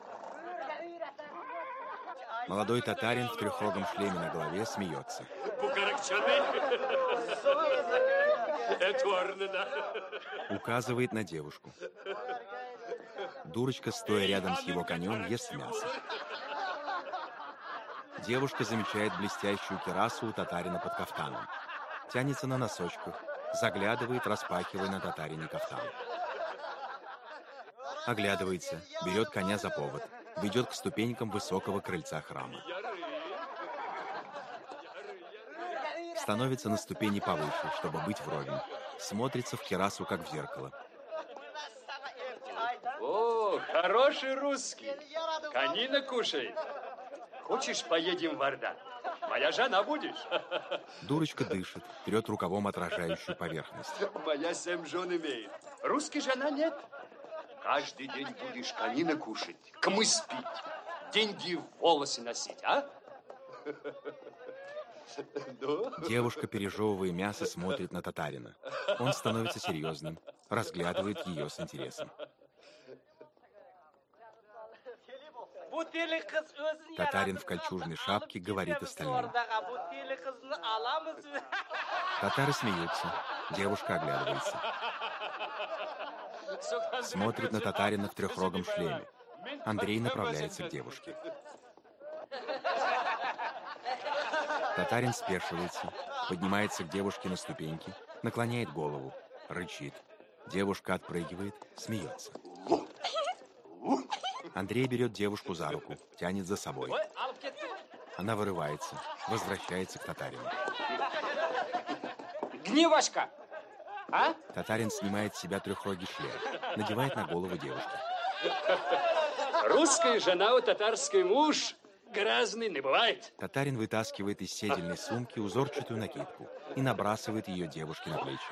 Молодой татарин в трехрогом шлеме на голове смеется. Указывает на девушку. Дурочка, стоя рядом с его конем, ест мясо. Девушка замечает блестящую кирасу у татарина под кафтаном. Тянется на носочках, заглядывает, распахивая на татарине кафтан. Оглядывается, берет коня за повод, ведет к ступенькам высокого крыльца храма. Становится на ступени повыше, чтобы быть вровень. Смотрится в кирасу, как в зеркало. О, хороший русский. Конина кушает. Хочешь, поедем в Орда? Моя жена будешь? Дурочка дышит, трет рукавом отражающую поверхность. Моя семь жен имеет. Русский жена нет. Каждый день будешь конина кушать, кмыс пить, деньги в волосы носить, а? Девушка, пережевывая мясо, смотрит на татарина. Он становится серьезным, разглядывает ее с интересом. Татарин в кольчужной шапке говорит остальным. Татары смеются. Девушка оглядывается. Смотрит на татарина в трехрогом шлеме. Андрей направляется к девушке. Татарин спешивается, поднимается к девушке на ступеньки, наклоняет голову, рычит. Девушка отпрыгивает, смеется. Андрей берет девушку за руку, тянет за собой. Она вырывается, возвращается к татарину. Гневашка! А? Татарин снимает с себя трехрогий шлем, надевает на голову девушки. Русская жена у татарской муж грязный не бывает. Татарин вытаскивает из седельной сумки узорчатую накидку и набрасывает ее девушке на плечи.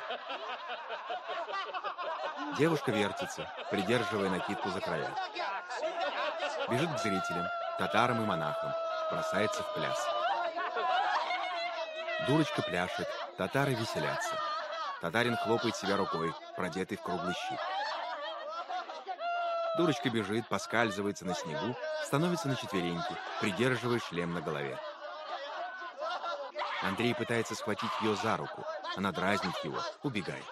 Девушка вертится, придерживая накидку за края. Бежит к зрителям, татарам и монахам, бросается в пляс. Дурочка пляшет, татары веселятся. Татарин хлопает себя рукой, продетый в круглый щит. Дурочка бежит, поскальзывается на снегу, становится на четвереньки, придерживая шлем на голове. Андрей пытается схватить ее за руку. Она дразнит его, убегает.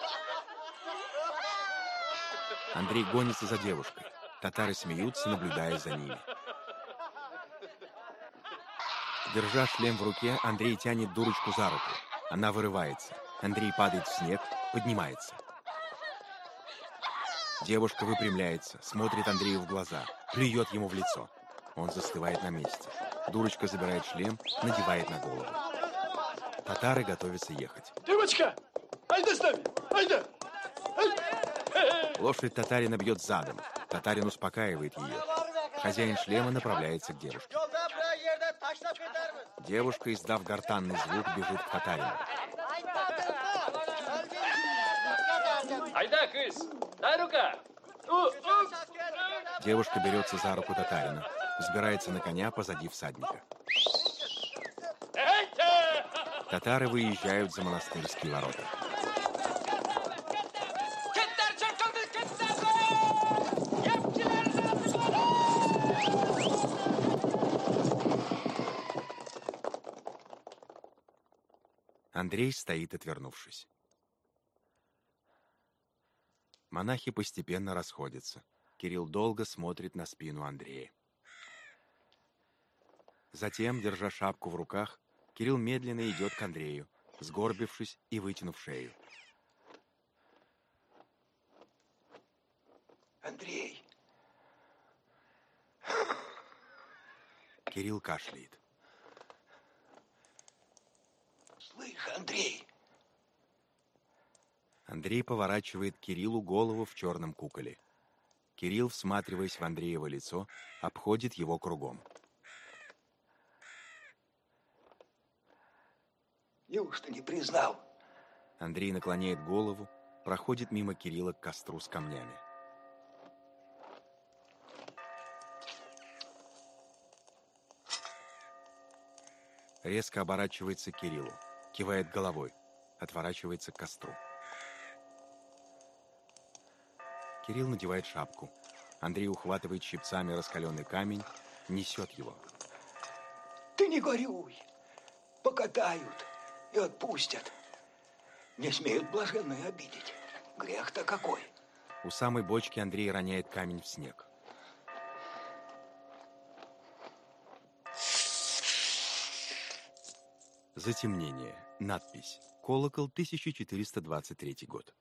Андрей гонится за девушкой. Татары смеются, наблюдая за ними. Держа шлем в руке, Андрей тянет дурочку за руку. Она вырывается. Андрей падает в снег, поднимается. Девушка выпрямляется, смотрит Андрею в глаза, плюет ему в лицо. Он застывает на месте. Дурочка забирает шлем, надевает на голову. Татары готовятся ехать. Девочка, айда с нами, айда! Лошадь татарина бьет задом. Татарин успокаивает ее. Хозяин шлема направляется к девушке. Девушка, издав гортанный звук, бежит к татарину. Айда, кыс, дай рука. Девушка берется за руку татарина, взбирается на коня позади всадника. Татары выезжают за монастырские ворота. Андрей стоит, отвернувшись. Монахи постепенно расходятся. Кирилл долго смотрит на спину Андрея. Затем, держа шапку в руках, Кирилл медленно идет к Андрею, сгорбившись и вытянув шею. Андрей. Кирилл кашляет. Слышь, Андрей. Андрей поворачивает Кириллу голову в черном куколе. Кирилл, всматриваясь в Андреево лицо, обходит его кругом. Неужто не признал? Андрей наклоняет голову, проходит мимо Кирилла к костру с камнями. Резко оборачивается к Кириллу, кивает головой, отворачивается к костру. Кирилл надевает шапку. Андрей ухватывает щипцами раскаленный камень, несет его. Ты не горюй. Покатают и отпустят. Не смеют блаженные обидеть. Грех-то какой. У самой бочки Андрей роняет камень в снег. Затемнение. Надпись. Колокол, тысяча четыреста двадцать третий год.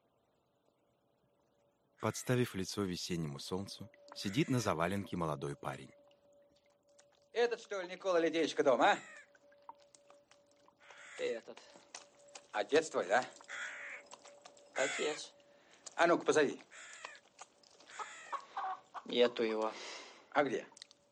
Подставив лицо весеннему солнцу, сидит на заваленке молодой парень. Этот, что ли, Никола Лидеечка дома, а? Этот. Отец твой, да? Отец. А ну-ка, позови. Нету его. А где?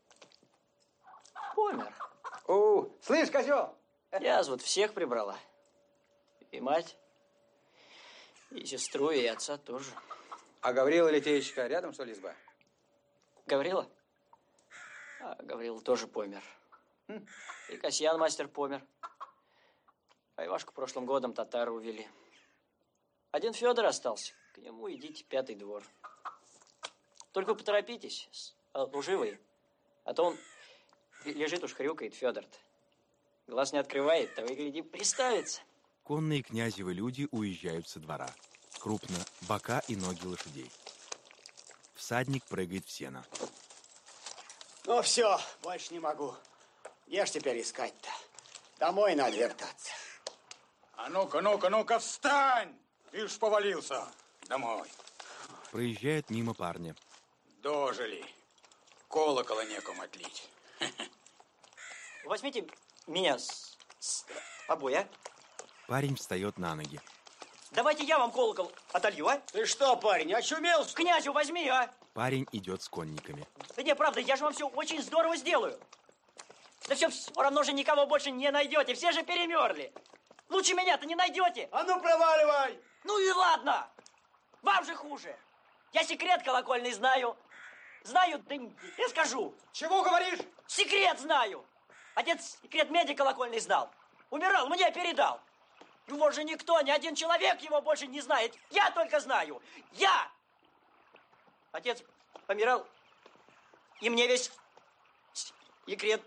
Помер. О, слышь, козел! Я вот всех прибрала. И мать, и сестру, и отца тоже. А Гаврила Литеечка рядом, что ли, изба? Гаврила? А Гаврила тоже помер. Хм. И Касьян мастер помер. А Ивашку прошлым годом татары увели. Один Федор остался. К нему идите пятый двор. Только поторопитесь, служивый. А то он лежит уж хрюкает, Федор-то. Глаз не открывает, того и гляди, приставится. Конные князевы люди уезжают со двора. Крупно бока и ноги лошадей. Всадник прыгает в сено. Ну все, больше не могу. Где ж теперь искать-то? Домой надо вертаться. А ну-ка, ну-ка, ну-ка, встань! Ты ж повалился. Домой. Проезжает мимо парня. Дожили. Колокола некому отлить. Возьмите меня с, с обои, а? Парень встает на ноги. Давайте я вам колокол отолью, а? Ты что, парень, очумел? Князю возьми, а? Парень идет с конниками. Да не, правда, я же вам все очень здорово сделаю. Да все, все равно же никого больше не найдете, все же перемерли. Лучше меня-то не найдете. А ну, проваливай! Ну и ладно, вам же хуже. Я секрет колокольный знаю. Знаю, да я скажу. Чего говоришь? Секрет знаю. Отец секрет меди колокольный знал. Умирал, мне передал. Его же никто, ни один человек его больше не знает. Я только знаю. Я! Отец помирал, и мне весь секрет.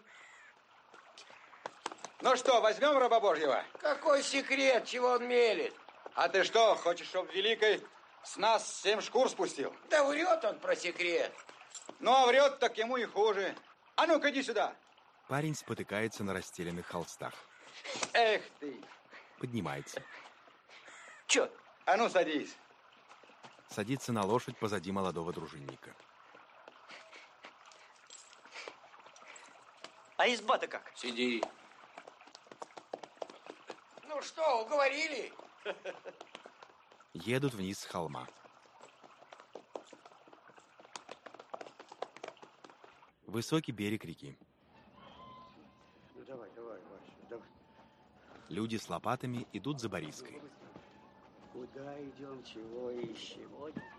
Ну что, возьмем раба Божьего? Какой секрет, чего он мелет? А ты что, хочешь, чтобы Великой с нас семь шкур спустил? Да врет он про секрет. Ну, а врет, так ему и хуже. А ну-ка, иди сюда. Парень спотыкается на расстеленных холстах. Эх ты. Поднимается. Че? А ну, садись. Садится на лошадь позади молодого дружинника. А изба-то как? Сиди. Ну что, уговорили? Едут вниз с холма. Высокий берег реки. Ну давай, давай, Вася, давай. Люди с лопатами идут за Бориской. Куда идем, чего ищем?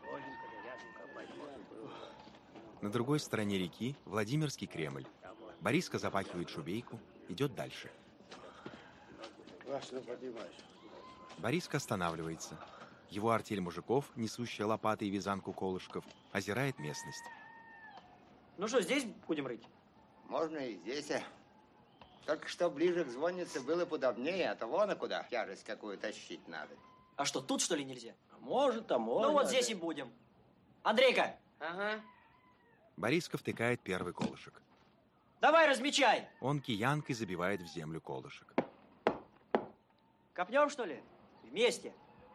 На другой стороне реки Владимирский Кремль. Бориска запахивает шубейку, идет дальше. Вася, ну поднимайся. Бориска останавливается. Его артель мужиков, несущая лопаты и вязанку колышков, озирает местность. Ну что, здесь будем рыть? Можно и здесь. Только что ближе к звоннице было подобнее, а то вон и куда тяжесть какую тащить надо. А что, тут что ли нельзя? Может, а можно. Ну вот здесь и будем. Андрейка! Ага. Бориска втыкает первый колышек. Давай размечай! Он киянкой забивает в землю колышек. Копнем, что ли? Вместе.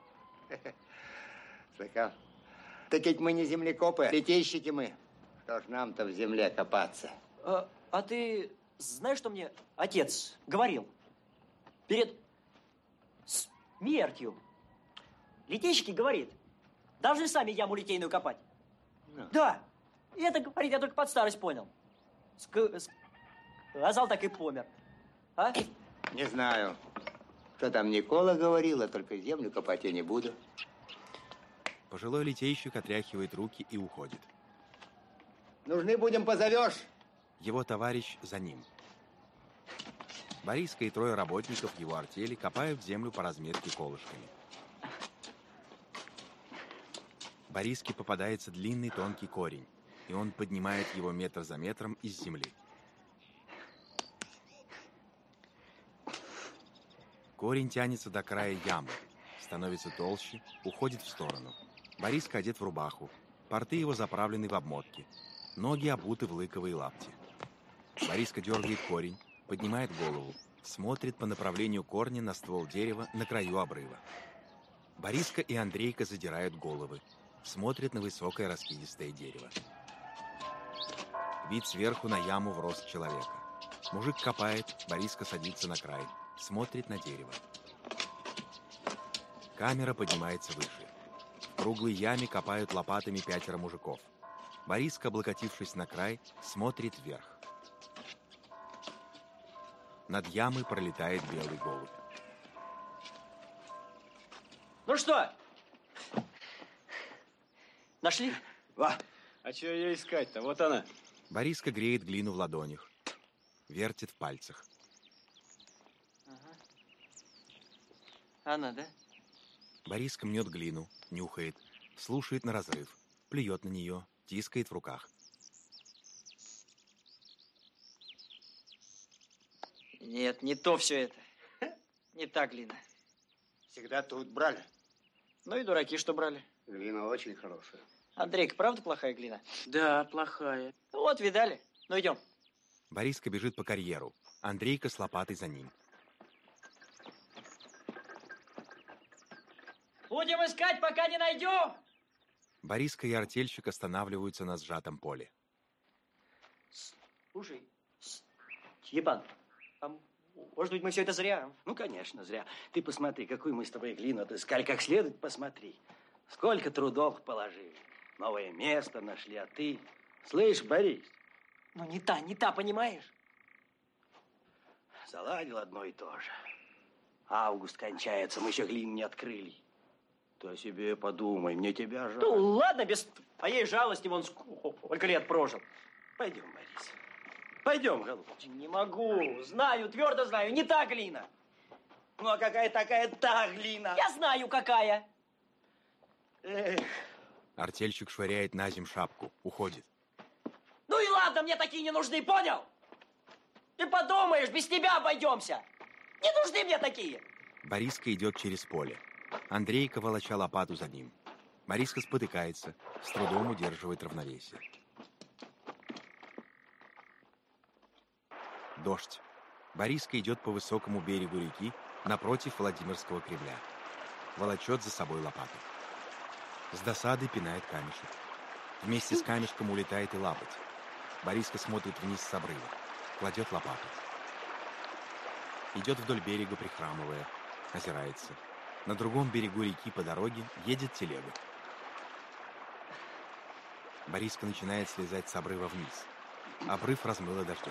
Слыхал? Так ведь мы не землекопы, литейщики мы. Что ж нам-то в земле копаться? А, а ты знаешь, что мне отец говорил? Перед смертью. Литейщики, говорит, должны сами яму литейную копать. No. Да. И это, говорит, я только под старость понял. Ск... Сказал, так и помер. А? Не знаю. Что там Никола говорил, а только землю копать я не буду. Пожилой литейщик отряхивает руки и уходит. Нужны будем, позовешь. Его товарищ за ним. Бориска и трое работников его артели копают землю по разметке колышками. Бориске попадается длинный тонкий корень, и он поднимает его метр за метром из земли. Корень тянется до края ямы, становится толще, уходит в сторону. Бориска одет в рубаху, порты его заправлены в обмотки, ноги обуты в лыковые лапти. Бориска дергает корень, поднимает голову, смотрит по направлению корня на ствол дерева на краю обрыва. Бориска и Андрейка задирают головы, смотрят на высокое раскидистое дерево. Вид сверху на яму в рост человека. Мужик копает, Бориска садится на край, смотрит на дерево. Камера поднимается выше. В круглой яме копают лопатами пятеро мужиков. Бориска, облокотившись на край, смотрит вверх. Над ямой пролетает белый голубь. Ну что? Нашли? Ва! А что ее искать-то? Вот она. Бориска греет глину в ладонях. Вертит в пальцах. Ага. Она, да? Бориска мнет глину, нюхает, слушает на разрыв, плюет на нее, тискает в руках. Нет, не то все это. Не та глина. Всегда тут брали. Ну и дураки, что брали. Глина очень хорошая. Андрейка, правда плохая глина? Да, плохая. Вот, видали? Ну, идем. Бориска бежит по карьеру. Андрейка с лопатой за ним. Будем искать, пока не найдем. Бориска и артельщик останавливаются на сжатом поле. Слушай, Степан, а может быть, мы все это зря? Ну, конечно, зря. Ты посмотри, какую мы с тобой глину отыскали. Как следует посмотри. Сколько трудов положили. Новое место нашли, а ты... Слышь, Борис? Ну, не та, не та, понимаешь? Заладил одно и то же. Август кончается, мы еще глину не открыли. Ты о себе подумай, мне тебя жаль. Ну, ладно, без твоей жалости, вон сколько лет прожил. Пойдем, Борис. Пойдем, голубчик. Не могу. Знаю, твердо знаю, не та глина. Ну, а какая такая та глина? Я знаю, какая. Эх. Артельщик швыряет на земь шапку, уходит. Ну и ладно, мне такие не нужны, понял? Ты подумаешь, без тебя обойдемся. Не нужны мне такие. Бориска идет через поле. Андрейка, волоча лопату за ним. Бориска спотыкается, с трудом удерживает равновесие. Дождь. Бориска идет по высокому берегу реки напротив Владимирского Кремля. Волочет за собой лопату. С досады пинает камешек. Вместе с камешком улетает и лапоть. Бориска смотрит вниз с обрыва. Кладет лопату. Идет вдоль берега, прихрамывая. Озирается. На другом берегу реки по дороге едет телега. Бориска начинает слезать с обрыва вниз. Обрыв размыло дождем.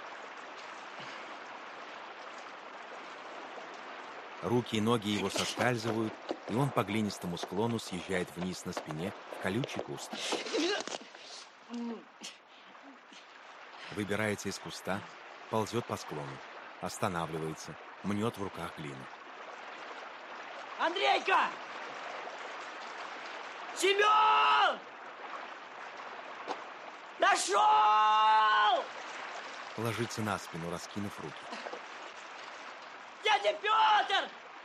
Руки и ноги его соскальзывают, и он по глинистому склону съезжает вниз на спине в колючий куст. Выбирается из куста, ползет по склону, останавливается, мнет в руках глину. Андрейка! Семен! Нашел! Ложится на спину, раскинув руки. Дядя Петр!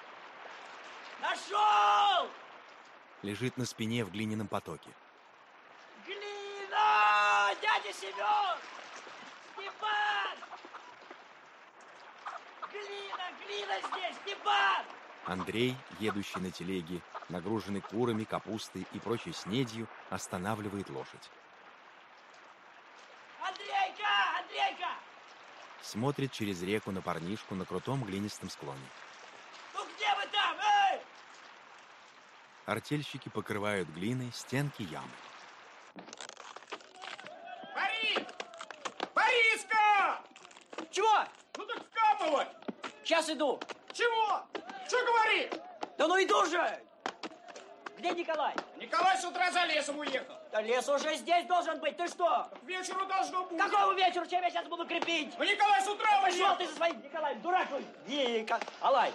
Нашел! Лежит на спине в глиняном потоке. Глина! Дядя Семен! Степан! Глина, глина здесь, Степан! Андрей, едущий на телеге, нагруженный курами, капустой и прочей снедью, останавливает лошадь. Андрейка! Андрейка! Смотрит через реку на парнишку на крутом глинистом склоне. Ну где вы там, эй? Артельщики покрывают глиной стенки ямы. Борис! Бориска! Чего? Ну так вкапывай! Сейчас иду. Чего? Что говоришь? Да ну иду же! Где Николай? Николай с утра за лесом уехал. Да лес уже здесь должен быть, ты что? К вечеру должно быть. Какого вечера? Чем я сейчас буду крепить? Ну Николай с утра уехал. Пошел ты за своим Николаем, дурак твой! Николай!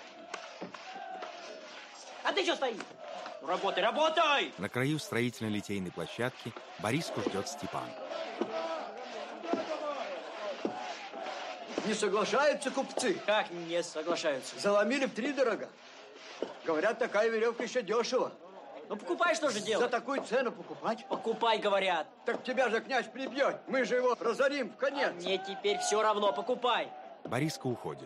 А ты что стоишь? Работай, работай! На краю строительной литейной площадки Бориску ждет Степан. Не соглашаются купцы. Как не соглашаются? Заломили втридорога. Говорят, такая веревка еще дешево. Ну покупай, что же делать? За такую цену покупать? Покупай, говорят. Так тебя же князь прибьет. Мы же его разорим в конец. А мне теперь все равно, покупай. Бориска уходит.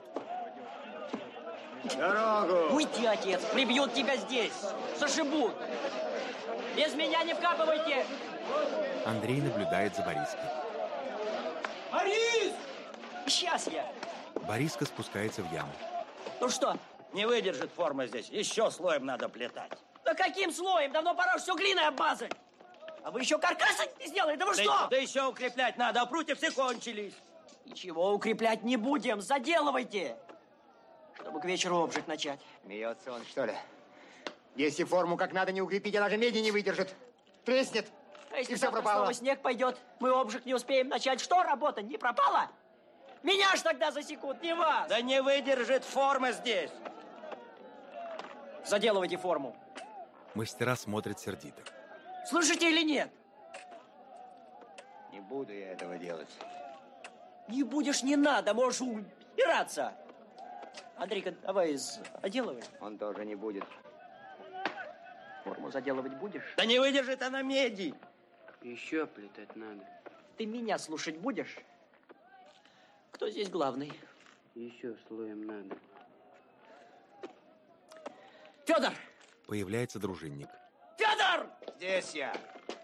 Дорогу! Уйди, отец, прибьют тебя здесь. Сошибут. Без меня не вкапывайте. Андрей наблюдает за Бориской. Борис! Сейчас я. Бориска спускается в яму. Ну что? Не выдержит форма здесь. Еще слоем надо плетать. Да каким слоем? Давно пора все глиной обмазать. А вы еще каркасы не сделали? Да вы да что? Еще, да еще укреплять надо, а прутья все кончились. Ничего укреплять не будем. Заделывайте. Чтобы к вечеру обжиг начать. Смеется он, что ли? Если форму как надо не укрепить, она же меди не выдержит. Треснет, а если и все пропало. Снова снег пойдет, мы обжиг не успеем начать. Что, работа не пропала? Меня ж тогда засекут, не вас. Да не выдержит форма здесь. Заделывайте форму. Мастера смотрят сердито. Слышите или нет? Не буду я этого делать. Не будешь, не надо, можешь убираться. Андрейка, давай заделывай. Он тоже не будет. Форму заделывать будешь? Да не выдержит она меди. Еще плетать надо. Ты меня слушать будешь? Кто здесь главный? Еще слоем надо. Федор! Появляется дружинник. Федор! Здесь я.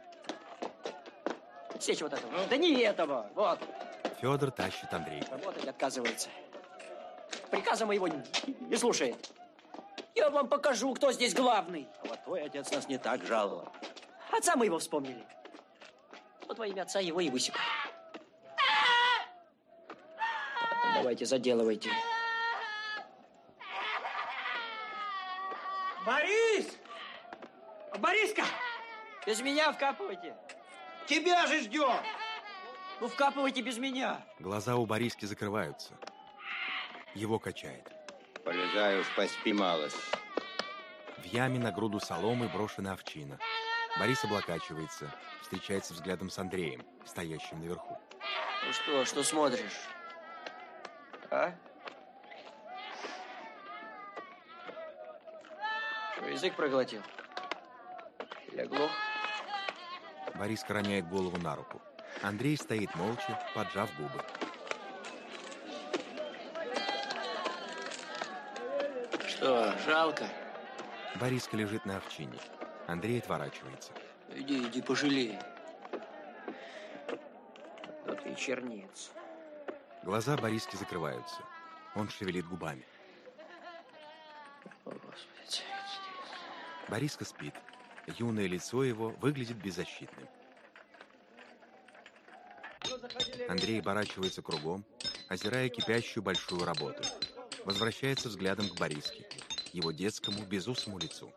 Сечь вот этого. Да не этого. Вот. Федор тащит Андрея. Работать отказывается. Приказа моего не слушает. Я вам покажу, кто здесь главный. А вот твой отец нас не так жаловал. Отца мы его вспомнили. Вот во имя отца его и высекут. Давайте, заделывайте. Борис! Бориска! Без меня вкапывайте. Тебя же ждем! Ну, вкапывайте без меня. Глаза у Бориски закрываются. Его качает. Полезай уж, поспи малость. В яме на груду соломы брошена овчина. Борис облокачивается, встречается взглядом с Андреем, стоящим наверху. Ну что, что смотришь? А? Что, язык проглотил? Или оглох? Борис роняет голову на руку. Андрей стоит молча, поджав губы. Что, жалко? Бориска лежит на овчине. Андрей отворачивается. Иди, иди, пожалей. Да ты чернец. Глаза Бориски закрываются. Он шевелит губами. О, Господи. Бориска спит. Юное лицо его выглядит беззащитным. Андрей оборачивается кругом, озирая кипящую большую работу. Возвращается взглядом к Бориске, его детскому безусому лицу.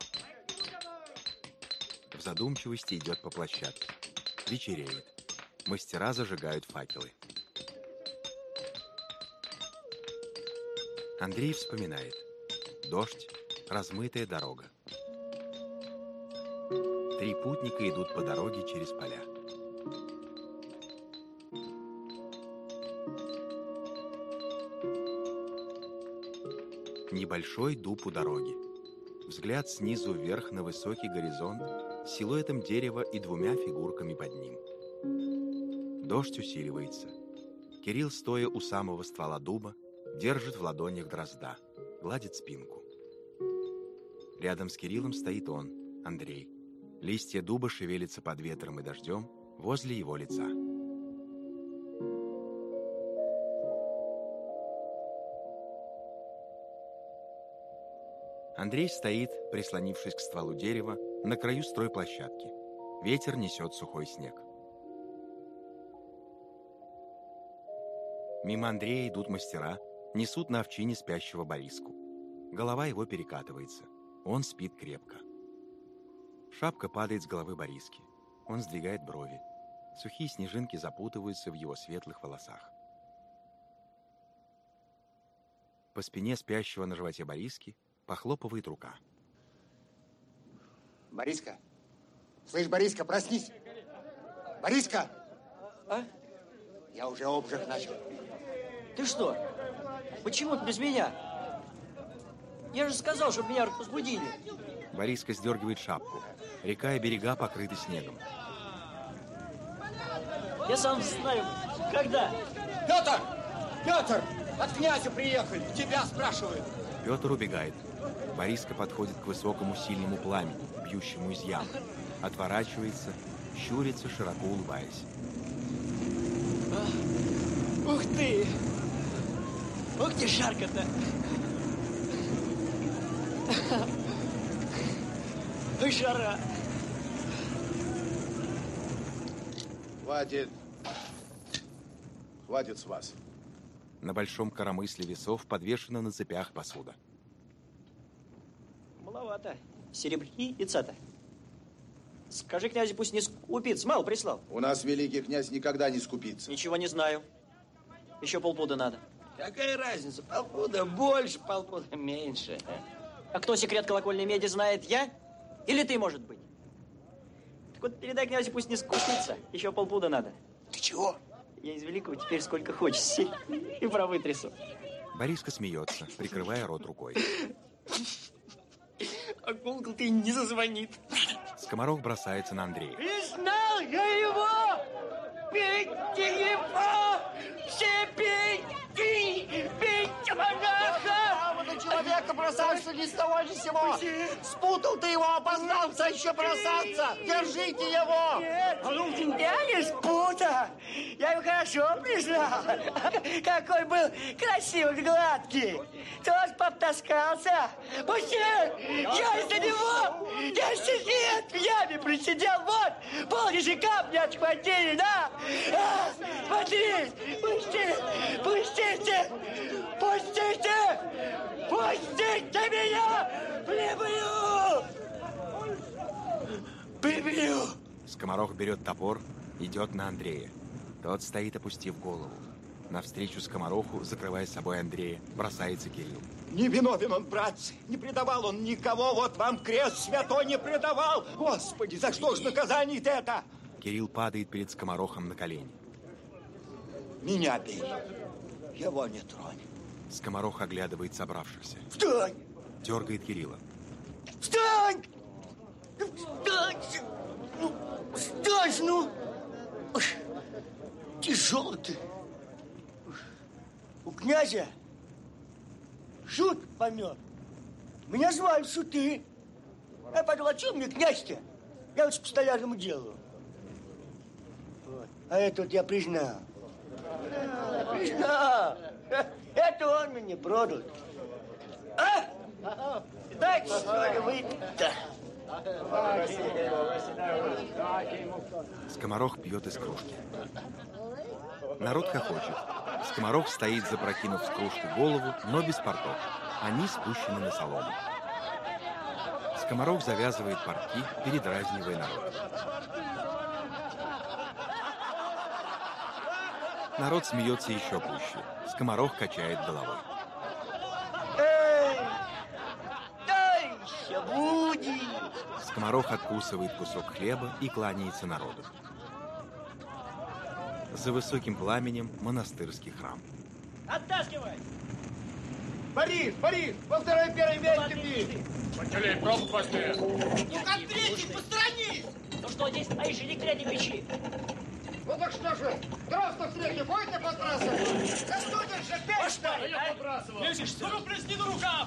В задумчивости идет по площадке. Вечереет. Мастера зажигают факелы. Андрей вспоминает. Дождь, размытая дорога. Три путника идут по дороге через поля. Небольшой дуб у дороги. Взгляд снизу вверх на высокий горизонт с силуэтом дерева и двумя фигурками под ним. Дождь усиливается. Кирилл, стоя у самого ствола дуба, держит в ладонях дрозда, гладит спинку. Рядом с Кириллом стоит он, Андрей. Листья дуба шевелятся под ветром и дождем возле его лица. Андрей стоит, прислонившись к стволу дерева, На краю стройплощадки. Ветер несет сухой снег. Мимо Андрея идут мастера, несут на овчине спящего Бориску. Голова его перекатывается. Он спит крепко. Шапка падает с головы Бориски. Он сдвигает брови. Сухие снежинки запутываются в его светлых волосах. По спине спящего на животе Бориски похлопывает рука. Бориска? Слышь, Бориска, проснись! Бориска! А? Я уже обжиг начал. Ты что? Почему без меня? Я же сказал, чтобы меня разбудили. Бориска сдергивает шапку. Река и берега покрыты снегом. Я сам знаю, когда. Петр! Петр! От князя приехали. Тебя спрашивают. Петр убегает. Бориска подходит к высокому сильному пламени, бьющему из ямы. Отворачивается, щурится, широко улыбаясь. Ух ты! Ух ты, жарко-то! Ой, жара! Хватит. Хватит с вас. На большом коромысле весов подвешена на цепях посуда. Маловато. Серебряница-то. Скажи князю, пусть не скупится. Мало прислал. У нас великий князь никогда не скупится. Ничего не знаю. Еще полпуда надо. Какая разница? Полпуда больше, полпуда меньше. А кто секрет колокольной меди знает, я? Или ты, может быть? Так вот, передай князю, пусть не скупится. Еще полпуда надо. Ты чего? Я из великого теперь сколько хочешь. И провытрясу. Бориска смеется, прикрывая рот рукой. А колокол ты не зазвонит. Скоморох бросается на Андрея. И знал я его! Бейте его! Все бейте! Бейте монаха! Право на человека бросаться ни с того ни с сего! Спутал ты его, опознался, еще бросаться! Держите его! Нет, я не спутал! Я его хорошо признал! Какой был красивый, гладкий! Тот потаскался! Пусти! Я из-за него! Десять лет в яме просидел! Вот! Пол языка мне отхватили, да? А, смотри! Пусти! Пустите! Пустите! Пустите меня! Прибью! Прибью! Скоморох берет топор, идет на Андрея. Тот стоит, опустив голову. Навстречу скомороху, закрывая собой Андрея, бросается Кирилл. Не виновен он, братцы, не предавал он никого, вот вам крест святой не предавал. Господи, за что ж наказание-то это? Кирилл падает перед скоморохом на колени. Меня бей, его не тронь. Скоморох оглядывает собравшихся. Встань! Дергает Кирилла. Встань! Встань! Ну, встань, ну! Тяжелый ты. У князя шут помер. Меня звали Шуты. Я подумал, а что мне князь-то? Я вот по стоянному делу. Вот. А это вот я признал. Признал. Это он мне продал. А? Дайте, что ли, выпить-то? Скоморох пьет из кружки. Народ хохочет. Скоморох стоит, запрокинув с кружку голову, но без портов. Они спущены на солому. Скоморох завязывает портки, передразнивая народ. Народ смеется еще пуще. Скоморох качает головой. Эй! Товарища, буди! Скоморох откусывает кусок хлеба и кланяется народу. За высоким пламенем монастырский храм. Оттаскивай! Борис, Борис, во второй первой месте бей! Пантелей, пробу быстрее! Ну как третий, посторонись! Ну что, здесь стоишь, иди к третьей печи. Ну так что же, дров-то в снеге будете подбрасывать? Да что ты же, опять что ли? Я подбрасывал. Ну, плесни на рукав!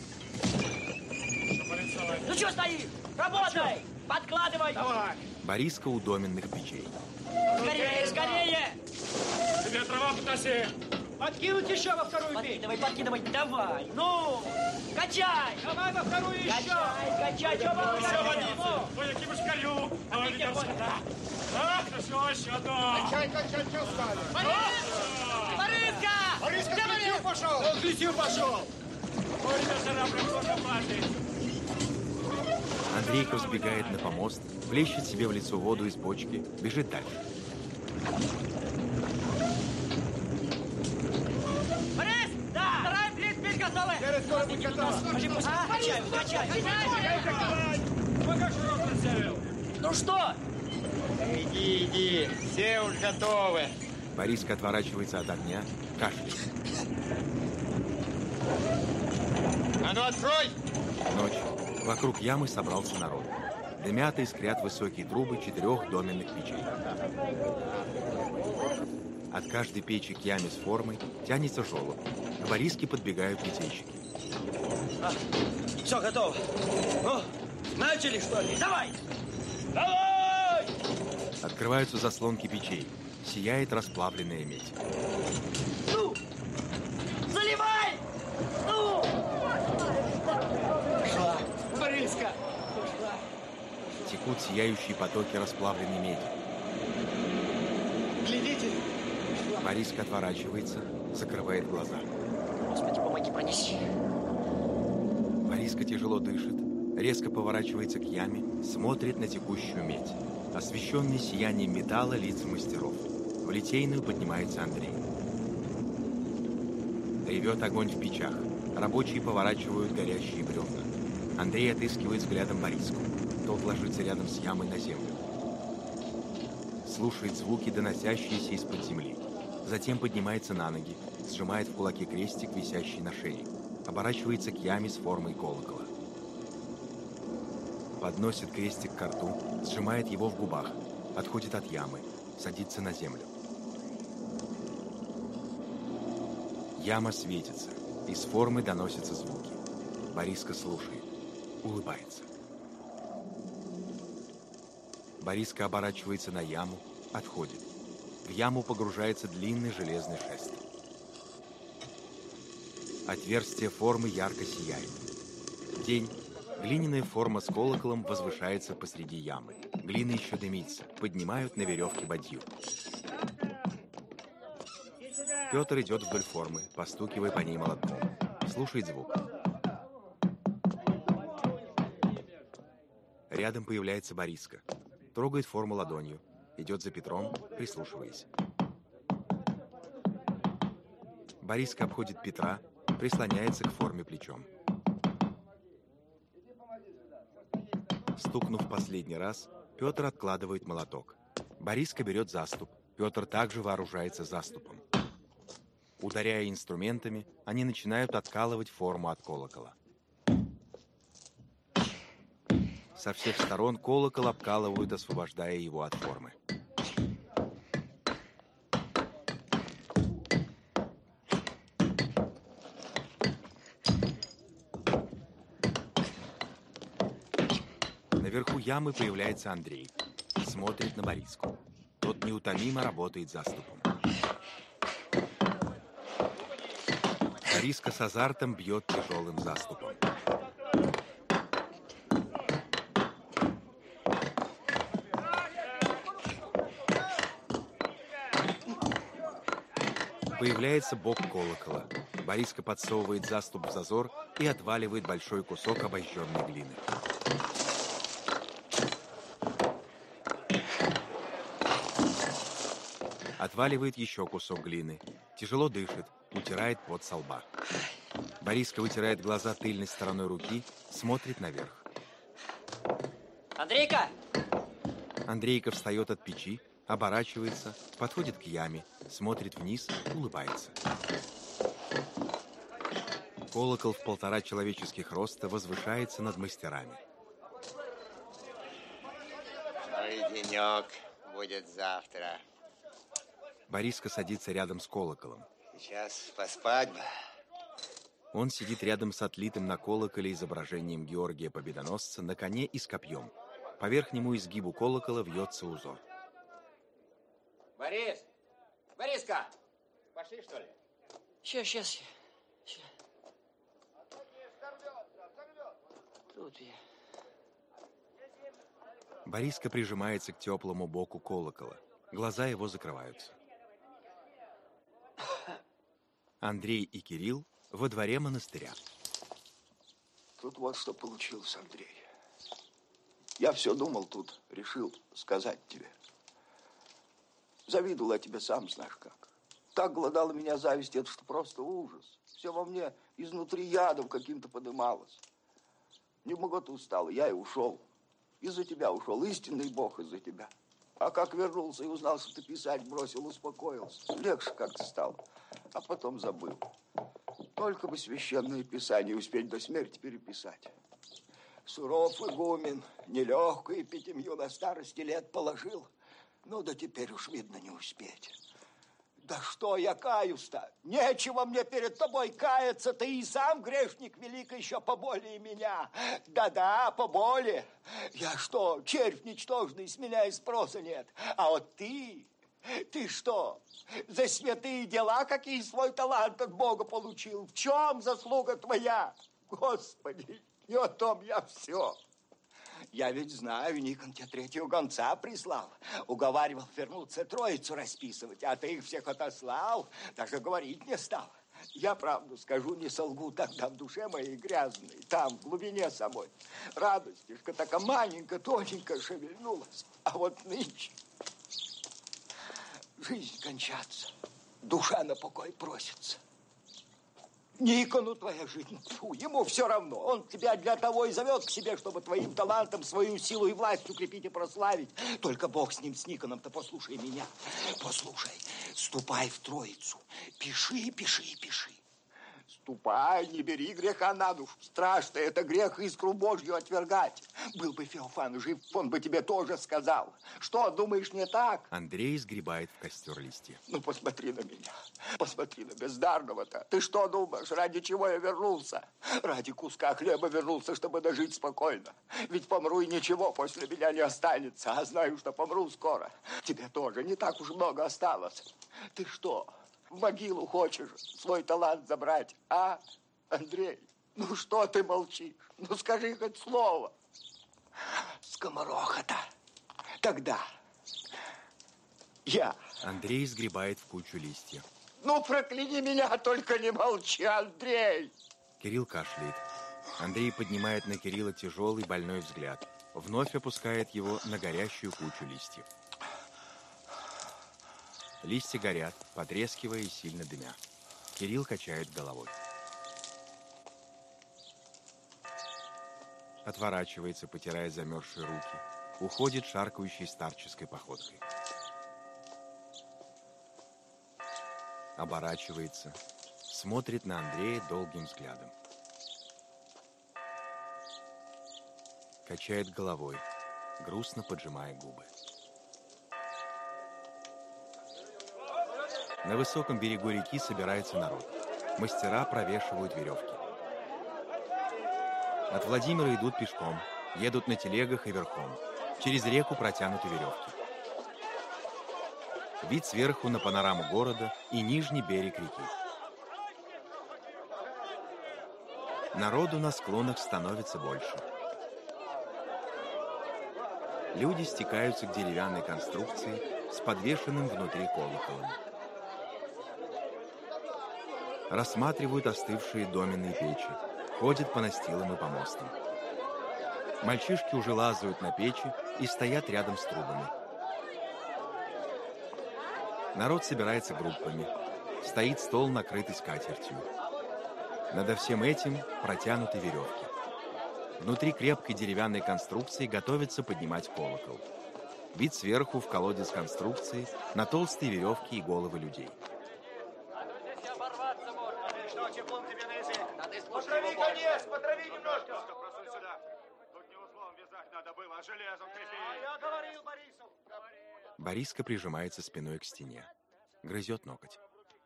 Ну что стоишь? Работай! Подкладывай! Давай! Бориска у доменных печей. Скорее, скорее! Тебе дрова подноси! Подкинуть еще во вторую печь. Подкидывай, подкидывай, давай. Ну, качай. Давай во вторую еще. Качай, качай, что мало. Еще водицу. Ой, какие мушкарю. Давай, ведем сюда. А, хорошо, еще одно. Качай, качай, что стали? Бориска! Бориска, Клетью пошел! Он Клетью пошел. Ой, на жара прям тоже падает. Андрейков сбегает на помост, плещет себе в лицо воду из бочки, бежит дальше. Борис! Да! Вторая плит, печь готовы! Теперь скоро будет готово. Качай, качай, качай! Пока широк нацелил. Ну что? Иди, иди, все уж готовы. Бориска отворачивается от огня, кашляет. А ну открой! Ночь. Вокруг ямы собрался народ. Дымят и искрят высокие трубы четырех доменных печей. От каждой печи к яме с формой тянется желоб. К Бориске подбегают литейщики. А, все готово. Ну, начали, что ли? Давай! Давай! Открываются заслонки печей. Сияет расплавленная медь. Ну! Заливай! Ну! Пошла! Бориска! Текут сияющие потоки расплавленной меди. Глядите! Бориска отворачивается, закрывает глаза. Господи, помоги пронести. Бориска тяжело дышит, резко поворачивается к яме, смотрит на текущую медь. Освещенный сиянием металла лица мастеров. В литейную поднимается Андрей. Ревет огонь в печах. Рабочие поворачивают горящие бревна. Андрей отыскивает взглядом Бориску. Тот ложится рядом с ямой на землю. Слушает звуки, доносящиеся из-под земли. Затем поднимается на ноги, сжимает в кулаке крестик, висящий на шее. Оборачивается к яме с формой колокола. Подносит крестик к рту, сжимает его в губах, отходит от ямы, садится на землю. Яма светится, из формы доносятся звуки. Бориска слушает, улыбается. Бориска оборачивается на яму, отходит. В яму погружается длинный железный шест. Отверстие формы ярко сияет. День. Глиняная форма с колоколом возвышается посреди ямы. Глина еще дымится. Поднимают на веревке бадью. Петр идет вдоль формы, постукивая по ней молотком. Слушает звук. Рядом появляется Бориска. Трогает форму ладонью. Идет за Петром, прислушиваясь. Бориска обходит Петра, прислоняется к форме плечом. Стукнув последний раз, Петр откладывает молоток. Бориска берет заступ. Петр также вооружается заступом. Ударяя инструментами, они начинают откалывать форму от колокола. Со всех сторон колокол обкалывают, освобождая его от формы. Наверху ямы появляется Андрей. Смотрит на Бориску. Тот неутомимо работает заступом. Бориска с азартом бьет тяжелым заступом. Появляется бок колокола. Бориска подсовывает заступ в зазор и отваливает большой кусок обожженной глины. Отваливает еще кусок глины. Тяжело дышит, утирает пот со лба. Бориска вытирает глаза тыльной стороной руки, смотрит наверх. Андрейка! Андрейка встает от печи, оборачивается, подходит к яме, смотрит вниз, улыбается. Колокол в полтора человеческих роста возвышается над мастерами. Ой, денек будет завтра. Бориска садится рядом с колоколом. Сейчас поспать бы. Он сидит рядом с отлитым на колоколе изображением Георгия Победоносца на коне и с копьем. По верхнему изгибу колокола вьется узор. Борис! Бориска! Пошли, что ли? Сейчас, сейчас. сейчас. Тут я. Бориска прижимается к теплому боку колокола. Глаза его закрываются. Андрей и Кирилл во дворе монастыря. Тут вот что получилось, Андрей. Я все думал тут, решил сказать тебе. Завидовал я тебе, сам знаешь как. Так голодала меня зависть, это что просто ужас. Все во мне изнутри ядом каким-то подымалось. Не могу, ты устал, я и ушел. Из-за тебя ушел, истинный Бог из-за тебя. А как вернулся и узнал, что ты писать бросил, успокоился. Легче как-то стало, а потом забыл. Только бы священное писание успеть до смерти переписать. Суров игумен, нелегкую эпитемью на старости лет положил. Ну да теперь уж видно не успеть. Да что я каюсь-то? Нечего мне перед тобой каяться. Ты и сам грешник велик еще поболее меня. Да-да, поболее. Я что, червь ничтожный, с меня и спроса нет. А вот ты, ты что, за святые дела какие свой талант от Бога получил? В чем заслуга твоя? Господи, не о том я все. Я ведь знаю, Никон тебе третьего гонца прислал. Уговаривал вернуться, троицу расписывать, а ты их всех отослал, даже говорить не стал. Я правду скажу, не солгу, тогда в душе моей грязной, там, в глубине самой, радостишка такая маленькая, тоненькая шевельнулась. А вот нынче жизнь кончаться, душа на покой просится. Никону твоя жизнь, фу, ему все равно. Он тебя для того и зовет к себе, чтобы твоим талантом свою силу и власть укрепить и прославить. Только Бог с ним, с Никоном-то, послушай меня. Послушай, ступай в Троицу, пиши, пиши, пиши. Ступай, не бери греха на душу. Страшно, это грех искру Божью отвергать. Был бы Феофан жив, он бы тебе тоже сказал. Что, думаешь, не так? Андрей сгребает в костер листья. Ну, посмотри на меня. Посмотри на бездарного-то. Ты что думаешь, ради чего я вернулся? Ради куска хлеба вернулся, чтобы дожить спокойно. Ведь помру, и ничего после меня не останется. А знаю, что помру скоро. Тебе тоже не так уж много осталось. Ты что, в могилу хочешь свой талант забрать, а, Андрей? Ну что ты молчишь? Ну скажи хоть слово. Скомороха-то. Тогда я... Андрей сгребает в кучу листья. Ну прокляни меня, только не молчи, Андрей. Кирилл кашляет. Андрей поднимает на Кирилла тяжелый больной взгляд. Вновь опускает его на горящую кучу листьев. Листья горят, потрескивая и сильно дымя. Кирилл качает головой. Отворачивается, потирая замерзшие руки. Уходит шаркающей старческой походкой. Оборачивается, смотрит на Андрея долгим взглядом. Качает головой, грустно поджимая губы. На высоком берегу реки собирается народ. Мастера провешивают веревки. От Владимира идут пешком, едут на телегах и верхом. Через реку протянуты веревки. Вид сверху на панораму города и нижний берег реки. Народу на склонах становится больше. Люди стекаются к деревянной конструкции с подвешенным внутри колоколом. Рассматривают остывшие доменные печи, ходят по настилам и помостам. Мальчишки уже лазают на печи и стоят рядом с трубами. Народ собирается группами. Стоит стол, накрытый скатертью. Надо всем этим протянуты веревки. Внутри крепкой деревянной конструкции готовятся поднимать колокол. Вид сверху в колодец конструкции на толстые веревки и головы людей. Потрави конец, потрави немножко. Просунь сюда. Тут не узлом вязать надо было, а железом крепить. Я говорил Борису. Бориска прижимается спиной к стене. Грызет ноготь.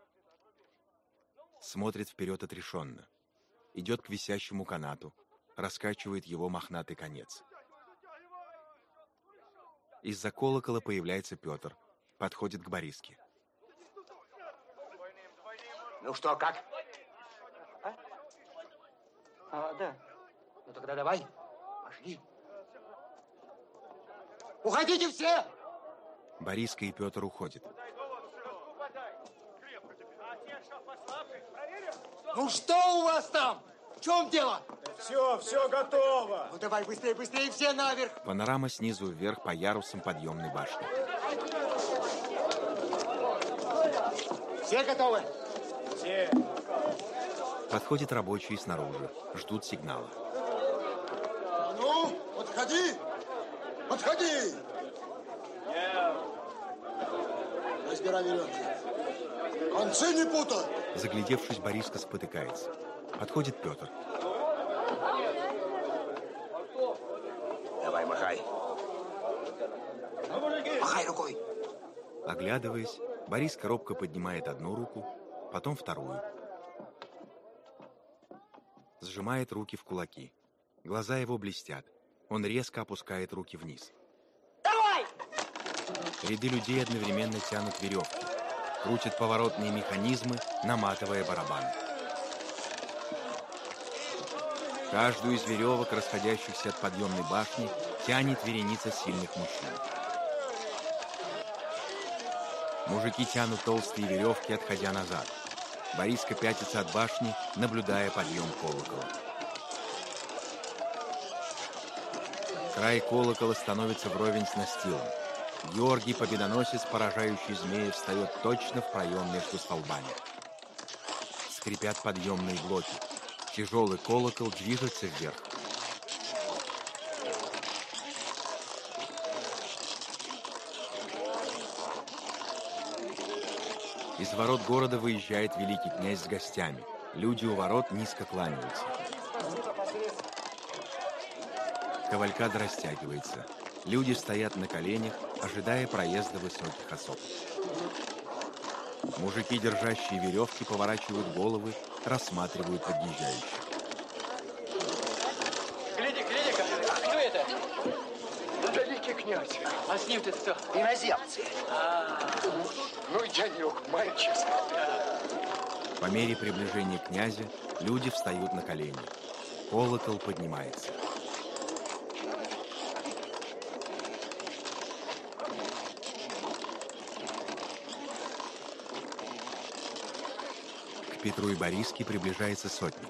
Смотрит вперед отрешенно. Идет к висящему канату. Раскачивает его мохнатый конец. Из-за колокола появляется Петр. Подходит к Бориске. Ну что, как? А? А, да. Ну тогда давай, пошли. Уходите все! Бориска и Петр уходят. Ну что у вас там? В чем дело? Все, все готово. Ну давай быстрее, быстрее, все наверх. Панорама снизу вверх по ярусам подъемной башни. Все готовы? Все. Подходят рабочие снаружи, ждут сигнала. Ну, подходи! Подходи! Разбирай веревки. Концы не путай! Заглядевшись, Бориска спотыкается. Подходит Петр. Давай, махай. Махай рукой. Оглядываясь, Бориска робко поднимает одну руку, потом вторую. Сжимает руки в кулаки. Глаза его блестят. Он резко опускает руки вниз. Давай! Ряды людей одновременно тянут веревки. Крутят поворотные механизмы, наматывая барабан. Каждую из веревок, расходящихся от подъемной башни, тянет вереница сильных мужчин. Мужики тянут толстые веревки, отходя назад. Бориска пятится от башни, наблюдая подъем колокола. Край колокола становится вровень с настилом. Георгий Победоносец, поражающий змея, встает точно в проем между столбами. Скрипят подъемные блоки. Тяжелый колокол движется вверх. Из ворот города выезжает великий князь с гостями. Люди у ворот низко кланяются. Кавалькада растягивается. Люди стоят на коленях, ожидая проезда высоких особ. Мужики, держащие веревки, поворачивают головы, рассматривают подъезжающих. Гляди, гляди, кто это? Великий князь. А с ним-то кто? Иноземцы. Ну, Янюк, мальчик. По мере приближения князя люди встают на колени. Колокол поднимается. К Петру и Бориске приближается сотник.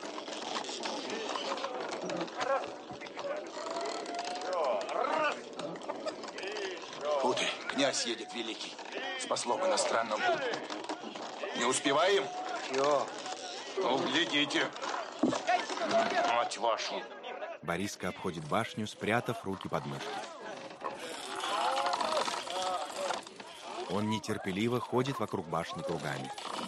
Путы, князь едет великий, с послом иностранным. Не успеваем? Все. Ну, глядите. Мать вашу. Бориска обходит башню, спрятав руки под мышки. Он нетерпеливо ходит вокруг башни кругами.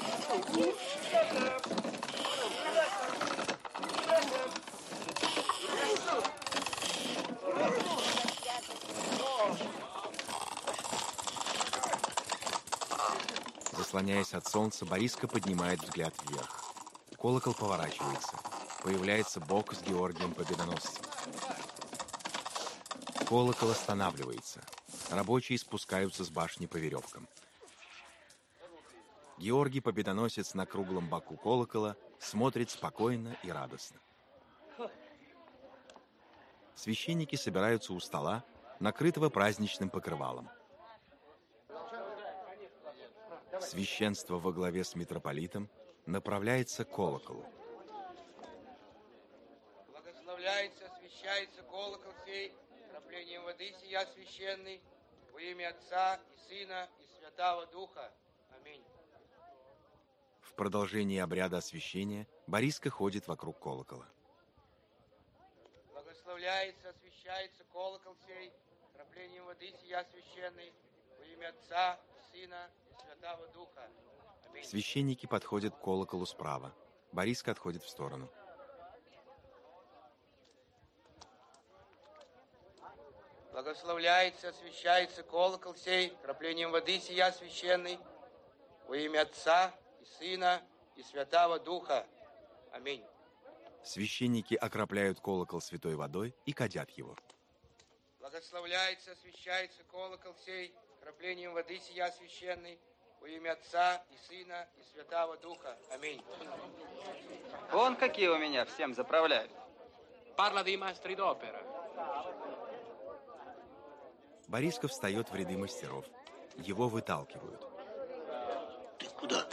Заслоняясь от солнца, Бориска поднимает взгляд вверх. Колокол поворачивается. Появляется бок с Георгием Победоносцем. Колокол останавливается. Рабочие спускаются с башни по веревкам. Георгий Победоносец на круглом боку колокола смотрит спокойно и радостно. Священники собираются у стола, накрытого праздничным покрывалом. Священство во главе с митрополитом направляется к колоколу. Благословляется, освящается колокол сей, краплением воды сия священный, во имя Отца и Сына и Святаго Духа. Аминь. В продолжении обряда освящения Бориска ходит вокруг колокола. Благословляется, освящается колокол сей, краплением воды сия священный, во имя Отца и Сына и Святаго Духа. Аминь. Священники подходят к колоколу справа. Бориска отходит в сторону. Благословляется, освящается колокол сей, краплением воды сия священный, во имя Отца и Сына и Святаго Духа. Аминь. Священники окропляют колокол святой водой и кадят его. Благословляется, освящается колокол сей, краплением воды сия священный, во имя Отца и Сына и Святого Духа. Аминь. Вон какие у меня всем заправляют. Parla dei maestri d'opera. Бориска встает в ряды мастеров. Его выталкивают. Ты куда?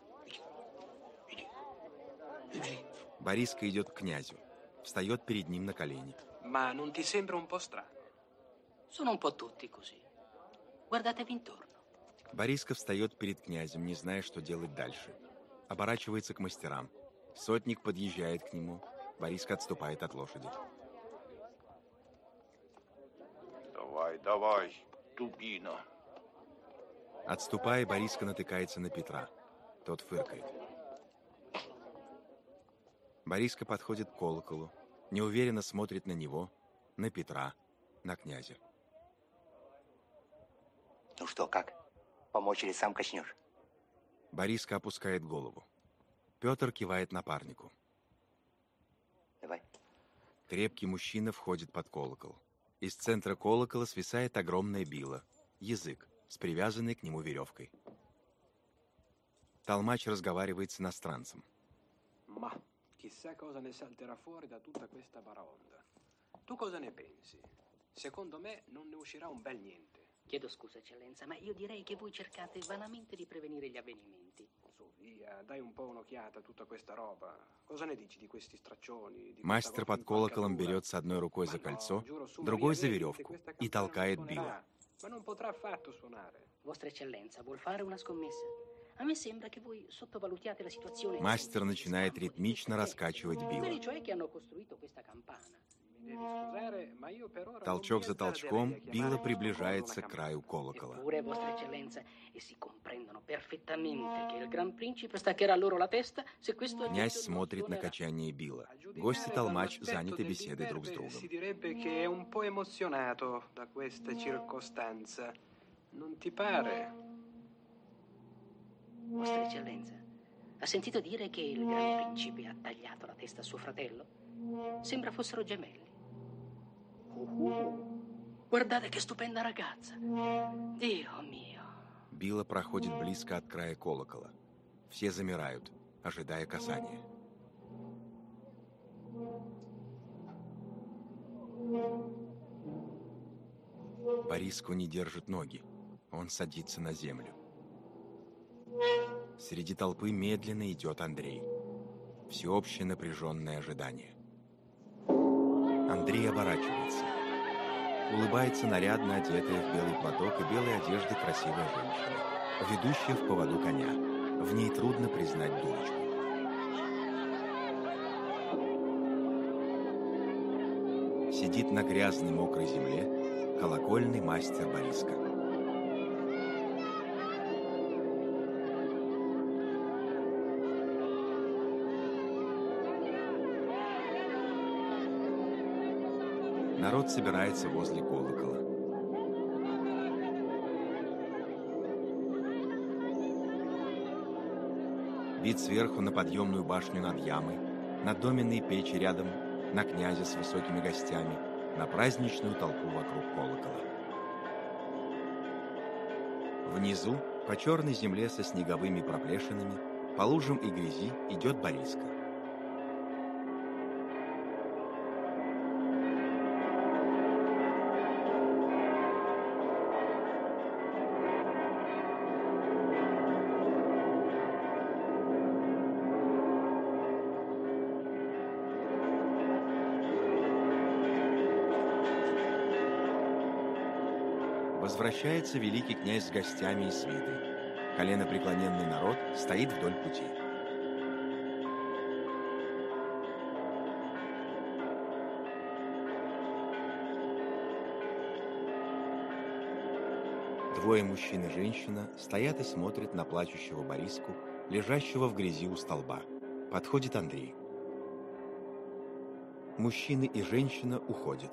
Бориска идет к князю. Встает перед ним на колени. Ma non ti sembra un po' strano? Sono un po' tutti così. Guardatevi intorno. Бориска встает перед князем, не зная, что делать дальше. Оборачивается к мастерам. Сотник подъезжает к нему. Бориска отступает от лошади. Давай, давай, дубина. Отступая, Бориска натыкается на Петра. Тот фыркает. Бориска подходит к колоколу, неуверенно смотрит на него, на Петра, на князя. Ну что, как? Помочь или сам качнешь? Бориска опускает голову. Петр кивает напарнику. Давай. Крепкий мужчина входит под колокол. Из центра колокола свисает огромное било, язык, с привязанной к нему веревкой. Толмач разговаривает с иностранцем. Ma chissà cosa ne salterà fuori da tutta questa baraonda. Tu cosa ne pensi? Secondo me non ne uscirà un bel niente. Chiedo scusa, eccellenza, ma io direi che voi cercate vanamente di prevenire gli avvenimenti. Su, via, dai un po' un'occhiata a tutta questa roba. Cosa ne dici di questi straccioni? Di Мастер под колоколом берется одной рукой за кольцо, другой за веревку и толкает било. Ma non potrà affatto suonare. Vostra eccellenza, vuol fare una scommessa? A me sembra che voi sottovalutiate la situazione. Мастер начинает ритмично раскачивать било. Quelli cioè che hanno costruito questa campana. Толчок за толчком било приближается к краю колокола. Eppure, vostra eccellenza, essi comprendono perfettamente che il Gran Principe staccherà loro la testa se questo Князь смотрит на качание била. Гости толмач заняты беседой друг с другом. Si direbbe che è un po' emozionato da questa circostanza. Non ti pare? Vostra eccellenza, ha sentito dire che il Gran Principe ha tagliato la testa a suo fratello? Sembra fossero gemelli. Uh-huh. Guardate che stupenda ragazza. Dio mio. Било проходит близко от края колокола. Все замирают, ожидая касания. Бориску не держит ноги. Он садится на землю. Среди толпы медленно идет Андрей. Всеобщее напряженное ожидание. Андрей оборачивается. Улыбается нарядно одетая в белый платок и белой одежды красивая женщина, ведущая в поводу коня. В ней трудно признать дурочку. Сидит на грязной мокрой земле колокольный мастер Бориска. Народ собирается возле колокола. Вид сверху на подъемную башню над ямой, на доменные печи рядом, на князя с высокими гостями, на праздничную толпу вокруг колокола. Внизу, по черной земле со снеговыми проплешинами, по лужам и грязи идет Бориска. Возвращается великий князь с гостями и свитой. Коленопреклоненный народ стоит вдоль пути. Двое мужчин и женщина стоят и смотрят на плачущего Бориску, лежащего в грязи у столба. Подходит Андрей. Мужчины и женщина уходят.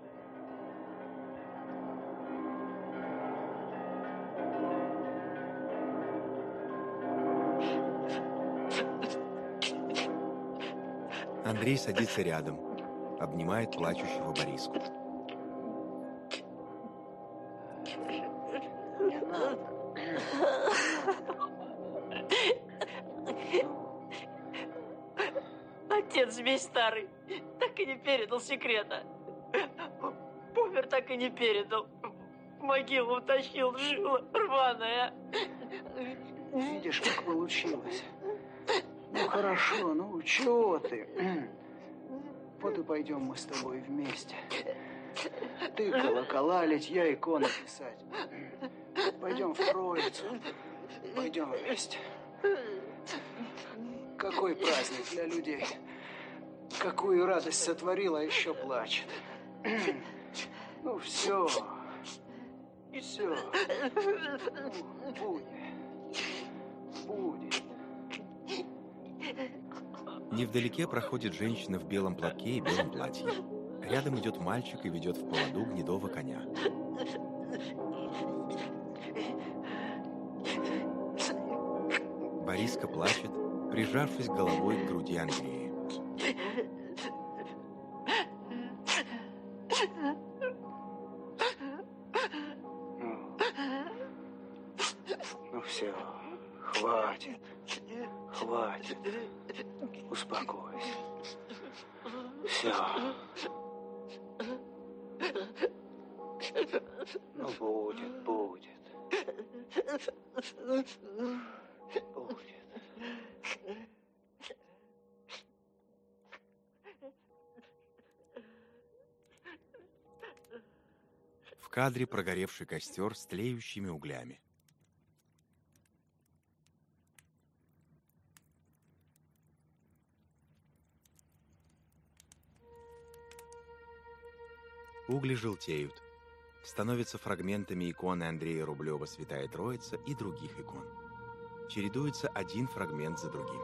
Андрей садится рядом, обнимает плачущего Бориску. Не надо. Отец змей старый так и не передал секрета. Помер, так и не передал. В могилу утащил, жила рваная. Видишь, как получилось. Ну хорошо, ну чего ты? Вот и пойдем мы с тобой вместе. Ты колокола лить, я иконы писать. Пойдем в Троицу. Пойдем вместе. Какой праздник для людей. Какую радость сотворила, а еще плачет. Ну все. Все. Будет. Будет. Невдалеке проходит женщина в белом платке и белом платье. Рядом идет мальчик и ведет в поводу гнедого коня. Бориска плачет, прижавшись головой к груди Андрея. Ну все, хватит, хватит, успокойся. Все. Ну будет, будет. Будет. В кадре прогоревший костер с тлеющими углями. Угли желтеют, становятся фрагментами иконы Андрея Рублева «Святая Троица» и других икон. Чередуется один фрагмент за другим.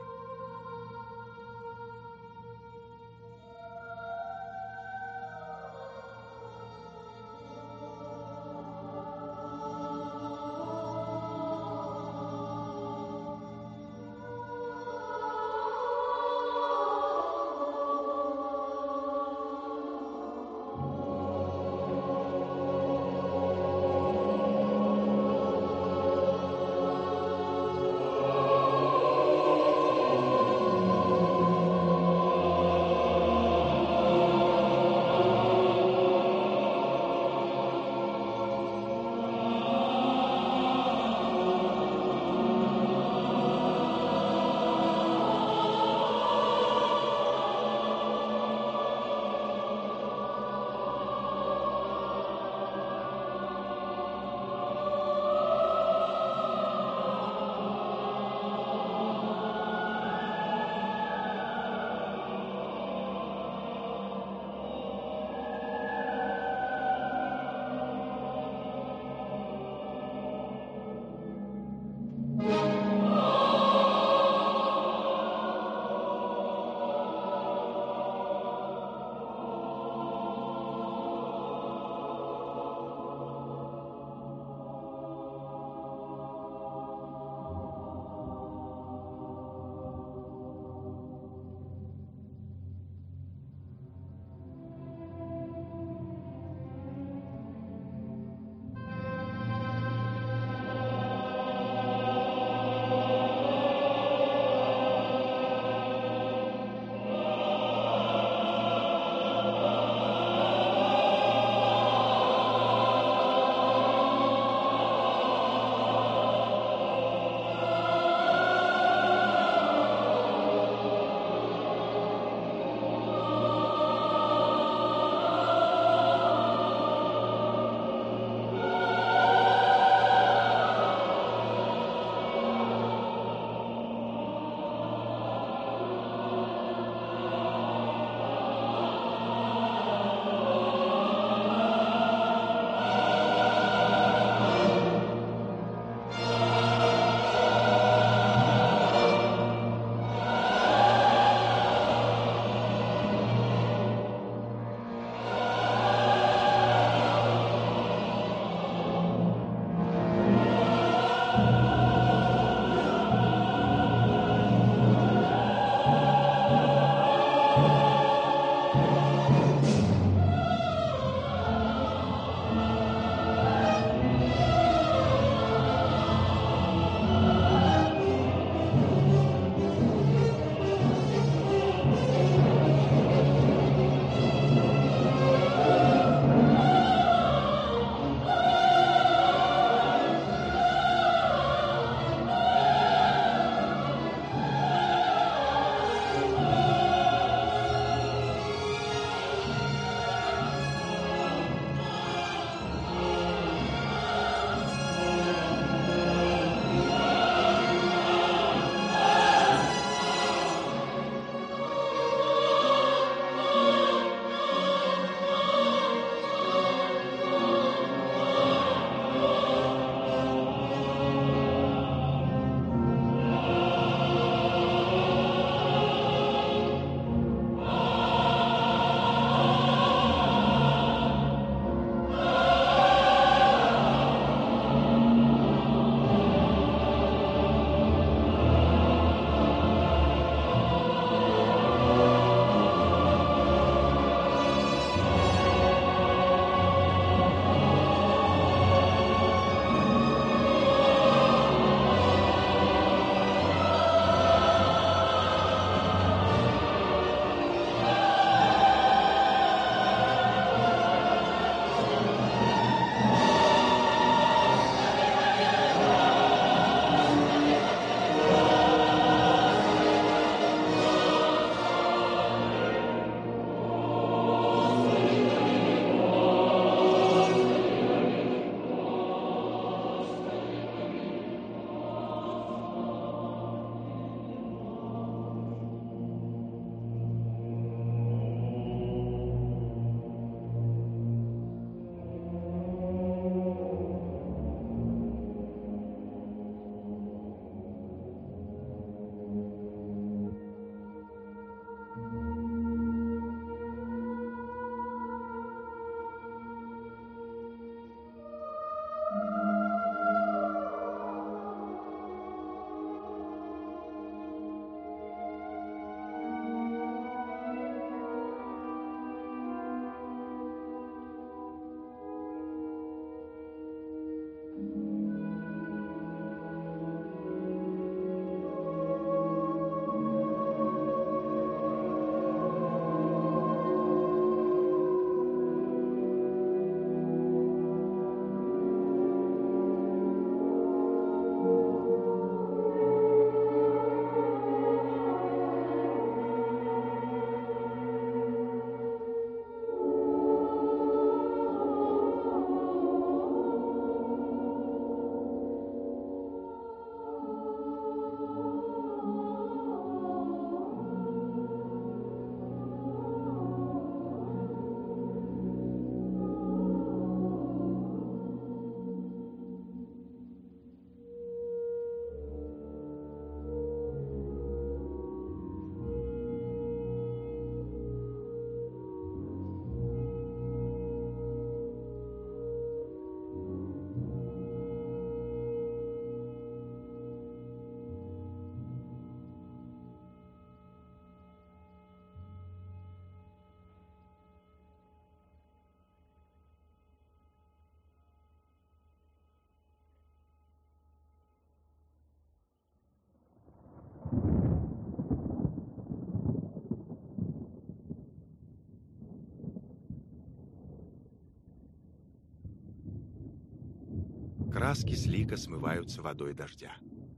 Краски с лика смываются водой дождя.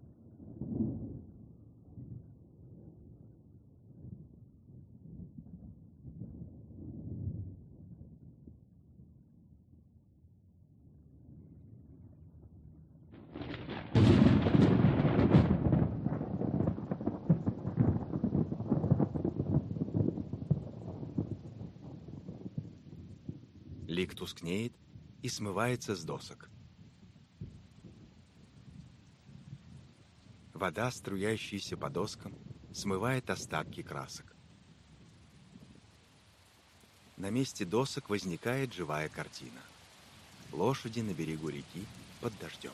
Лик тускнеет и смывается с досок. Вода, струящаяся по доскам, смывает остатки красок. На месте досок возникает живая картина. Лошади на берегу реки под дождем.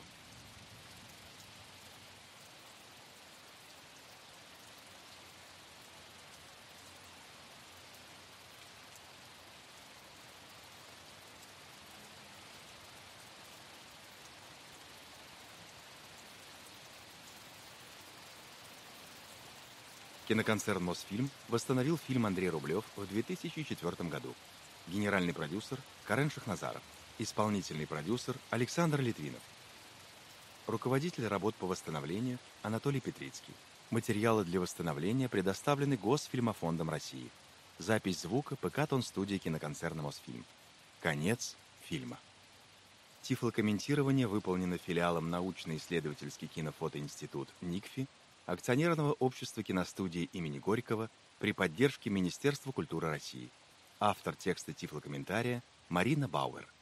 Киноконцерн «Мосфильм» восстановил фильм Андрей Рублев в две тысячи четвёртом году. Генеральный продюсер Карен Шахназаров. Исполнительный продюсер Александр Литвинов. Руководитель работ по восстановлению Анатолий Петрицкий. Материалы для восстановления предоставлены Госфильмофондом России. Запись звука ПК-тон-студия киноконцерна «Мосфильм». Конец фильма. Тифлокомментирование выполнено филиалом научно-исследовательский кинофотоинститут НИКФИ, акционерного общества киностудии имени Горького при поддержке Министерства культуры России. Автор текста тифлокомментария Марина Бауэр.